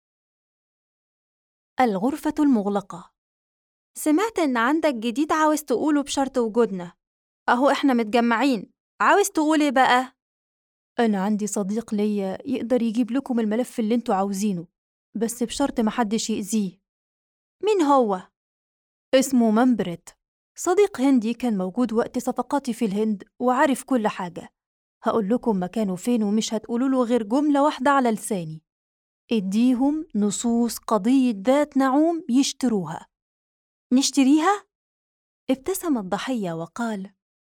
الغرفة المغلقة. سمعت إن عندك جديد عاوز تقوله بشرط وجودنا، أهو إحنا متجمعين، عاوز تقولي بقى؟ أنا عندي صديق ليا يقدر يجيب لكم الملف اللي انتوا عاوزينه، بس بشرط محدش يأذيه. مين هو؟ اسمه ممبرت، صديق هندي كان موجود وقت صفقاتي في الهند وعارف كل حاجة. هقول لكم مكانه فين ومش هتقولوا له غير جملة واحدة على لساني: اديهم نصوص قضية ذات نعوم يشتروها. نشتريها؟ ابتسم الضحية وقال: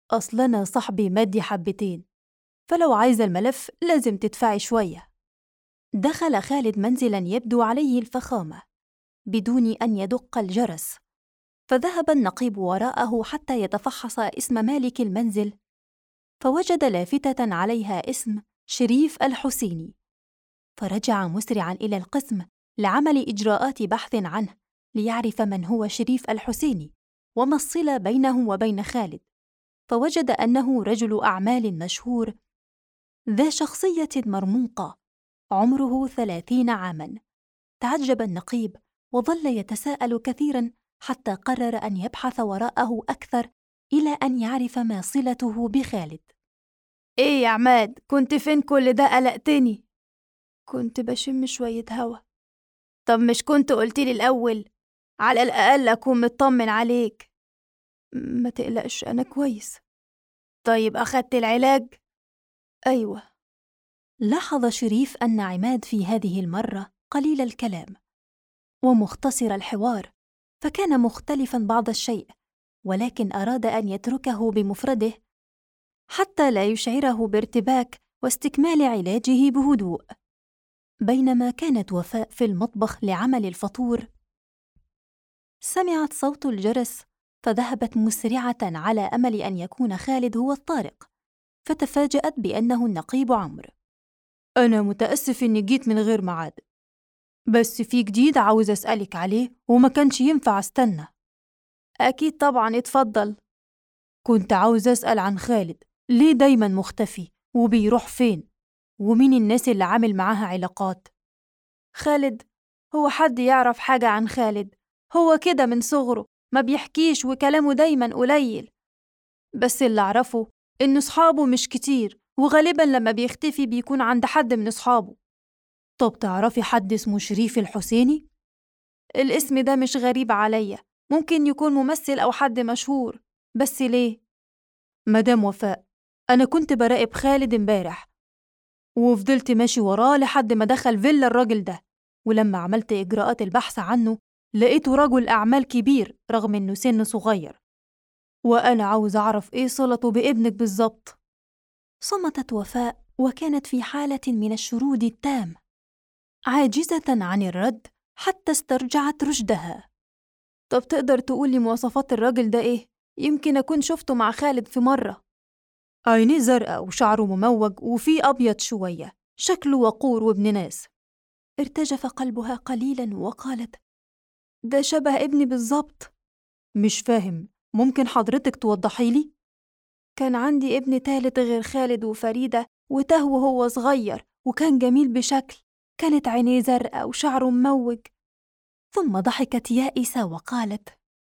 أصل أنا صاحبي مادي حبتين، فلو عايزة الملف لازم تدفعي شوية. دخل خالد منزلاً يبدو عليه الفخامة بدون أن يدق الجرس، فذهب النقيب وراءه حتى يتفحص اسم مالك المنزل، فوجد لافتة عليها اسم شريف الحسيني، فرجع مسرعاً إلى القسم لعمل إجراءات بحث عنه ليعرف من هو شريف الحسيني وما الصلة بينه وبين خالد، فوجد أنه رجل أعمال مشهور ذا شخصية مرموقة عمره 30 عاماً. تعجب النقيب وظل يتساءل كثيراً حتى قرر أن يبحث وراءه أكثر إلى أن يعرف ما صلته بخالد. إيه يا عماد، كنت فين كل ده؟ قلقتني. كنت بشم شوية هوا. طب مش كنت قلتلي الأول؟ على الأقل أكون مطمن عليك. ما تقلقش، أنا كويس. طيب أخدت العلاج؟ أيوة. لاحظ شريف أن عماد في هذه المرة قليل الكلام ومختصر الحوار، فكان مختلفاً بعض الشيء، ولكن أراد أن يتركه بمفرده حتى لا يشعره بارتباك واستكمال علاجه بهدوء. بينما كانت وفاء في المطبخ لعمل الفطور، سمعت صوت الجرس فذهبت مسرعة على أمل أن يكون خالد هو الطارق، فتفاجأت بأنه النقيب عمرو. أنا متأسف إني جيت من غير ميعاد، بس في جديد عاوز أسألك عليه وما كانش ينفع استنى. أكيد طبعاً، اتفضل. كنت عاوز أسأل عن خالد، ليه دايماً مختفي وبيروح فين؟ ومين الناس اللي عامل معاها علاقات؟ خالد؟ هو حد يعرف حاجة عن خالد؟ هو كده من صغره، ما بيحكيش وكلامه دايماً قليل. بس اللي أعرفه إن صحابه مش كتير، وغالباً لما بيختفي بيكون عند حد من صحابه. طب تعرفي حد اسمه شريف الحسيني؟ الاسم ده مش غريب عليا، ممكن يكون ممثل أو حد مشهور، بس ليه؟ مدام وفاء، أنا كنت براقب خالد امبارح وفضلت ماشي وراه لحد ما دخل فيلا الراجل ده، ولما عملت إجراءات البحث عنه لقيته رجل أعمال كبير رغم إنه سن صغير، وأنا عاوز أعرف إيه صلته بابنك بالظبط. صمتت وفاء وكانت في حالة من الشرود التام، عاجزة عن الرد حتى استرجعت رشدها. طب تقدر تقولي مواصفات الراجل ده إيه؟ يمكن أكون شفته مع خالد في مرة. عينيه زرقاء وشعره مموج وفيه أبيض شوية، شكله وقور وابن ناس. ارتجف قلبها قليلاً وقالت: ده شبه ابني بالظبط. مش فاهم، ممكن حضرتك توضحيلي؟ كان عندي ابن تالت غير خالد وفريدة، وتاه وهو صغير، وكان جميل بشكل، كانت عينيه زرقاء وشعره مموج. ثم ضحكت يائسة وقالت: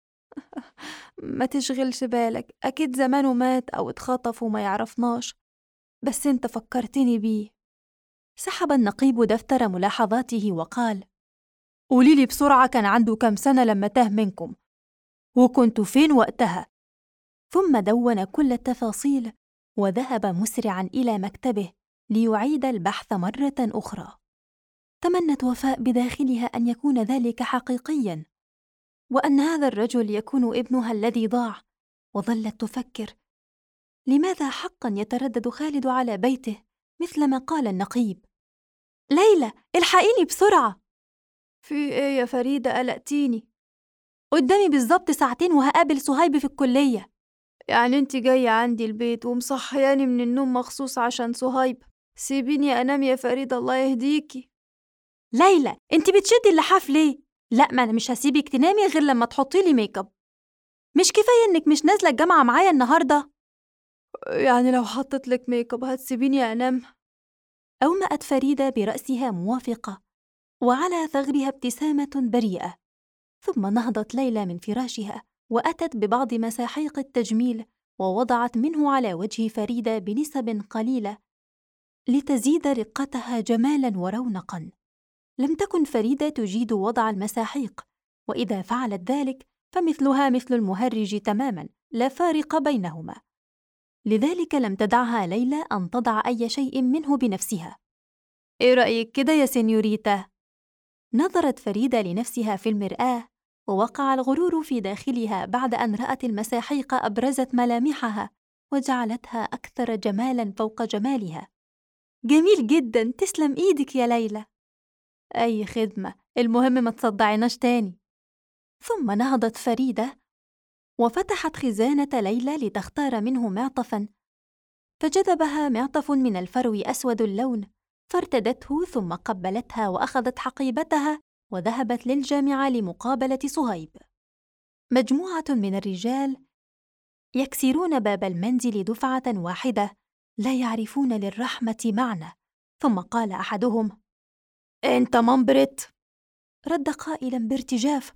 ما تشغلش بالك، أكيد زمانه مات أو اتخطف وما يعرفناش، بس انت فكرتني بيه. سحب النقيب دفتر ملاحظاته وقال: قوليلي بسرعة، كان عنده كام سنة لما تاه منكم؟ وكنتوا فين وقتها؟ ثم دون كل التفاصيل وذهب مسرعاً إلى مكتبه ليعيد البحث مرة أخرى. تمنت وفاء بداخلها أن يكون ذلك حقيقياً، وأن هذا الرجل يكون ابنها الذي ضاع، وظلت تفكر: لماذا حقاً يتردد خالد على بيته مثلما قال النقيب؟ ليلى، الحقيني بسرعة! في إيه يا فريدة؟ قلقتيني. قدامي بالظبط ساعتين وهقابل صهيب في الكلية. يعني انت جاية عندي البيت ومصحياني من النوم مخصوص عشان صهيب؟ سيبيني أنام يا فريدة، الله يهديكي. ليلى، انت بتشدي اللحاف ليه؟ لا، ما أنا مش هسيبك تنامي غير لما تحطي لي ميك اب. مش كفاية إنك مش نازلة الجامعة معايا النهاردة؟ يعني لو حطت لك ميك اب هتسيبيني أنام؟ أومأت فريدة برأسها موافقة، وعلى ثغرها ابتسامة بريئة. ثم نهضت ليلى من فراشها وأتت ببعض مساحيق التجميل ووضعت منه على وجه فريدة بنسب قليلة لتزيد رقتها جمالاً ورونقاً. لم تكن فريدة تجيد وضع المساحيق، وإذا فعلت ذلك فمثلها مثل المهرج تماماً، لا فارق بينهما. لذلك لم تدعها ليلى أن تضع أي شيء منه بنفسها. إيه رأيك كده يا سينيوريتا؟ نظرت فريدة لنفسها في المرآة، ووقع الغرور في داخلها بعد أن رأت المساحيق أبرزت ملامحها وجعلتها أكثر جمالاً فوق جمالها. جميل جداً، تسلم إيدك يا ليلى. أي خدمة، المهم ما تصدعيناش تاني. ثم نهضت فريدة وفتحت خزانة ليلى لتختار منه معطفاً، فجذبها معطف من الفرو أسود اللون، فارتدته ثم قبلتها وأخذت حقيبتها وذهبت للجامعة لمقابلة صهيب. مجموعة من الرجال يكسرون باب المنزل دفعة واحدة، لا يعرفون للرحمة معنى، ثم قال أحدهم: أنت منبرت؟ رد قائلاً بارتجاف: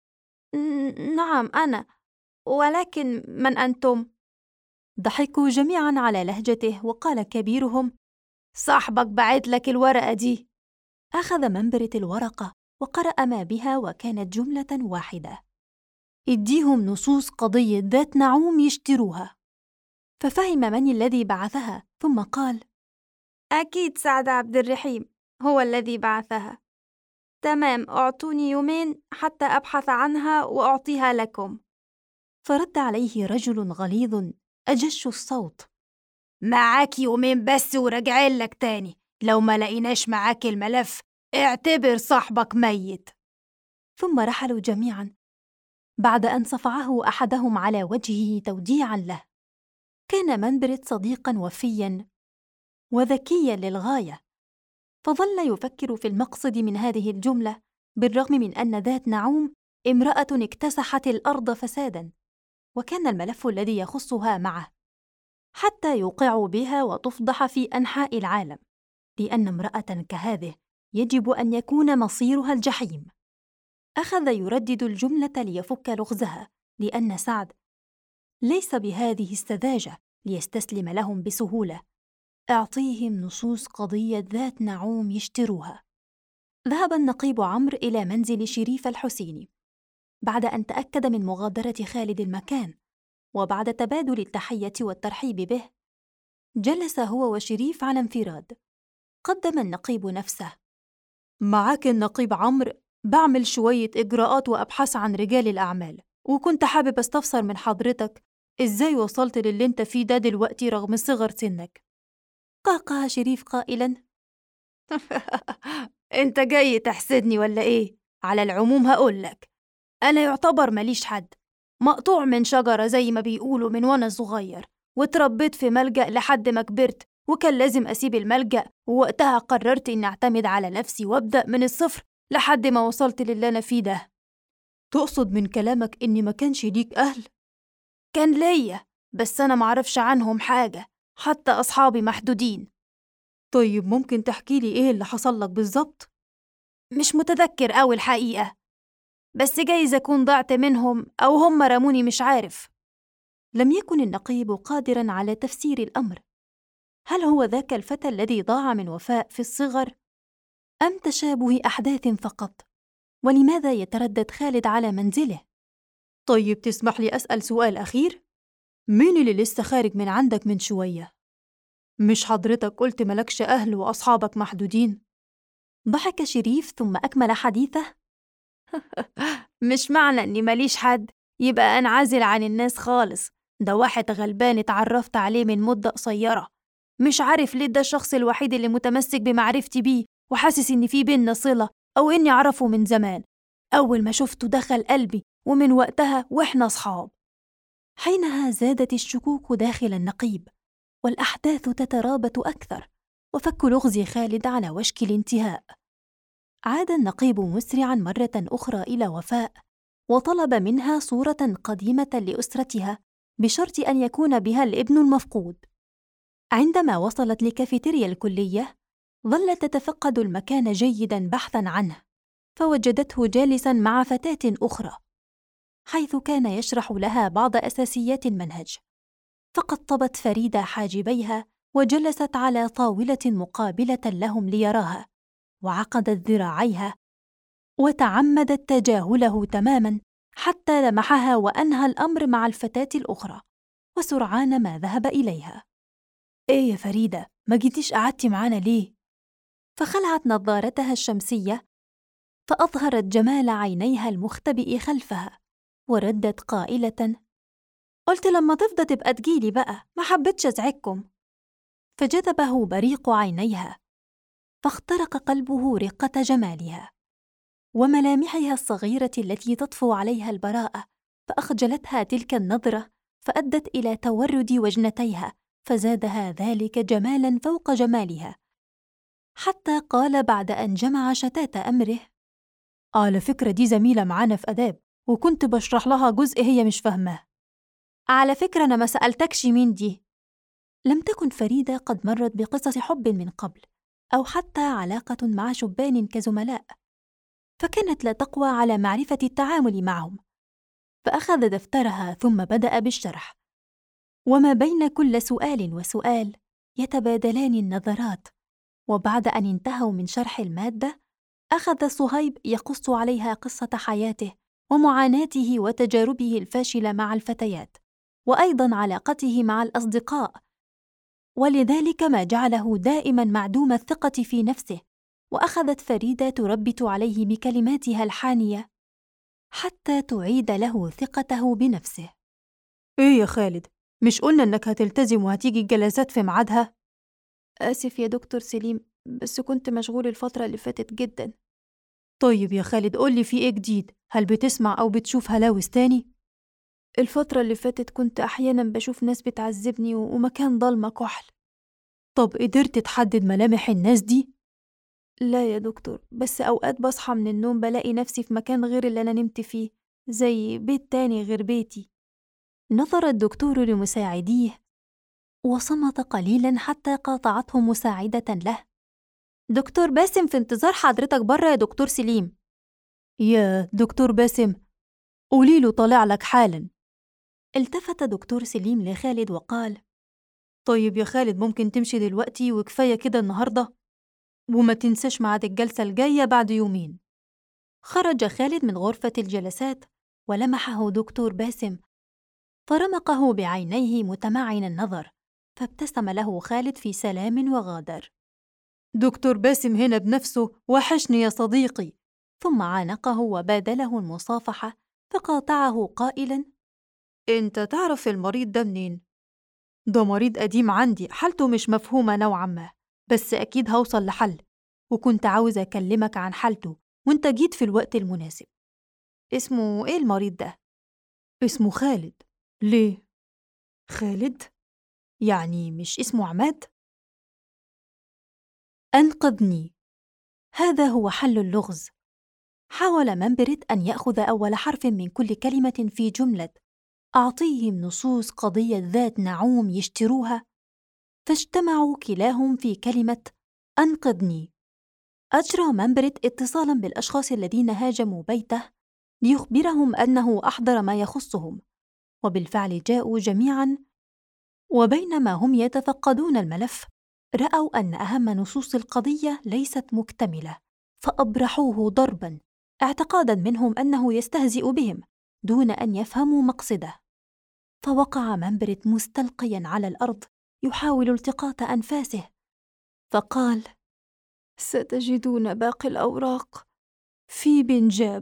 نعم أنا، ولكن من أنتم؟ ضحكوا جميعاً على لهجته، وقال كبيرهم: صاحبك بعت لك الورقة دي. أخذ منبرت الورقة وقرأ ما بها، وكانت جملة واحدة: اديهم نصوص قضية ذات نعوم يشتروها. ففهم من الذي بعثها، ثم قال: أكيد سعد عبد الرحيم هو الذي بعثها. تمام، أعطوني يومين حتى أبحث عنها وأعطيها لكم. فرد عليه رجل غليظ أجش الصوت: معاك يومين بس وراجعين لك تاني، لو ما لقيناش معاك الملف اعتبر صاحبك ميت. ثم رحلوا جميعا بعد أن صفعه أحدهم على وجهه توديعا له. كان منبرت صديقا وفيا وذكيا للغاية، فظل يفكر في المقصد من هذه الجملة، بالرغم من أن ذات نعوم امرأة اكتسحت الأرض فسادا، وكان الملف الذي يخصها معه، حتى يوقعوا بها وتفضح في أنحاء العالم، لأن امرأة كهذه يجب أن يكون مصيرها الجحيم. أخذ يردد الجملة ليفك لغزها، لأن سعد ليس بهذه السذاجة ليستسلم لهم بسهولة. أعطيهم نصوص قضية ذات نعوم يشتروها. ذهب النقيب عمرو إلى منزل شريف الحسيني بعد أن تأكد من مغادرة خالد المكان، وبعد تبادل التحية والترحيب به جلس هو وشريف على انفراد. قدم النقيب نفسه: معاك النقيب عمرو، بعمل شوية إجراءات وأبحث عن رجال الأعمال، وكنت حابب أستفسر من حضرتك إزاي وصلت للي أنت فيه ده دلوقتي رغم صغر سنك. قهقه شريف قائلاً: أنت جاي تحسدني ولا إيه؟ على العموم هقولك، أنا يعتبر ماليش حد، مقطوع من شجرة زي ما بيقولوا من وأنا صغير، واتربيت في ملجأ لحد ما كبرت، وكان لازم أسيب الملجأ، ووقتها قررت إني أعتمد على نفسي وأبدأ من الصفر لحد ما وصلت للي أنا فيه ده. تقصد من كلامك إن ما كانش ليك أهل؟ كان ليا، بس أنا معرفش عنهم حاجة، حتى أصحابي محدودين. طيب ممكن تحكيلي إيه اللي حصل لك بالظبط؟ مش متذكر أوي الحقيقة، بس جايز أكون ضعت منهم أو هم رموني، مش عارف. لم يكن النقيب قادراً على تفسير الأمر. هل هو ذاك الفتى الذي ضاع من وفاء في الصغر، أم تشابه أحداث فقط؟ ولماذا يتردد خالد على منزله؟ طيب تسمح لي أسأل سؤال أخير؟ مين اللي لسه خارج من عندك من شوية؟ مش حضرتك قلت ملكش أهل وأصحابك محدودين؟ ضحك شريف ثم أكمل حديثه: مش معنى إني ماليش حد يبقى أنعزل عن الناس خالص، ده واحد غلبان اتعرفت عليه من مدة قصيرة، مش عارف ليه ده الشخص الوحيد اللي متمسك بمعرفتي بيه وحاسس إن في بينا صلة أو إني أعرفه من زمان. أول ما شفته دخل قلبي، ومن وقتها وإحنا أصحاب. حينها زادت الشكوك داخل النقيب، والأحداث تترابط أكثر، وفك لغز خالد على وشك الانتهاء. عاد النقيب مسرعاً مرة أخرى إلى وفاء، وطلب منها صورة قديمة لأسرتها بشرط أن يكون بها الابن المفقود. عندما وصلت لكافيتيريا الكلية، ظلت تتفقد المكان جيداً بحثاً عنه، فوجدته جالساً مع فتاة أخرى، حيث كان يشرح لها بعض أساسيات المنهج. فقطبت فريدة حاجبيها وجلست على طاولة مقابلة لهم ليراها، وعقدت ذراعيها وتعمدت تجاهله تماماً حتى لمحها وأنهى الأمر مع الفتاة الأخرى، وسرعان ما ذهب إليها. إيه يا فريدة، ما جيتيش قعدتي معانا ليه؟ فخلعت نظارتها الشمسية فأظهرت جمال عينيها المختبئ خلفها، وردت قائلة: قلت لما تفضى تبقى تجيلي بقى، ما حبيتش أزعجكم. فجذبه بريق عينيها، فاخترق قلبه رقة جمالها وملامحها الصغيرة التي تطفو عليها البراءة، فأخجلتها تلك النظرة، فأدت إلى تورد وجنتيها، فزادها ذلك جمالاً فوق جمالها، حتى قال بعد أن جمع شتات أمره: على فكرة دي زميلة معانا في آداب، وكنت بشرح لها جزء هي مش فاهماه. على فكرة أنا ما سألتكش مين دي. لم تكن فريدة قد مرت بقصص حب من قبل، أو حتى علاقة مع شبان كزملاء، فكانت لا تقوى على معرفة التعامل معهم، فأخذ دفترها ثم بدأ بالشرح، وما بين كل سؤال وسؤال يتبادلان النظرات، وبعد أن انتهوا من شرح المادة أخذ صهيب يقص عليها قصة حياته ومعاناته وتجاربه الفاشلة مع الفتيات، وأيضاً علاقته مع الأصدقاء، ولذلك ما جعله دائماً معدوم الثقة في نفسه، وأخذت فريدة تربت عليه بكلماتها الحانية حتى تعيد له ثقته بنفسه. إيه يا خالد، مش قلنا إنك هتلتزم وهتيجي الجلسات في ميعادها؟ آسف يا دكتور سليم، بس كنت مشغول الفترة اللي فاتت جداً. طيب يا خالد قولي في إيه جديد؟ هل بتسمع أو بتشوف هلاوس تاني؟ الفترة اللي فاتت كنت أحياناً بشوف ناس بتعذبني ومكان ضلمة كحل. طب قدرت تحدد ملامح الناس دي؟ لا يا دكتور، بس أوقات بصحى من النوم بلاقي نفسي في مكان غير اللي أنا نمت فيه، زي بيت تاني غير بيتي. نظر الدكتور لمساعديه وصمت قليلاً حتى قاطعته مساعدة له: دكتور باسم في انتظار حضرتك بره يا دكتور سليم. يا دكتور باسم، قوليله طالع لك حالاً. التفت دكتور سليم لخالد وقال: طيب يا خالد ممكن تمشي دلوقتي وكفاية كده النهاردة، وما تنساش ميعاد الجلسة الجاية بعد يومين. خرج خالد من غرفة الجلسات ولمحه دكتور باسم، فرمقه بعينيه متمعن النظر، فابتسم له خالد في سلام وغادر. دكتور باسم هنا بنفسه، وحشني يا صديقي. ثم عانقه وبادله المصافحة، فقاطعه قائلاً: انت تعرف المريض ده منين؟ ده مريض قديم عندي، حالته مش مفهومة نوعا ما، بس أكيد هوصل لحل، وكنت عاوزة أكلمك عن حالته وانت جيت في الوقت المناسب. اسمه ايه المريض ده؟ اسمه خالد. ليه؟ خالد؟ يعني مش اسمه عماد؟ أنقذني، هذا هو حل اللغز. حاول ممبرت أن يأخذ أول حرف من كل كلمة في جملة أعطيهم نصوص قضية ذات نعوم يشتروها، فاجتمعوا كلاهم في كلمة أنقذني. أجرى ممبرت اتصالاً بالأشخاص الذين هاجموا بيته ليخبرهم أنه أحضر ما يخصهم، وبالفعل جاءوا جميعاً، وبينما هم يتفقدون الملف رأوا أن أهم نصوص القضية ليست مكتملة، فأبرحوه ضرباً اعتقاداً منهم أنه يستهزئ بهم دون أن يفهموا مقصده. فوقع ممبرت مستلقياً على الأرض يحاول التقاط أنفاسه، فقال: ستجدون باقي الأوراق في بنجاب.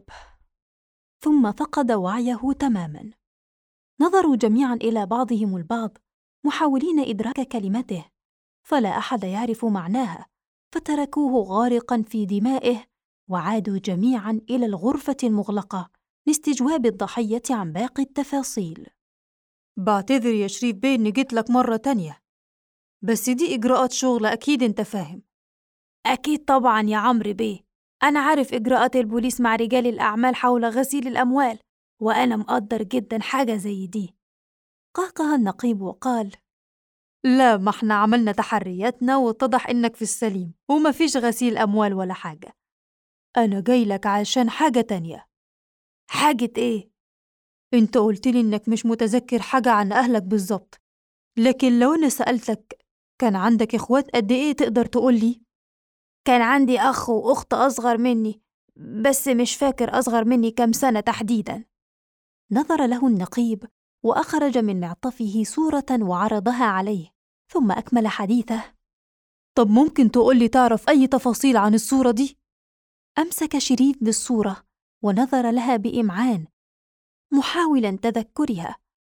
ثم فقد وعيه تماماً. نظروا جميعاً إلى بعضهم البعض محاولين إدراك كلمته، فلا أحد يعرف معناها، فتركوه غارقاً في دمائه، وعادوا جميعاً إلى الغرفة المغلقة لاستجواب الضحية عن باقي التفاصيل. بعتذر يا شريف بيه إني جيت لك مرة تانية، بس دي إجراءات شغل أكيد أنت فاهم. أكيد طبعاً يا عمرو بيه، أنا عارف إجراءات البوليس مع رجال الأعمال حول غسيل الأموال، وأنا مقدر جداً حاجة زي دي. قهقه النقيب وقال: لا، ما احنا عملنا تحرياتنا واتضح إنك في السليم وما فيش غسيل أموال ولا حاجة. أنا جاي لك عشان حاجة تانية. حاجة إيه؟ أنت قلتلي إنك مش متذكر حاجة عن أهلك بالظبط، لكن لو أنا سألتك كان عندك إخوات قد إيه تقدر تقولي؟ كان عندي أخ وأخت أصغر مني، بس مش فاكر أصغر مني كم سنة تحديداً. نظر له النقيب وأخرج من معطفه صورة وعرضها عليه، ثم أكمل حديثه: طب ممكن تقولي تعرف أي تفاصيل عن الصورة دي؟ أمسك شريف بالصورة ونظر لها بإمعان محاولاً تذكرها،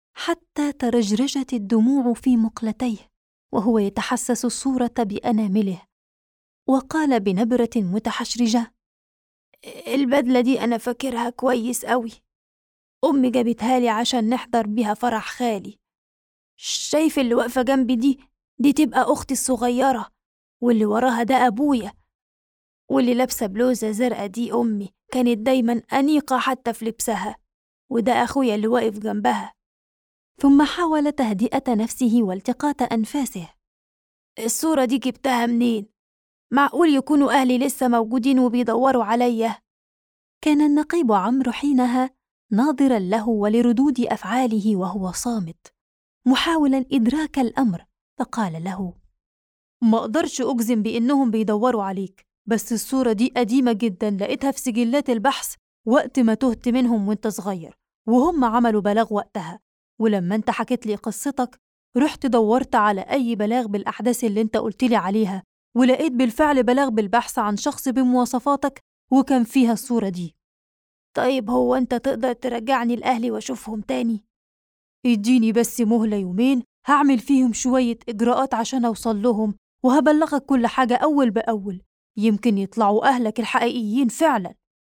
حتى ترجرجت الدموع في مقلتيه وهو يتحسس الصورة بأنامله، وقال بنبرة متحشرجة: البدلة دي أنا فاكرها كويس قوي، أمي جابتها لي عشان نحضر بيها فرح خالي. شايف اللي واقفة جنبي دي تبقى أختي الصغيرة، واللي وراها ده أبويا، واللي لابسة بلوزة زرقاء دي أمي، كانت دايما أنيقة حتى في لبسها، وده أخويا اللي واقف جنبها. ثم حاول تهدئة نفسه والتقاط أنفاسه. الصورة دي جبتها منين؟ معقول يكونوا أهلي لسه موجودين وبيدوروا عليا؟ كان النقيب عمرو حينها ناظرا له ولردود أفعاله وهو صامت، محاولا إدراك الأمر، فقال له: ما أقدرش أجزم بإنهم بيدوروا عليك، بس الصورة دي قديمة جدا، لقيتها في سجلات البحث وقت ما تهت منهم وانت صغير، وهم عملوا بلاغ وقتها. ولما انت حكيت لي قصتك رحت دورت على أي بلاغ بالأحداث اللي انت قلتلي عليها، ولقيت بالفعل بلاغ بالبحث عن شخص بمواصفاتك وكان فيها الصورة دي. طيب هو انت تقدر ترجعني لأهلي واشوفهم تاني؟ اديني بس مهلة يومين، هعمل فيهم شوية إجراءات عشان أوصل لهم، وهبلغك كل حاجة أول بأول، يمكن يطلعوا أهلك الحقيقيين فعلا.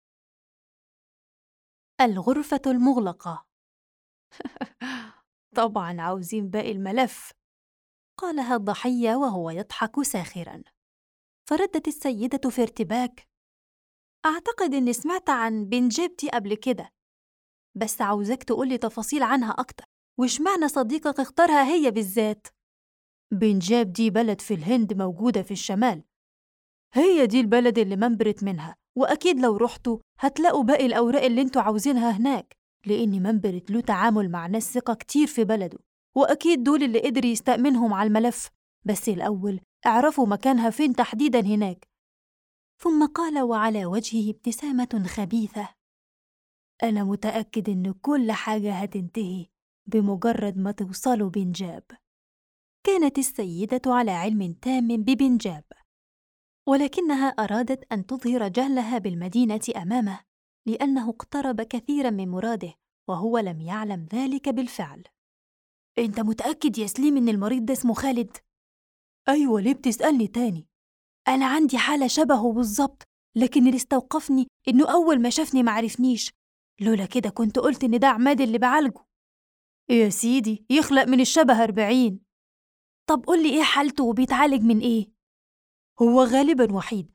الغرفة المغلقة. طبعا عاوزين باقي الملف، قالها الضحية وهو يضحك ساخرا. فردت السيدة في ارتباك: أعتقد إني سمعت عن بنجاب دي قبل كده، بس عاوزاك تقولي تفاصيل عنها أكتر، واشمعنى صديقك اختارها هي بالذات؟ بنجاب دي بلد في الهند موجودة في الشمال، هي دي البلد اللي منبرت منها، وأكيد لو رحتوا هتلاقوا باقي الأوراق اللي انتوا عاوزينها هناك، لأن منبرت له تعامل مع ناس ثقة كتير في بلده، وأكيد دول اللي قدر يستأمنهم على الملف. بس الأول اعرفوا مكانها فين تحديدا هناك. ثم قال وعلى وجهه ابتسامة خبيثة: أنا متأكد إن كل حاجة هتنتهي بمجرد ما توصلوا بنجاب. كانت السيدة على علم تام ببنجاب، ولكنها أرادت أن تظهر جهلها بالمدينة أمامه، لأنه اقترب كثيرا من مراده وهو لم يعلم ذلك بالفعل. أنت متأكد يا سليم إن المريض ده اسمه خالد؟ أيوة، ليه بتسألني تاني؟ أنا عندي حالة شبهه بالظبط، لكن اللي استوقفني إنه أول ما شافني معرفنيش، لولا كده كنت قلت إن ده عماد اللي بعالجه. يا سيدي، يخلق من الشبه 40. طب قولي إيه حالته وبيتعالج من إيه؟ هو غالبا وحيد،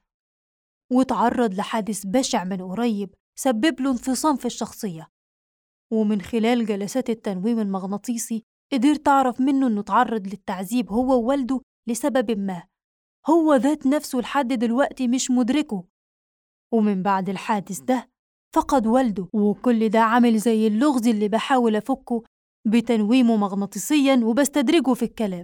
وتعرض لحادث بشع من قريب سبب له انفصام في الشخصية، ومن خلال جلسات التنويم المغناطيسي قدرت أعرف منه إنه تعرض للتعذيب هو ووالده لسبب ما هو ذات نفسه لحد دلوقتي مش مدركه. ومن بعد الحادث ده فقد والده، وكل ده عامل زي اللغز اللي بحاول أفكه بتنويمه مغناطيسيا وبستدرجه في الكلام.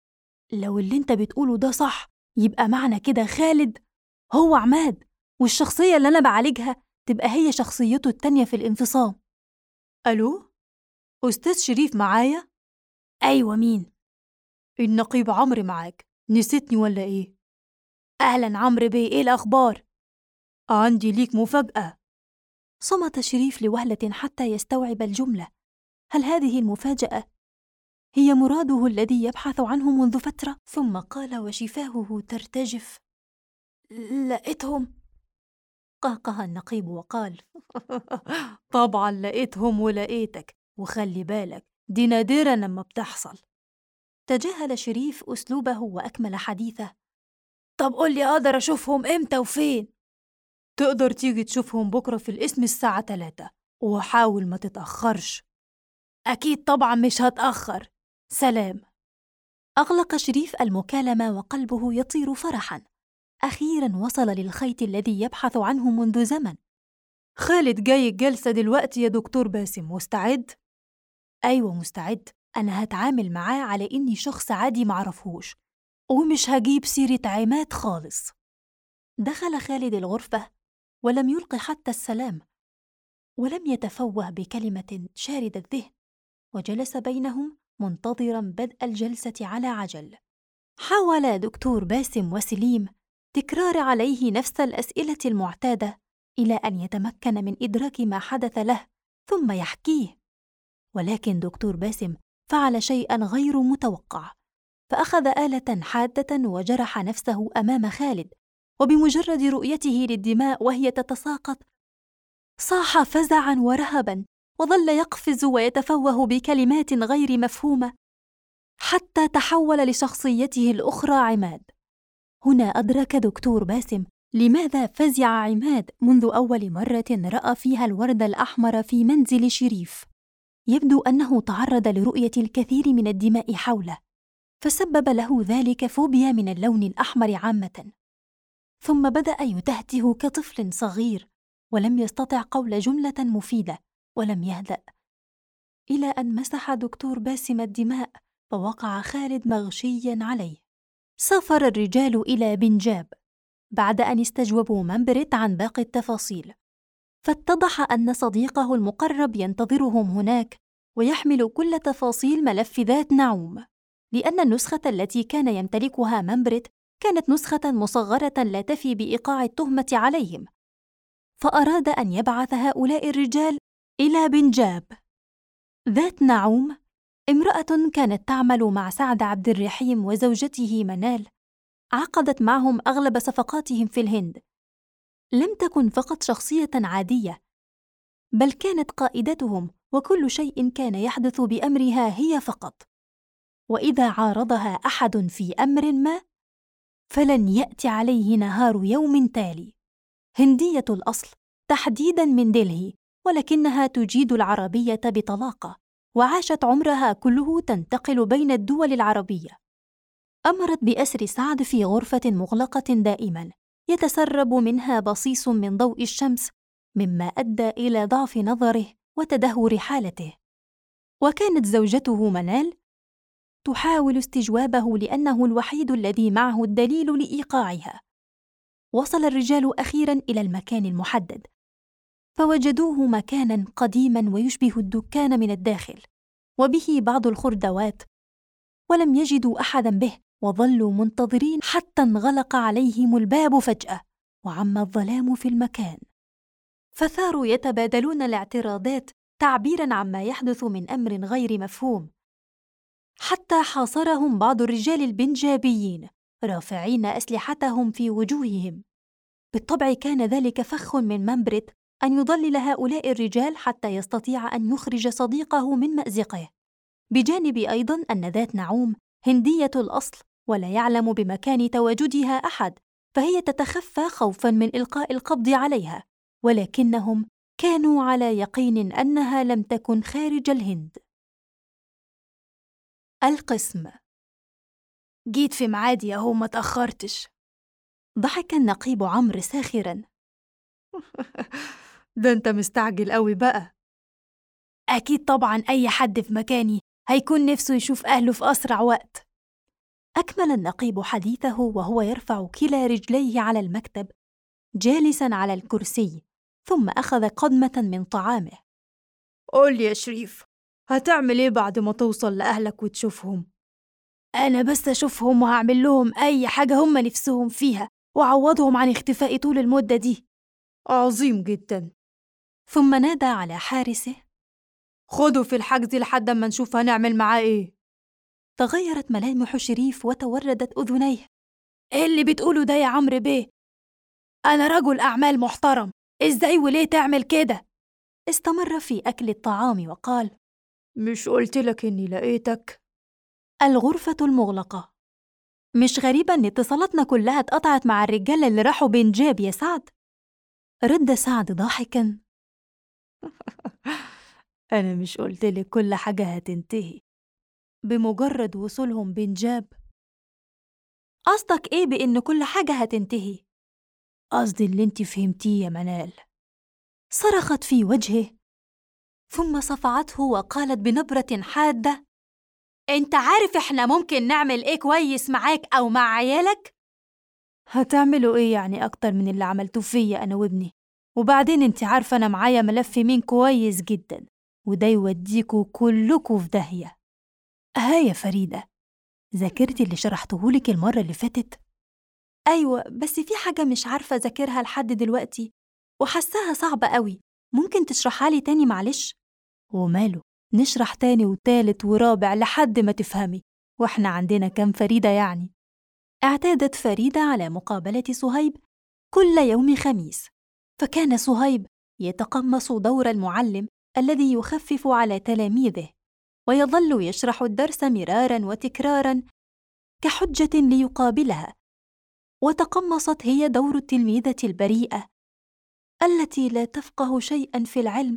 لو اللي انت بتقوله ده صح، يبقى معنى كده خالد هو عماد، والشخصية اللي أنا بعالجها تبقى هي شخصيته التانية في الانفصام. ألو؟ أستاذ شريف معايا؟ أيوة، مين؟ النقيب عمرو معاك، نسيتني ولا إيه؟ أهلا عمرو بيه، إيه الأخبار؟ عندي ليك مفاجأة. صمت شريف لوهلة حتى يستوعب الجملة. هل هذه المفاجأة هي مراده الذي يبحث عنه منذ فترة؟ ثم قال وشفاهه ترتجف: لقيتهم. قهقه النقيب وقال: طبعا لقيتهم ولقيتك، وخلي بالك دي نادرة لما بتحصل. تجاهل شريف أسلوبه وأكمل حديثه: طب قولي أقدر أشوفهم إمتى وفين؟ تقدر تيجي تشوفهم بكرة في القسم الساعة 3، وحاول ما تتأخرش. أكيد طبعا مش هتأخر، سلام. أغلق شريف المكالمة وقلبه يطير فرحاً. أخيراً وصل للخيط الذي يبحث عنه منذ زمن. خالد جاي الجلسة دلوقتي يا دكتور باسم، مستعد؟ أيوة مستعد، أنا هتعامل معاه على إني شخص عادي معرفهوش، ومش هجيب سيرة عماد خالص. دخل خالد الغرفة ولم يلق حتى السلام، ولم يتفوه بكلمة شارد الذهن، وجلس بينهم منتظراً بدء الجلسة على عجل. حاول دكتور باسم وسليم تكرار عليه نفس الأسئلة المعتادة إلى أن يتمكن من إدراك ما حدث له ثم يحكيه. ولكن دكتور باسم فعل شيئاً غير متوقع، فأخذ آلة حادة وجرح نفسه أمام خالد، وبمجرد رؤيته للدماء وهي تتساقط صاح فزعاً ورهباً، وظل يقفز ويتفوه بكلمات غير مفهومة حتى تحول لشخصيته الأخرى عماد. هنا أدرك دكتور باسم لماذا فزع عماد منذ أول مرة رأى فيها الورد الأحمر في منزل شريف. يبدو أنه تعرض لرؤية الكثير من الدماء حوله، فسبب له ذلك فوبيا من اللون الأحمر عامة. ثم بدأ يتهته كطفل صغير، ولم يستطع قول جملة مفيدة، ولم يهدأ إلى أن مسح دكتور باسم الدماء، فوقع خالد مغشياً عليه. سافر الرجال إلى بنجاب بعد أن استجوبوا منبرت عن باقي التفاصيل، فاتضح أن صديقه المقرب ينتظرهم هناك ويحمل كل تفاصيل ملف ذات نعوم، لأن النسخة التي كان يمتلكها منبرت كانت نسخة مصغرة لا تفي بإيقاع التهمة عليهم، فأراد أن يبعث هؤلاء الرجال إلى بنجاب. ذات نعوم امرأة كانت تعمل مع سعد عبد الرحيم وزوجته منال، عقدت معهم أغلب صفقاتهم في الهند. لم تكن فقط شخصية عادية، بل كانت قائدتهم، وكل شيء كان يحدث بأمرها هي فقط، وإذا عارضها أحد في أمر ما فلن يأتي عليه نهار يوم تالي. هندية الأصل، تحديداً من دلهي، ولكنها تجيد العربية بطلاقة، وعاشت عمرها كله تنتقل بين الدول العربية. أمرت بأسر سعد في غرفة مغلقة دائماً يتسرب منها بصيص من ضوء الشمس، مما أدى إلى ضعف نظره وتدهور حالته. وكانت زوجته منال تحاول استجوابه لأنه الوحيد الذي معه الدليل لإيقاعها. وصل الرجال أخيراً إلى المكان المحدد، فوجدوه مكاناً قديماً ويشبه الدكان من الداخل، وبه بعض الخردوات، ولم يجدوا أحداً به، وظلوا منتظرين حتى انغلق عليهم الباب فجأة، وعم الظلام في المكان. فثاروا يتبادلون الاعتراضات تعبيراً عما يحدث من أمر غير مفهوم، حتى حاصرهم بعض الرجال البنجابيين رافعين أسلحتهم في وجوههم. بالطبع كان ذلك فخ من منبرت أن يضلل هؤلاء الرجال حتى يستطيع أن يخرج صديقه من مأزقه، بجانب أيضاً أن ذات نعوم هندية الأصل ولا يعلم بمكان تواجدها أحد، فهي تتخفى خوفاً من إلقاء القبض عليها، ولكنهم كانوا على يقين أنها لم تكن خارج الهند. القسم. جيت في معادي أهو، ما تأخرتش. ضحك النقيب عمرو ساخراً. ده أنت مستعجل قوي بقى. أكيد طبعاً، أي حد في مكاني هيكون نفسه يشوف أهله في أسرع وقت. أكمل النقيب حديثه وهو يرفع كلا رجليه على المكتب جالساً على الكرسي، ثم أخذ قدمة من طعامه. قول لي يا شريف، هتعمل إيه بعد ما توصل لأهلك وتشوفهم؟ أنا بس أشوفهم وهعمل لهم أي حاجة هم نفسهم فيها، وأعوضهم عن اختفائي طول المدة دي. عظيم جدا. ثم نادى على حارسه: خده في الحجز لحد ما نشوف هنعمل معاه إيه. تغيرت ملامح شريف وتوردت أذنيه. إيه اللي بتقوله ده يا عمرو بيه؟ أنا رجل أعمال محترم، إزاي وليه تعمل كده؟ استمر في أكل الطعام وقال: مش قلتلك إني لقيتك؟ الغرفة المغلقة. مش غريبة إن اتصالاتنا كلها اتقطعت مع الرجالة اللي راحوا بنجاب يا سعد؟ رد سعد ضاحكاً: أنا مش قلتلك كل حاجة هتنتهي بمجرد وصولهم بنجاب؟ قصدك إيه بإن كل حاجة هتنتهي؟ قصدي اللي انتي فهمتيه يا منال. صرخت في وجهه، ثم صفعته وقالت بنبرة حادة: أنت عارف إحنا ممكن نعمل إيه كويس معاك أو مع عيالك؟ هتعملوا إيه يعني أكتر من اللي عملتوه فيا أنا وابني؟ وبعدين انتي عارفة أنا معايا ملف مين كويس جدا، وده يوديكوا كلكوا في داهية. يا فريدة، ذاكرتي اللي شرحتهولك المرة اللي فاتت؟ أيوة، بس في حاجة مش عارفة ذاكرها لحد دلوقتي وحساها صعبة قوي، ممكن تشرحها لي تاني معلش؟ وماله، نشرح تاني وتالت ورابع لحد ما تفهمي، وإحنا عندنا كام فريدة يعني؟ اعتادت فريدة على مقابلة صهيب كل يوم خميس، فكان صهيب يتقمص دور المعلم الذي يخفف على تلاميذه ويظل يشرح الدرس مراراً وتكراراً كحجة ليقابلها، وتقمصت هي دور التلميذة البريئة التي لا تفقه شيئاً في العلم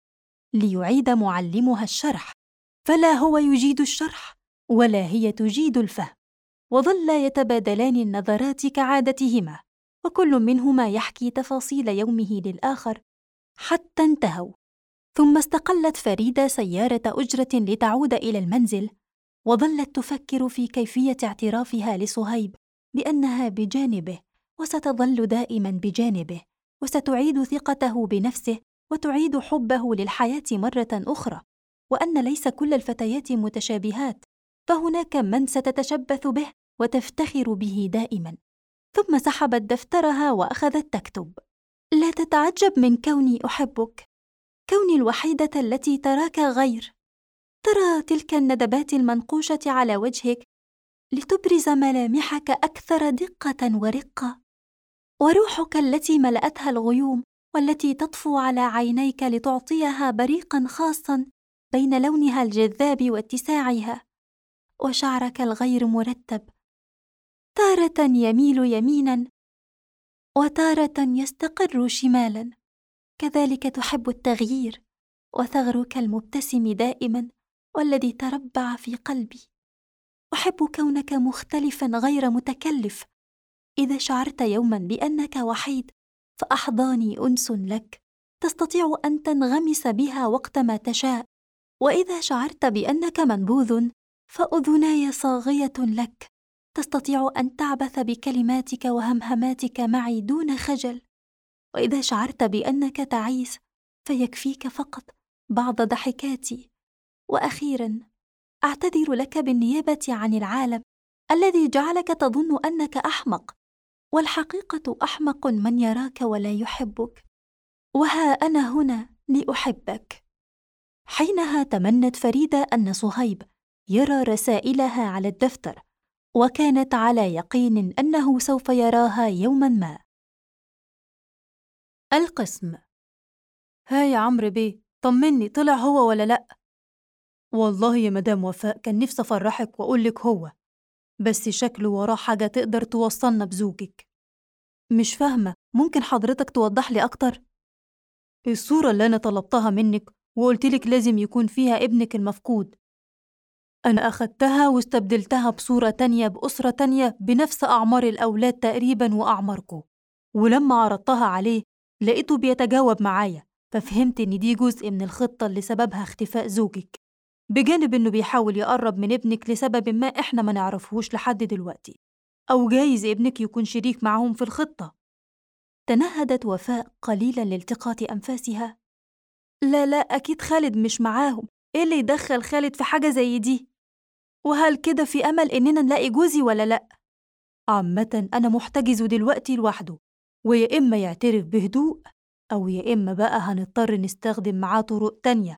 ليعيد معلمها الشرح، فلا هو يجيد الشرح ولا هي تجيد الفهم، وظلا يتبادلان النظرات كعادتهما، وكل منهما يحكي تفاصيل يومه للآخر حتى انتهوا. ثم استقلت فريدة سيارة أجرة لتعود إلى المنزل، وظلت تفكر في كيفية اعترافها لصهيب بأنها بجانبه وستظل دائما بجانبه، وستعيد ثقته بنفسه وتعيد حبه للحياة مرة أخرى، وأن ليس كل الفتيات متشابهات، فهناك من ستتشبث به وتفتخر به دائما. ثم سحبت دفترها وأخذت تكتب: لا تتعجب من كوني أحبك، كوني الوحيدة التي تراك غير. ترى تلك الندبات المنقوشة على وجهك لتبرز ملامحك أكثر دقة ورقة، وروحك التي ملأتها الغيوم والتي تطفو على عينيك لتعطيها بريقا خاصا بين لونها الجذاب واتساعها، وشعرك الغير مرتب تارة يميل يمينا وتارة يستقر شمالا، كذلك تحب التغيير، وثغرك المبتسم دائما والذي تربع في قلبي. أحب كونك مختلفا غير متكلف، إذا شعرت يوما بأنك وحيد فأحضاني أنس لك تستطيع أن تنغمس بها وقت ما تشاء، وإذا شعرت بأنك منبوذ فأذناي صاغية لك تستطيع أن تعبث بكلماتك وهمهماتك معي دون خجل، وإذا شعرت بأنك تعيس فيكفيك فقط بعض ضحكاتي. وأخيرا أعتذر لك بالنيابة عن العالم الذي جعلك تظن أنك أحمق، والحقيقة أحمق من يراك ولا يحبك، وها أنا هنا لأحبك. حينها تمنت فريدة أن صهيب يرى رسائلها على الدفتر، وكانت على يقين أنه سوف يراها يوما ما. القسم: ها يا عمرو بيه، طمني، طلع هو ولا لأ؟ والله يا مدام وفاء كان نفسي أفرحك وأقولك هو، بس شكله وراه حاجة تقدر توصلنا بزوجك. مش فاهمة، ممكن حضرتك توضح لي أكتر؟ الصورة اللي أنا طلبتها منك وقلتلك لازم يكون فيها ابنك المفقود، أنا أخدتها واستبدلتها بصورة تانية بأسرة تانية بنفس أعمار الأولاد تقريبا وأعماركم، ولما عرضتها عليه لقيته بيتجاوب معايا، ففهمت إن دي جزء من الخطة اللي سببها اختفاء زوجك، بجانب إنه بيحاول يقرب من ابنك لسبب ما إحنا ما نعرفهوش لحد دلوقتي، أو جايز ابنك يكون شريك معهم في الخطة. تنهدت وفاء قليلا لالتقاط أنفاسها. لا أكيد خالد مش معاهم، إيه اللي يدخل خالد في حاجة زي دي؟ وهل كده في أمل إننا نلاقي جوزي ولا لأ؟ عامة أنا محتجز دلوقتي لوحده، ويا إما يعترف بهدوء أو يا إما بقى هنضطر نستخدم معاه طرق تانية،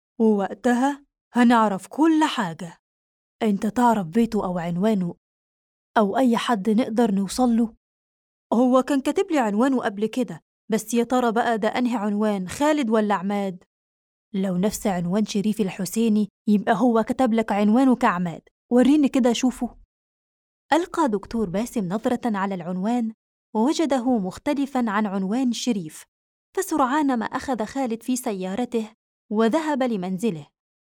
ووقتها هنعرف كل حاجة. أنت تعرف بيته أو عنوانه أو أي حد نقدر نوصله؟ هو كان كاتب لي عنوانه قبل كده، بس يا ترى بقى ده أنهي عنوان، خالد ولا عماد؟ لو نفس عنوان شريف الحسيني يبقى هو كتب لك عنوانه كعماد، وريني كده شوفه. ألقى دكتور باسم نظرة على العنوان ووجده مختلفاً عن عنوان شريف، فسرعان ما أخذ خالد في سيارته وذهب لمنزله،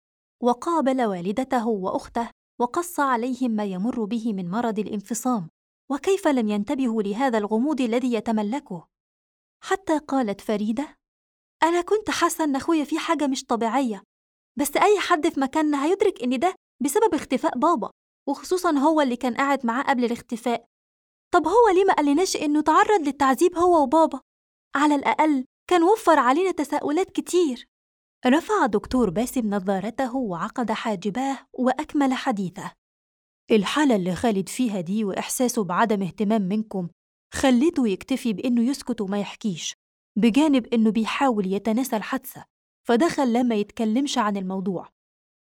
وقابل والدته وأخته وقص عليهم ما يمر به من مرض الانفصام، وكيف لم ينتبهوا لهذا الغموض الذي يتملكه. حتى قالت فريدة: أنا كنت حاسة إن أخويا في حاجة مش طبيعية، بس أي حد في مكاننا هيدرك إن ده بسبب اختفاء بابا، وخصوصاً هو اللي كان قاعد معاه قبل الاختفاء. طب هو ليه ما قالناش إنه تعرض للتعذيب هو وبابا؟ على الأقل كان وفر علينا تساؤلات كتير. رفع دكتور باسم نظارته وعقد حاجباه وأكمل حديثه: الحالة اللي خالد فيها دي وإحساسه بعدم اهتمام منكم خليته يكتفي بإنه يسكت وما يحكيش، بجانب إنه بيحاول يتناسى الحادثة، فده خلاه ما يتكلمش عن الموضوع،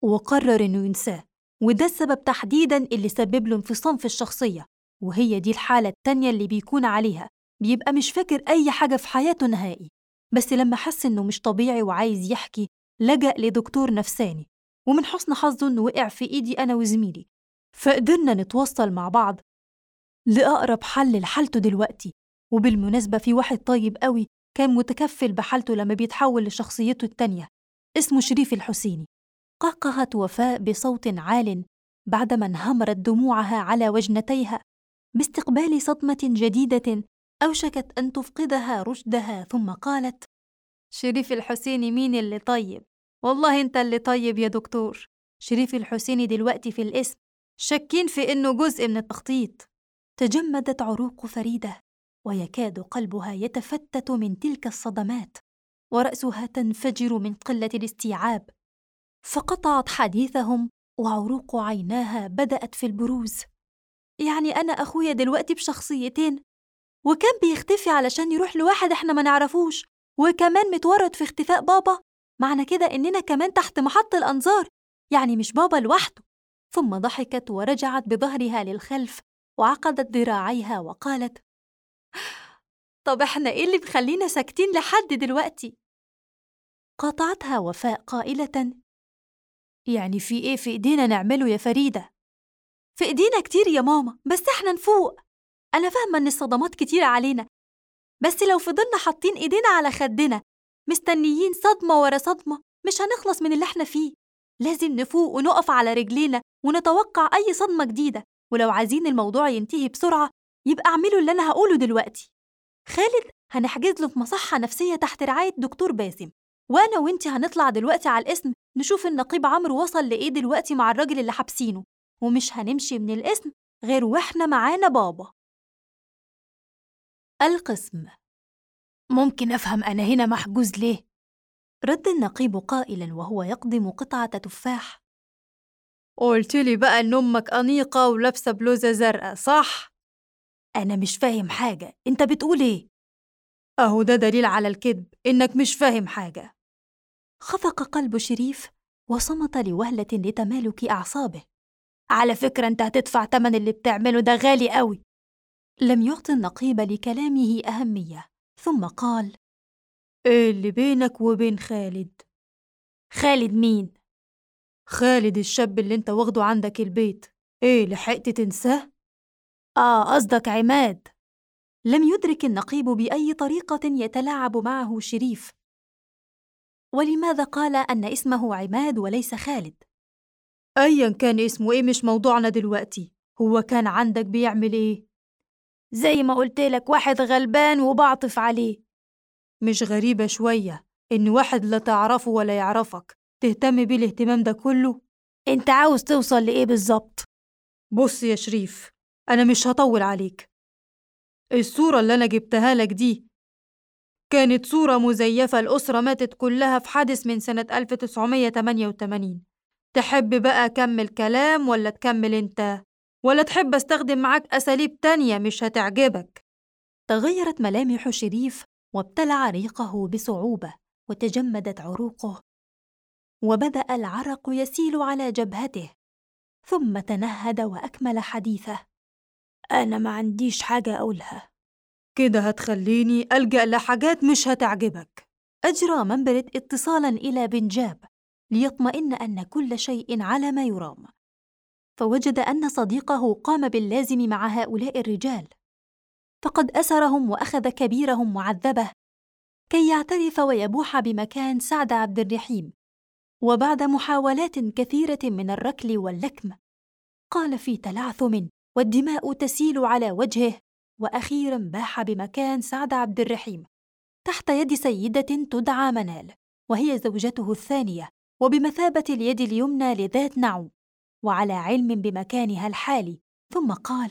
وقرر إنه ينساه، وده السبب تحديداً اللي سبب له انفصام في الشخصية، وهي دي الحالة التانية اللي بيكون عليها، بيبقى مش فاكر أي حاجة في حياته نهائي. بس لما حس إنه مش طبيعي وعايز يحكي لجأ لدكتور نفساني، ومن حسن حظه إنه وقع في إيدي أنا وزميلي، فقدرنا نتوصل مع بعض لأقرب حل لحالته دلوقتي. وبالمناسبة في واحد طيب قوي كان متكفل بحالته لما بيتحول لشخصيته التانية، اسمه شريف الحسيني. قهقهت وفاء بصوت عال بعدما انهمرت دموعها على وجنتيها باستقبال صدمة جديدة أوشكت أن تفقدها رشدها، ثم قالت: شريف الحسيني مين اللي طيب؟ والله أنت اللي طيب يا دكتور. شريف الحسيني دلوقتي في الاسم شاكين في إنه جزء من التخطيط. تجمدت عروق فريدة ويكاد قلبها يتفتت من تلك الصدمات، ورأسها تنفجر من قلة الاستيعاب. فقطعت حديثهم وعروق عيناها بدأت في البروز. يعني أنا أخويا دلوقتي بشخصيتين، وكان بيختفي علشان يروح لواحد إحنا ما نعرفوش، وكمان متورط في اختفاء بابا. معنى كده إننا كمان تحت محط الأنظار، يعني مش بابا لوحده. ثم ضحكت ورجعت بظهرها للخلف وعقدت ذراعيها وقالت: طب إحنا إيه اللي مخلينا ساكتين لحد دلوقتي؟ قاطعتها وفاء قائلة: يعني في إيه في إيدينا نعمله يا فريدة؟ في إيدينا كتير يا ماما، بس إحنا نفوق. أنا فاهمة إن الصدمات كتيرة علينا، بس لو فضلنا حاطين إيدينا على خدنا مستنيين صدمة ورا صدمة مش هنخلص من اللي إحنا فيه. لازم نفوق ونقف على رجلينا ونتوقع أي صدمة جديدة، ولو عايزين الموضوع ينتهي بسرعة يبقى اعملوا اللي أنا هقوله دلوقتي. خالد هنحجز له في مصحة نفسية تحت رعاية دكتور باسم، وأنا وإنتي هنطلع دلوقتي على القسم نشوف النقيب عمرو وصل لإيه دلوقتي مع الراجل اللي حابسينه، ومش هنمشي من القسم غير وإحنا معانا بابا. القسم. ممكن أفهم أنا هنا محجوز ليه؟ رد النقيب قائلاً وهو يقضم قطعة تفاح: قلتلي بقى إن أمك أنيقة ولابسة بلوزة زرقاء، صح؟ أنا مش فاهم حاجة، أنت بتقول إيه؟ أهو ده دليل على الكذب، إنك مش فاهم حاجة. خفق قلب شريف وصمت لوهلة لتمالك أعصابه. على فكرة أنت هتدفع تمن اللي بتعمله ده غالي قوي. لم يعطي النقيب لكلامه أهمية، ثم قال: إيه اللي بينك وبين خالد؟ خالد مين؟ خالد الشاب اللي انت واخده عندك البيت. إيه لحقت تنساه؟ قصدك عماد. لم يدرك النقيب بأي طريقة يتلاعب معه شريف. ولماذا قال أن اسمه عماد وليس خالد؟ أياً كان اسمه إيه مش موضوعنا دلوقتي. هو كان عندك بيعمل إيه؟ زي ما قلتلك، واحد غلبان وبعطف عليه. مش غريبة شوية إن واحد لا تعرفه ولا يعرفك تهتم بيه الاهتمام ده كله؟ أنت عاوز توصل لإيه بالظبط؟ بص يا شريف، أنا مش هطول عليك. الصورة اللي أنا جبتها لك دي كانت صورة مزيفة، الأسرة ماتت كلها في حادث من سنة 1988. تحب بقى أكمل كلام ولا تكمل أنت؟ ولا تحب أستخدم معاك أساليب تانية مش هتعجبك؟ تغيرت ملامح شريف وابتلع ريقه بصعوبة وتجمدت عروقه، وبدأ العرق يسيل على جبهته، ثم تنهد وأكمل حديثه: أنا ما عنديش حاجة أقولها. كده هتخليني ألجأ لحاجات مش هتعجبك. أجرى منبرة اتصالاً إلى بنجاب ليطمئن أن كل شيء على ما يرام، فوجد أن صديقه قام باللازم مع هؤلاء الرجال، فقد أسرهم وأخذ كبيرهم معذبة كي يعترف ويبوح بمكان سعد عبد الرحيم. وبعد محاولات كثيرة من الركل واللكم قال في تلعثم والدماء تسيل على وجهه، وأخيراً باح بمكان سعد عبد الرحيم تحت يد سيدة تدعى منال، وهي زوجته الثانية وبمثابة اليد اليمنى لذات نعوم، وعلى علم بمكانها الحالي. ثم قال: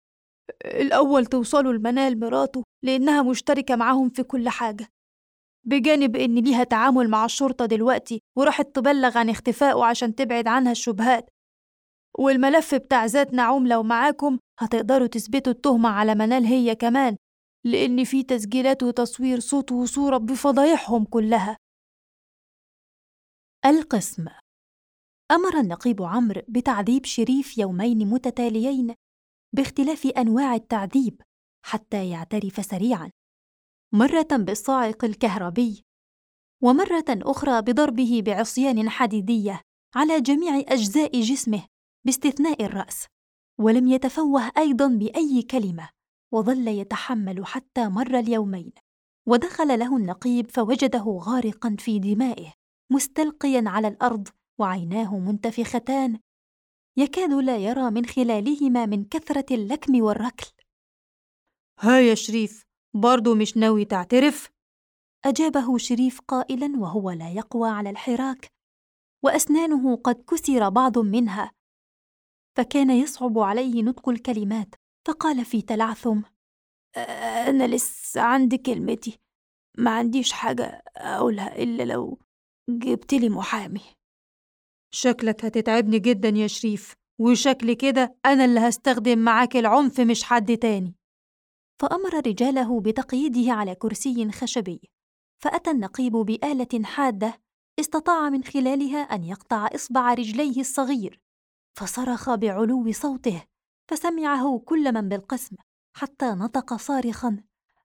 الأول توصلوا لمنال مراته لأنها مشتركة معاهم في كل حاجة، بجانب إن ليها تعامل مع الشرطة دلوقتي وراحت تبلغ عن اختفائه عشان تبعد عنها الشبهات. والملف بتاع ذات نعوم لو معاكم هتقدروا تثبتوا التهمة على منال هي كمان، لأن في تسجيلات وتصوير صوت وصورة بفضايحهم كلها. القسم. أمر النقيب عمرو بتعذيب شريف يومين متتاليين باختلاف أنواع التعذيب حتى يعترف سريعاً، مرة بالصاعق الكهربي، ومرة أخرى بضربه بعصيان حديدية على جميع أجزاء جسمه باستثناء الرأس، ولم يتفوه أيضاً بأي كلمة، وظل يتحمل حتى مر اليومين. ودخل له النقيب فوجده غارقاً في دمائه مستلقياً على الأرض وعيناه منتفختان يكاد لا يرى من خلالهما من كثرة اللكم والركل. ها يا شريف، برضو مش ناوي تعترف؟ أجابه شريف قائلاً وهو لا يقوى على الحراك، وأسنانه قد كسر بعض منها، فكان يصعب عليه نطق الكلمات، فقال في تلعثم: أنا لسه عندي كلمتي، ما عنديش حاجة أقولها إلا لو جبتلي محامي. شكلك هتتعبني جدا يا شريف، وشكلي كده أنا اللي هستخدم معاك العنف مش حد تاني. فأمر رجاله بتقييده على كرسي خشبي، فأتى النقيب بآلة حادة استطاع من خلالها أن يقطع إصبع رجليه الصغير، فصرخ بعلو صوته فسمعه كل من بالقسم، حتى نطق صارخاً: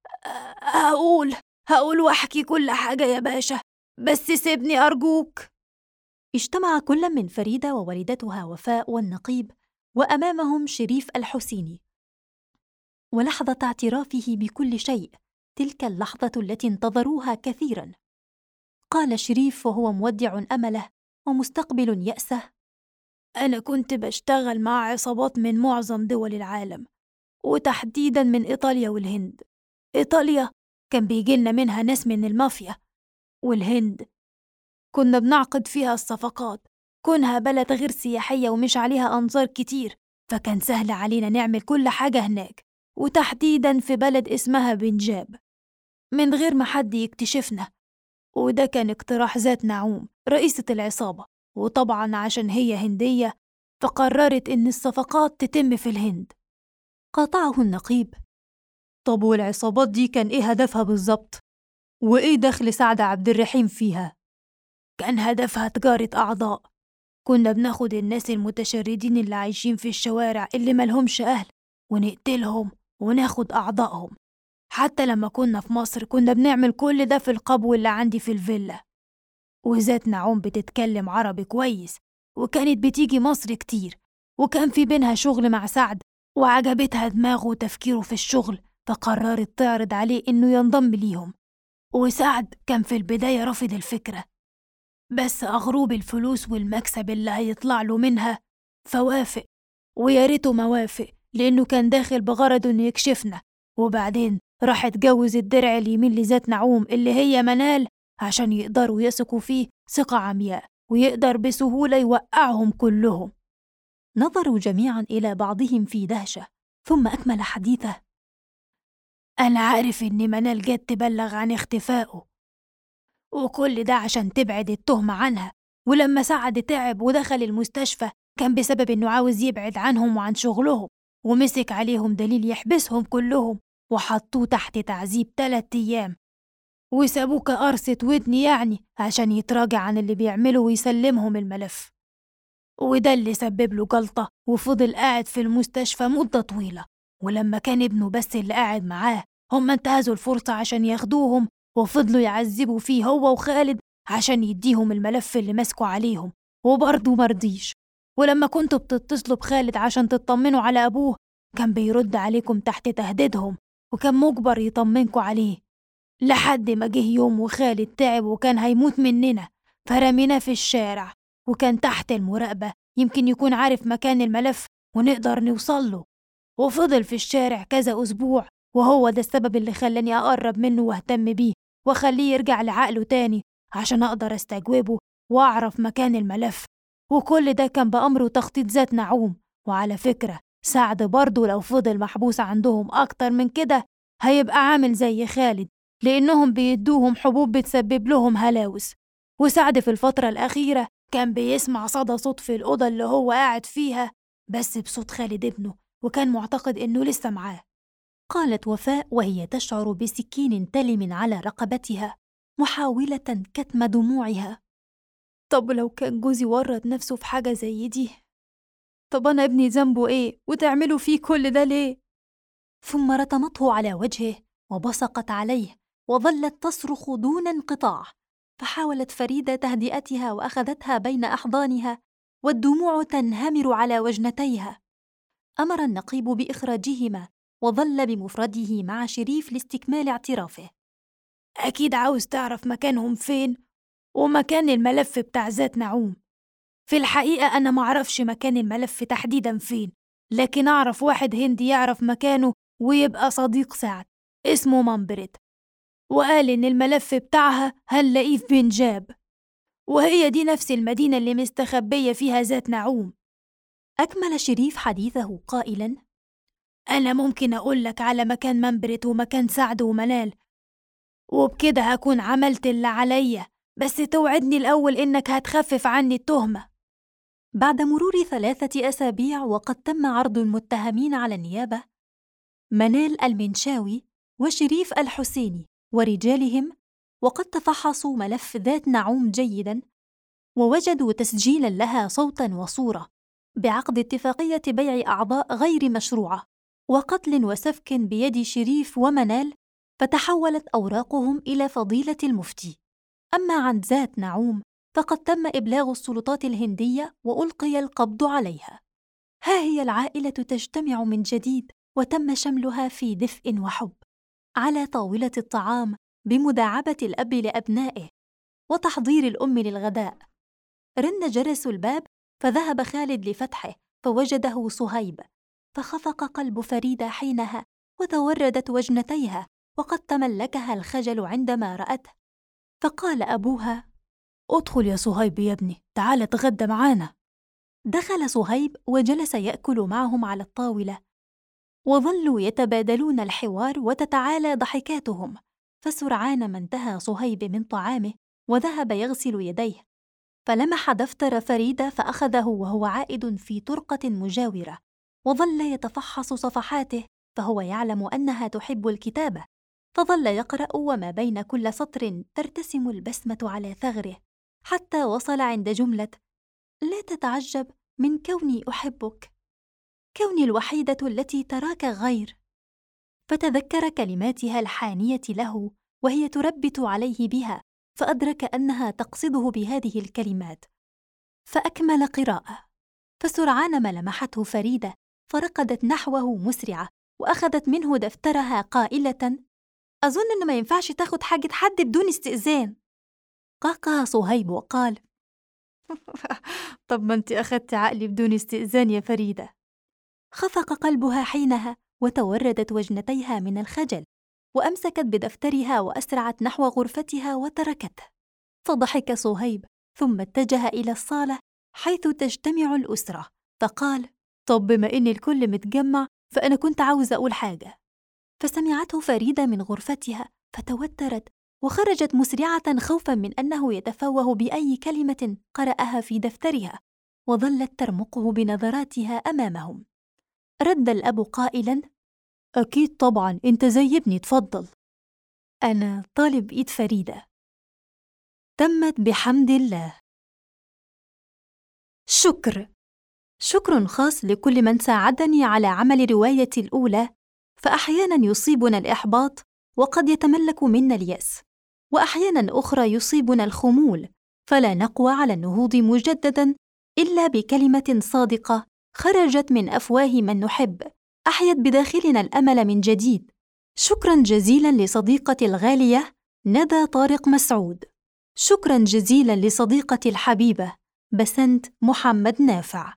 هقول وأحكي كل حاجة يا باشا، بس سيبني أرجوك. اجتمع كل من فريدة ووالدتها وفاء والنقيب، وأمامهم شريف الحسيني، ولحظة اعترافه بكل شيء، تلك اللحظة التي انتظروها كثيراً. قال شريف وهو مودع أمله ومستقبل يأسه: أنا كنت بشتغل مع عصابات من معظم دول العالم، وتحديداً من إيطاليا والهند. إيطاليا كان بيجيلنا منها ناس من المافيا، والهند كنا بنعقد فيها الصفقات، كونها بلد غير سياحية ومش عليها أنظار كتير، فكان سهل علينا نعمل كل حاجة هناك، وتحديداً في بلد اسمها بنجاب، من غير ما حد يكتشفنا. وده كان اقتراح ذات نعوم رئيسة العصابة، وطبعاً عشان هي هندية فقررت إن الصفقات تتم في الهند. قاطعه النقيب: طب والعصابات دي كان إيه هدفها بالظبط؟ وإيه دخل سعد عبد الرحيم فيها؟ كان هدفها تجارة أعضاء. كنا بناخد الناس المتشردين اللي عايشين في الشوارع اللي ملهمش أهل ونقتلهم وناخد أعضائهم. حتى لما كنا في مصر كنا بنعمل كل ده في القبو اللي عندي في الفيلا. وذات نعوم بتتكلم عربي كويس، وكانت بتيجي مصر كتير، وكان في بينها شغل مع سعد، وعجبتها دماغه وتفكيره في الشغل، فقررت تعرض عليه إنه ينضم ليهم. وسعد كان في البداية رافض الفكرة، بس أغروب الفلوس والمكسب اللي هيطلع له منها فوافق. ويا ريته ما وافق، لأنه كان داخل بغرض إنه يكشفنا، وبعدين راح اتجوز الدرع اليمين لذات نعوم اللي هي منال، عشان يقدروا يثقوا فيه ثقة عمياء، ويقدر بسهولة يوقعهم كلهم. نظروا جميعاً إلى بعضهم في دهشة، ثم أكمل حديثه: أنا عارف إن منال جت تبلغ عن اختفائه، وكل ده عشان تبعد التهمة عنها. ولما سعد تعب ودخل المستشفى كان بسبب إنه عاوز يبعد عنهم وعن شغلهم، ومسك عليهم دليل يحبسهم كلهم، وحطوه تحت تعذيب 3 أيام، وسابوه كقرصة ودن يعني عشان يتراجع عن اللي بيعمله ويسلمهم الملف. وده اللي سبب له جلطة، وفضل قاعد في المستشفى مدة طويلة. ولما كان ابنه بس اللي قاعد معاه، هم انتهزوا الفرصة عشان ياخدوهم، وفضلوا يعذبوا فيه هو وخالد عشان يديهم الملف اللي مسكوا عليهم، وبرضه مرضيش. ولما كنتوا بتتصلوا بخالد عشان تطمنوا على أبوه، كان بيرد عليكم تحت تهديدهم، وكان مجبر يطمنكوا عليه، لحد ما جه يوم وخالد تعب وكان هيموت مننا، فرميناه في الشارع، وكان تحت المراقبة، يمكن يكون عارف مكان الملف ونقدر نوصله. وفضل في الشارع كذا أسبوع، وهو ده السبب اللي خلاني أقرب منه واهتم بيه، وخليه يرجع لعقله تاني عشان أقدر أستجوبه وأعرف مكان الملف. وكل ده كان بأمر وتخطيط ذات نعوم. وعلى فكرة سعد برضه لو فضل محبوس عندهم أكتر من كده هيبقى عامل زي خالد، لأنهم بيدوهم حبوب بتسبب لهم هلاوس. وسعد في الفترة الأخيرة كان بيسمع صدى صوت في الأوضة اللي هو قاعد فيها، بس بصوت خالد ابنه، وكان معتقد إنه لسه معاه. قالت وفاء وهي تشعر بسكين تلم على رقبتها، محاولة كتم دموعها: طب لو كان جوزي ورط نفسه في حاجة زي دي؟ طب أنا ابني ذنبه إيه وتعملوا فيه كل ده ليه؟ ثم رتمته على وجهه وبصقت عليه وظلت تصرخ دون انقطاع. فحاولت فريدة تهدئتها وأخذتها بين أحضانها والدموع تنهمر على وجنتيها. أمر النقيب بإخراجهما وظل بمفرده مع شريف لاستكمال اعترافه. أكيد عاوز تعرف مكانهم فين ومكان الملف بتاع ذات نعوم. في الحقيقة أنا معرفش مكان الملف تحديداً فين، لكن أعرف واحد هندي يعرف مكانه ويبقى صديق سعد اسمه منبرت، وقال إن الملف بتاعها هنلاقيه في بنجاب، وهي دي نفس المدينة اللي مستخبية فيها ذات نعوم. أكمل شريف حديثه قائلاً: أنا ممكن أقولك على مكان منبرت ومكان سعد ومنال، وبكده هكون عملت اللي عليا، بس توعدني الأول إنك هتخفف عني التهمة. بعد مرور 3 أسابيع وقد تم عرض المتهمين على النيابة، منال المنشاوي وشريف الحسيني ورجالهم وقد تفحصوا ملف ذات نعوم جيداً ووجدوا تسجيلاً لها صوتاً وصورة بعقد اتفاقية بيع أعضاء غير مشروعة وقتل وسفك بيد شريف ومنال، فتحولت أوراقهم إلى فضيلة المفتي. أما عن ذات نعوم فقد تم إبلاغ السلطات الهندية وألقي القبض عليها. ها هي العائلة تجتمع من جديد وتم شملها في دفء وحب على طاولة الطعام بمداعبة الأب لأبنائه وتحضير الأم للغداء. رن جرس الباب فذهب خالد لفتحه فوجده صهيب، فخفق قلب فريدة حينها وتوردت وجنتيها وقد تملكها الخجل عندما رأته. فقال أبوها: ادخل يا صهيب يا ابني، تعال اتغدى معانا. دخل صهيب وجلس يأكل معهم على الطاولة، وظلوا يتبادلون الحوار وتتعالى ضحكاتهم. فسرعان ما انتهى صهيب من طعامه وذهب يغسل يديه، فلمح دفتر فريدة فأخذه وهو عائد في طرقة مجاورة، وظل يتفحص صفحاته فهو يعلم أنها تحب الكتابة، فظل يقرأ وما بين كل سطر ترتسم البسمة على ثغره، حتى وصل عند جملة: لا تتعجب من كوني أحبك، كوني الوحيدة التي تراك غير. فتذكر كلماتها الحانية له وهي تربت عليه بها، فأدرك أنها تقصده بهذه الكلمات، فأكمل قراءة. فسرعان ما لمحته فريدة فرقدت نحوه مسرعة وأخذت منه دفترها قائلة: أظن إنه ما ينفعش تاخد حاجة حد بدون استئذان. قهقه صهيب وقال: طب ما أنت أخدت عقلي بدون استئذان يا فريدة. خفق قلبها حينها وتوردت وجنتيها من الخجل، وأمسكت بدفترها وأسرعت نحو غرفتها وتركته. فضحك صهيب ثم اتجه إلى الصالة حيث تجتمع الأسرة، فقال: طب بما إن الكل متجمع فأنا كنت عاوزة أقول حاجة. فسمعته فريدة من غرفتها فتوترت وخرجت مسرعة خوفا من أنه يتفوه بأي كلمة قرأها في دفترها، وظلت ترمقه بنظراتها أمامهم. رد الأب قائلا: أكيد طبعا، أنت زي ابني، تفضل. أنا طالب إيد فريدة. تمت بحمد الله. شكر خاص لكل من ساعدني على عمل روايتي الأولى، فأحياناً يصيبنا الإحباط وقد يتملك منا اليأس، وأحياناً أخرى يصيبنا الخمول، فلا نقوى على النهوض مجدداً إلا بكلمة صادقة خرجت من أفواه من نحب، أحيت بداخلنا الأمل من جديد. شكراً جزيلاً لصديقتي الغالية ندى طارق مسعود. شكراً جزيلاً لصديقتي الحبيبة بسنت محمد نافع.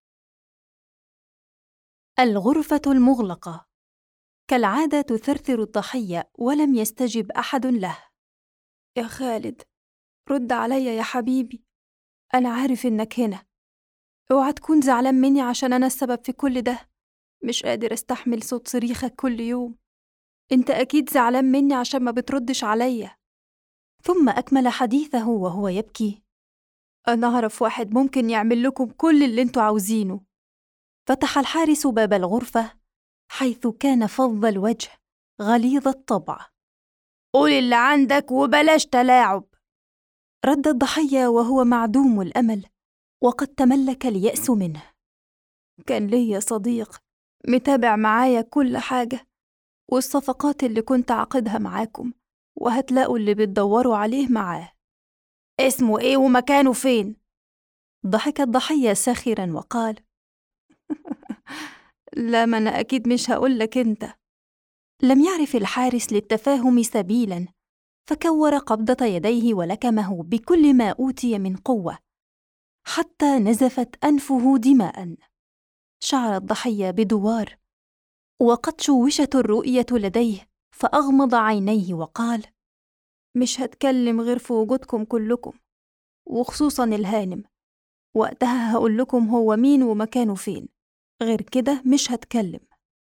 الغرفة المغلقة. كالعادة تثرثر الضحية ولم يستجب أحد له. يا خالد، رد عليا يا حبيبي، أنا عارف إنك هنا، اوعى تكون زعلان مني عشان أنا السبب في كل ده. مش قادر أستحمل صوت صريخك كل يوم. أنت أكيد زعلان مني عشان ما بتردش عليا. ثم أكمل حديثه وهو يبكي: أنا أعرف واحد ممكن يعمل لكم كل اللي أنتوا عاوزينه. فتح الحارس باب الغرفة حيث كان فظ الوجه غليظ الطبع. قول اللي عندك وبلاش تلاعب. رد الضحية وهو معدوم الأمل وقد تملك اليأس منه. كان ليا صديق متابع معايا كل حاجة والصفقات اللي كنت عقدها معاكم، وهتلاقوا اللي بتدوروا عليه معاه. اسمه إيه ومكانه فين؟ ضحك الضحية ساخراً وقال: لا، ما أنا أكيد مش هقولك أنت. لم يعرف الحارس للتفاهم سبيلاً، فكور قبضة يديه ولكمه بكل ما أوتي من قوة حتى نزفت أنفه دماءً. شعر الضحية بدوار وقد شوشت الرؤية لديه، فأغمض عينيه وقال: مش هتكلم غير في وجودكم كلكم، وخصوصاً الهانم. وقتها هقول لكم هو مين ومكانه فين، غير كده مش هتكلم.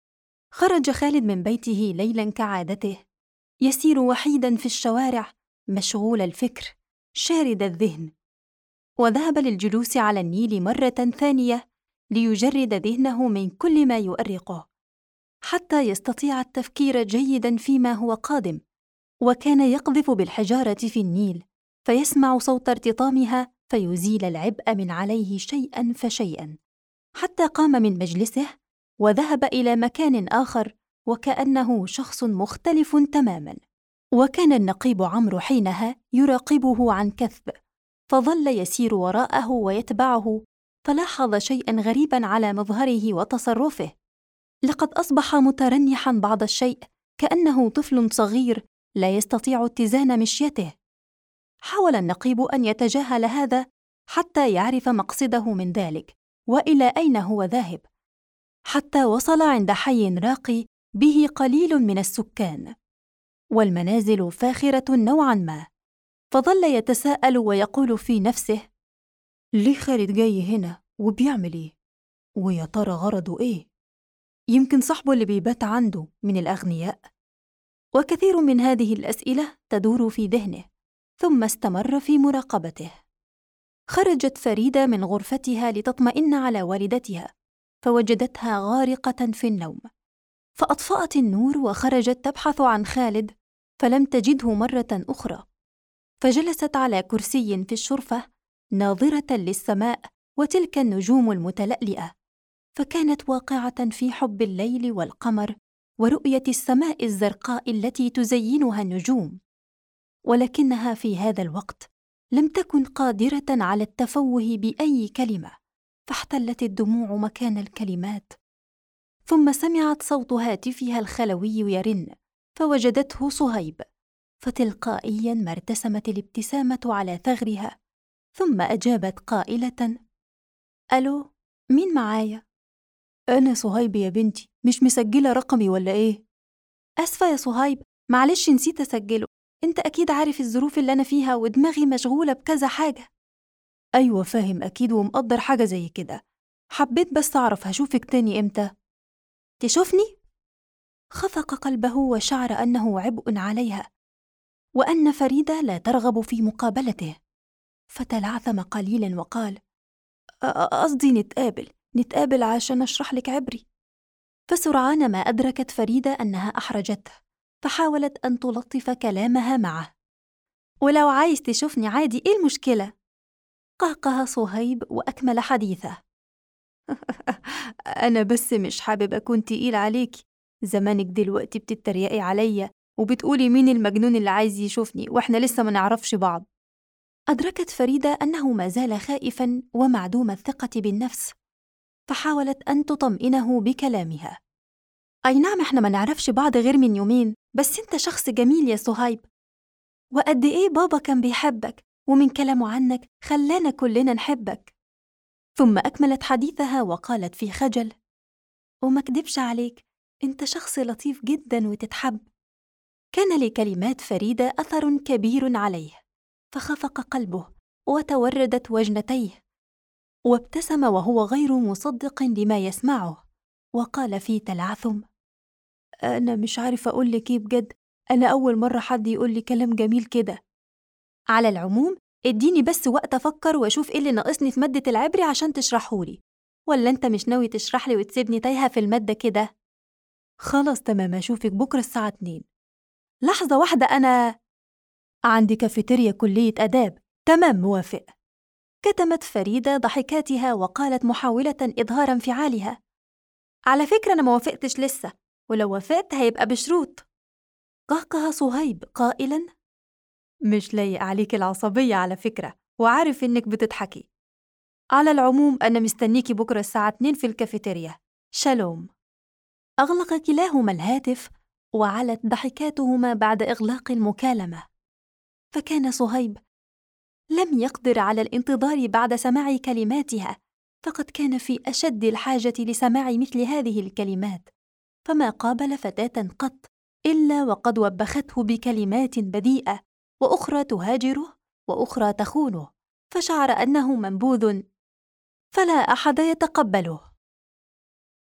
خرج خالد من بيته ليلاً كعادته، يسير وحيداً في الشوارع مشغول الفكر شارد الذهن، وذهب للجلوس على النيل مرة ثانية ليجرد ذهنه من كل ما يؤرقه حتى يستطيع التفكير جيداً فيما هو قادم. وكان يقذف بالحجارة في النيل فيسمع صوت ارتطامها فيزيل العبء من عليه شيئاً فشيئاً، حتى قام من مجلسه وذهب إلى مكان آخر وكأنه شخص مختلف تماماً. وكان النقيب عمرو حينها يراقبه عن كثب، فظل يسير وراءه ويتبعه، فلاحظ شيئاً غريباً على مظهره وتصرفه. لقد أصبح مترنحاً بعض الشيء، كأنه طفل صغير لا يستطيع اتزان مشيته. حاول النقيب أن يتجاهل هذا حتى يعرف مقصده من ذلك وإلى أين هو ذاهب، حتى وصل عند حي راقي به قليل من السكان والمنازل فاخرة نوعاً ما، فظل يتساءل ويقول في نفسه: ليه خالد جاي هنا وبيعمل إيه؟ ويا ترى غرضه إيه؟ يمكن صاحبه اللي بيبات عنده من الأغنياء؟ وكثير من هذه الأسئلة تدور في ذهنه، ثم استمر في مراقبته. خرجت فريدة من غرفتها لتطمئن على والدتها، فوجدتها غارقة في النوم، فأطفأت النور وخرجت تبحث عن خالد، فلم تجده مرة أخرى. فجلست على كرسي في الشرفة ناظرة للسماء وتلك النجوم المتلألئة، فكانت واقعة في حب الليل والقمر ورؤية السماء الزرقاء التي تزينها النجوم، ولكنها في هذا الوقت لم تكن قادرة على التفوه بأي كلمة، فاحتلت الدموع مكان الكلمات. ثم سمعت صوت هاتفها الخلوي يرن، فوجدته صهيب، فتلقائياً ما ارتسمت الابتسامة على ثغرها، ثم أجابت قائلة: ألو، مين معايا؟ أنا صهيب يا بنتي، مش مسجلة رقمي ولا إيه؟ أسفة يا صهيب، معلش نسيت أسجله، أنت أكيد عارف الظروف اللي أنا فيها ودماغي مشغولة بكذا حاجة. أيوة فاهم أكيد ومقدر حاجة زي كده، حبيت بس أعرف هشوفك تاني إمتى؟ تشوفني؟ خفق قلبه وشعر أنه عبء عليها وأن فريدة لا ترغب في مقابلته، فتلعثم قليلاً وقال: قصدي نتقابل عشان أشرح لك عبري. فسرعان ما أدركت فريدة أنها أحرجته، فحاولت أن تلطف كلامها معه: ولو عايز تشوفني عادي، إيه المشكلة؟ قهقه صهيب وأكمل حديثه: أنا بس مش حابب أكون تقيل عليكي، زمانك دلوقتي بتتريقي عليا وبتقولي مين المجنون اللي عايز يشوفني وإحنا لسه ما نعرفش بعض. أدركت فريدة أنه ما زال خائفاً ومعدوم الثقة بالنفس، فحاولت أن تطمئنه بكلامها: أي نعم إحنا ما نعرفش بعض غير من يومين، بس أنت شخص جميل يا صهيب، وقد إيه بابا كان بيحبك، ومن كلامه عنك خلانا كلنا نحبك. ثم أكملت حديثها وقالت في خجل: وما كدبش عليك، أنت شخص لطيف جداً وتتحب. كان لكلمات فريدة أثر كبير عليه، فخفق قلبه وتوردت وجنتيه، وابتسم وهو غير مصدق لما يسمعه، وقال في تلعثم: أنا مش عارف أقولك إيه بجد، أنا أول مرة حد يقولي كلام جميل كده. على العموم اديني بس وقت أفكر وأشوف إيه اللي ناقصني في مادة العبري عشان تشرحهولي، ولا أنت مش ناوي تشرحلي وتسيبني تايهة في المادة كده؟ خلاص تمام، أشوفك بكرة الساعة 2. لحظة واحدة، أنا عندي كافيتيريا كلية آداب، تمام، موافق. كتمت فريدة ضحكاتها وقالت محاولة إظهار انفعالها: على فكرة أنا ما وافقتش لسه، ولو وافقت هيبقى بشروط. قهقه صهيب قائلاً: مش لايق عليك العصبية على فكرة، وعارف إنك بتضحكي. على العموم أنا مستنيكي بكرة الساعة 2 في الكافيتيريا. شالوم. أغلق كلاهما الهاتف، وعلت ضحكاتهما بعد إغلاق المكالمة. فكان صهيب لم يقدر على الانتظار بعد سماع كلماتها، فقد كان في أشد الحاجة لسماع مثل هذه الكلمات، فما قابل فتاة قط إلا وقد وبخته بكلمات بذيئة، وأخرى تهاجره وأخرى تخونه، فشعر أنه منبوذ فلا أحد يتقبله.